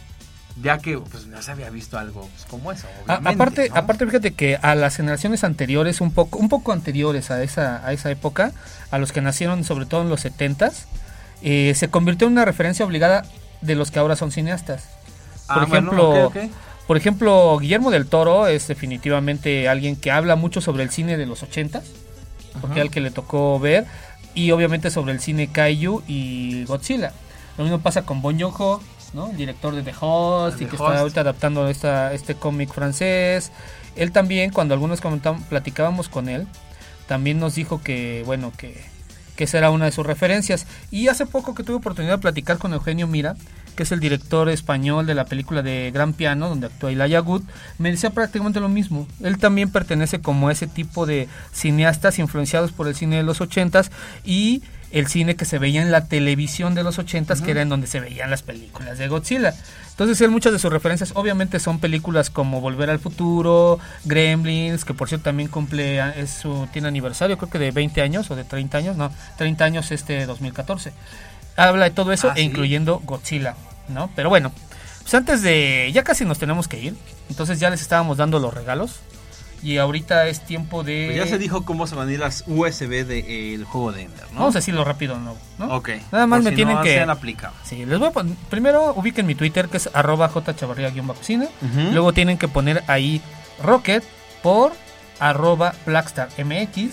ya que pues no se había visto algo pues, como eso, obviamente, a, aparte, ¿no? aparte fíjate que a las generaciones anteriores, un poco, un poco anteriores a esa, a esa época, a los que nacieron sobre todo en los setentas, eh, se convirtió en una referencia obligada de los que ahora son cineastas. Por ah, ejemplo, bueno, okay, okay. por ejemplo, Guillermo del Toro es definitivamente alguien que habla mucho sobre el cine de los ochentas, porque uh-huh. al que le tocó ver, y obviamente sobre el cine Kaiju y Godzilla. Lo mismo pasa con Bong Joon-ho, ¿no? El director de The Host, y que Host. Está ahorita adaptando esta, este cómic francés. Él también, cuando algunos platicábamos con él, también nos dijo que, bueno, que, que esa era una de sus referencias. Y hace poco que tuve oportunidad de platicar con Eugenio Mira, que es el director español de la película de Gran Piano, donde actúa Elijah Wood, me decía prácticamente lo mismo. Él también pertenece como a ese tipo de cineastas influenciados por el cine de los ochentas y el cine que se veía en la televisión de los ochentas, uh-huh. que era en donde se veían las películas de Godzilla. Entonces él, muchas de sus referencias obviamente son películas como Volver al Futuro, Gremlins, que por cierto también cumple, es su, tiene aniversario, creo que de veinte años o de treinta años, no, treinta años este dos mil catorce. Habla de todo eso, ah, e ¿sí? incluyendo Godzilla, ¿no? Pero bueno, pues antes de, ya casi nos tenemos que ir, entonces ya les estábamos dando los regalos. Y ahorita es tiempo de... Pues ya se dijo cómo se van a ir las U S B del de, juego de Ender, ¿no? Vamos a decirlo rápido, ¿no? ¿no? Ok. Nada más por me si tienen no que... sean aplicados. Sí, les voy a poner... Primero ubiquen mi Twitter, que es arroba jchavarría-cine. Uh-huh. Luego tienen que poner ahí Rocket por arroba blackstarmx.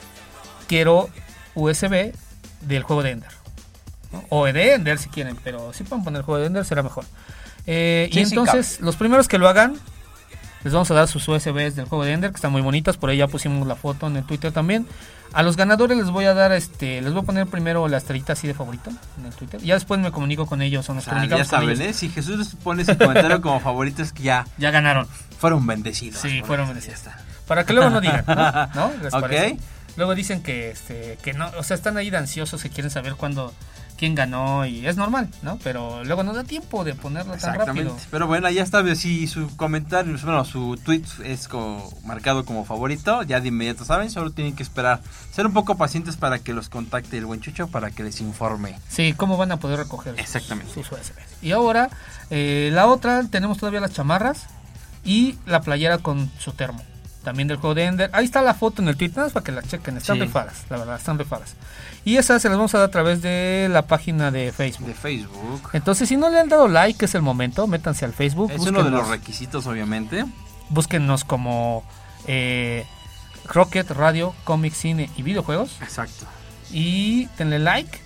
Quiero U S B del juego de Ender, ¿no? O de Ender si quieren, pero si pueden poner el juego de Ender será mejor. Eh, sí, y entonces, sí, los primeros que lo hagan, les vamos a dar sus U S Bs del juego de Ender, que están muy bonitas, por ahí ya pusimos la foto en el Twitter también. A los ganadores les voy a dar, este, les voy a poner primero la estrellita así de favorito en el Twitter. Y ya después me comunico con ellos, o nos o sea, comunicamos ya saben, con ellos. ¿eh? Si Jesús les pone ese comentario como favorito es que ya... Ya ganaron. Fueron bendecidos. Sí, fueron bendecidos. Para que luego no digan, ¿no? ¿No? ¿Les ok. parece? Luego dicen que, este, que no, o sea, están ahí de ansiosos, que quieren saber cuándo... quién ganó, y es normal, ¿no? Pero luego no da tiempo de ponerlo tan rápido. Pero bueno, ya está, si su comentario, bueno, su tweet es como, marcado como favorito, ya de inmediato saben, solo tienen que esperar, ser un poco pacientes para que los contacte el buen Chucho, para que les informe. Sí, cómo van a poder recoger exactamente sus, sus U S Bs. Y ahora, eh, la otra, tenemos todavía las chamarras y la playera con su termo, también del juego de Ender. Ahí está la foto en el tweet, nada más para que la chequen, están sí. rifadas, la verdad, están rifadas. Y esas se las vamos a dar a través de la página de Facebook. De Facebook. Entonces, si no le han dado like, es el momento, métanse al Facebook. Es uno de los requisitos, obviamente. Búsquennos como eh, Rocket Radio, Comic, Cine y Videojuegos. Exacto. Y denle like.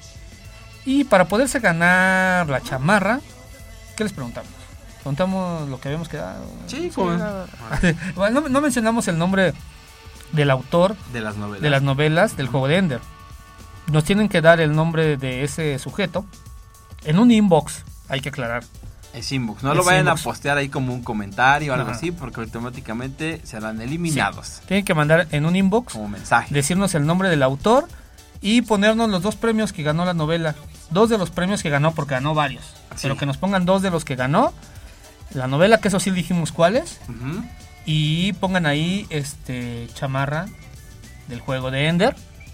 Y para poderse ganar la chamarra, ¿qué les preguntamos? Preguntamos lo que habíamos quedado. Sí, como... bueno, no, no mencionamos el nombre del autor de las novelas, de las novelas del juego de Ender. Nos tienen que dar el nombre de ese sujeto en un inbox, hay que aclarar. Es inbox, no es lo vayan inbox. A postear ahí como un comentario o algo Ajá. así, porque automáticamente serán eliminados. Sí. Tienen que mandar en un inbox como mensaje, decirnos el nombre del autor y ponernos los dos premios que ganó la novela. Dos de los premios que ganó, porque ganó varios. Sí. Pero que nos pongan dos de los que ganó la novela, que eso sí dijimos cuáles. Uh-huh. Y pongan ahí este chamarra del juego de Ender.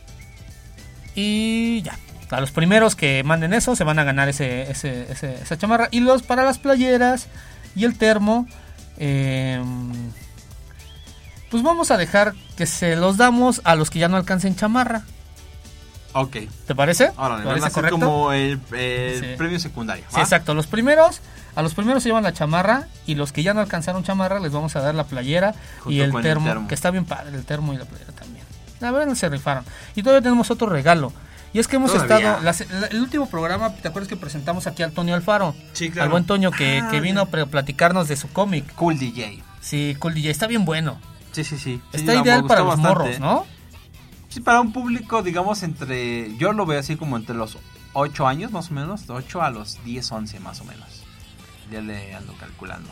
Y ya, a los primeros que manden eso se van a ganar ese, ese, ese, esa chamarra. Y los para las playeras y el termo, eh, pues vamos a dejar que se los damos a los que ya no alcancen chamarra. Ok. ¿Te parece? Ahora, ¿te parece correcto? Como el, el sí. premio secundario. ¿va? Sí, exacto. Los primeros, a los primeros se llevan la chamarra, y los que ya no alcanzaron chamarra les vamos a dar la playera y el termo, el termo, que está bien padre el termo y la playera también. La verdad se rifaron. Y todavía tenemos otro regalo. Y es que hemos Todavía. estado, las- la- el último programa, ¿te acuerdas que presentamos aquí al Toño Alfaro? Sí, claro. Al buen Toño que, Ah, que vino a pre- platicarnos de su cómic. Cool D J. Sí, Cool D J, está bien bueno. Sí, sí, sí. Está Sí, me ideal gustó para los bastante. morros, ¿no? Sí, para un público, digamos, entre... Yo lo veo así como entre los ocho años, más o menos. De ocho a los diez, once, más o menos. Ya le ando calculando.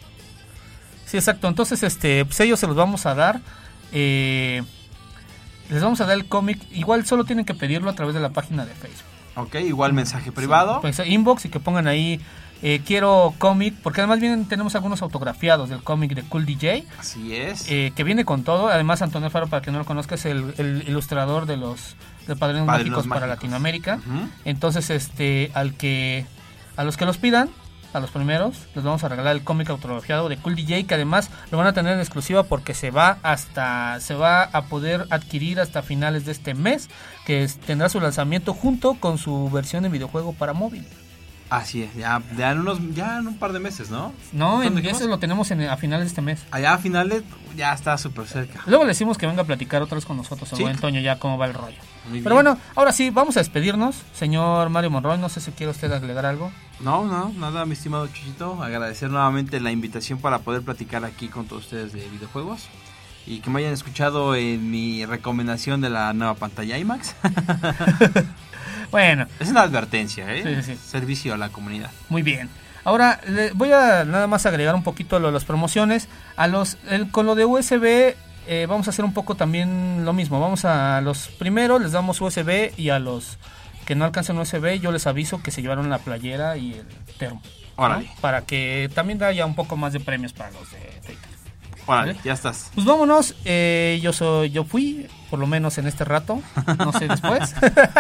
Sí, exacto. Entonces, este, pues ellos se los vamos a dar. Eh, les vamos a dar el cómic. Igual solo tienen que pedirlo a través de la página de Facebook. Ok, igual mensaje privado. Pues inbox y que pongan ahí, eh, quiero cómic. Porque además vienen, tenemos algunos autografiados del cómic de Cool D J. Así es. Eh, que viene con todo. Además, Antonio Alfaro, para que no lo conozca, es el, el ilustrador de los de Padrinos, Padrinos Mágicos para Mágicos. Latinoamérica. Ujú. Entonces, este, al que a los que los pidan, a los primeros, les vamos a regalar el cómic autografiado de Cool D J, que además lo van a tener en exclusiva porque se va hasta se va a poder adquirir hasta finales de este mes, que es- tendrá su lanzamiento junto con su versión de videojuego para móvil. Así es, ya, ya, en unos, ya en un par de meses, ¿no? No, en, ¿Dónde dijimos? eso lo tenemos en- a finales de este mes. Allá a finales ya está súper cerca. Luego le decimos que venga a platicar otra vez con nosotros, el Sí. buen Toño, ya cómo va el rollo. Muy Pero bien. bueno, ahora sí, vamos a despedirnos. Señor Mario Monroy, no sé si quiere usted agregar algo. No, no, nada, mi estimado Chuchito. Agradecer nuevamente la invitación para poder platicar aquí con todos ustedes de videojuegos. Y que me hayan escuchado en mi recomendación de la nueva pantalla IMAX. Bueno, Es una advertencia, ¿eh? Sí, sí, sí. Servicio a la comunidad. muy bien. Ahora le voy a nada más agregar un poquito lo de las promociones. A los el- con lo de U S B eh, vamos a hacer un poco también lo mismo. Vamos a los primeros les damos U S B y a los que no alcancen U S B yo les aviso que se llevaron la playera y el termo. ¿no? Órale. Para que también haya un poco más de premios para los de Twitter. Órale, ¿Vale? ya estás. Pues vámonos. eh, yo soy, yo fui, por lo menos en este rato. No sé después.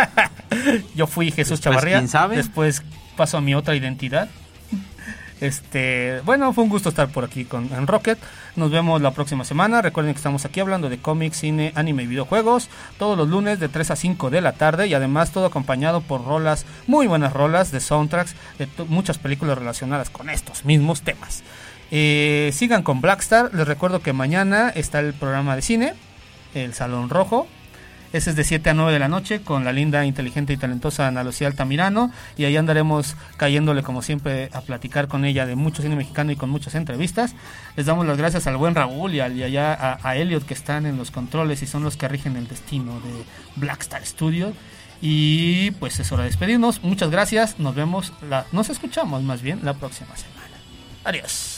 Yo fui Jesús Después, Chavarría. ¿quién sabe? Después paso a mi otra identidad. Este, bueno, fue un gusto estar por aquí con en Rocket. Nos vemos la próxima semana. Recuerden que estamos aquí hablando de cómics, cine, anime y videojuegos todos los lunes de tres a cinco de la tarde y además todo acompañado por rolas, muy buenas rolas de soundtracks de to- muchas películas relacionadas con estos mismos temas. Eh, sigan con Blackstar. Les recuerdo que mañana está el programa de cine, El Salón Rojo. Ese es de siete a nueve de la noche con la linda, inteligente y talentosa Ana Lucía Altamirano. Y ahí andaremos cayéndole como siempre a platicar con ella de mucho cine mexicano y con muchas entrevistas. Les damos las gracias al buen Raúl y, al, y allá a, a Elliot que están en los controles y son los que rigen el destino de Blackstar Studio. Y pues es hora de despedirnos. Muchas gracias. Nos vemos, la, nos escuchamos más bien la próxima semana. Adiós.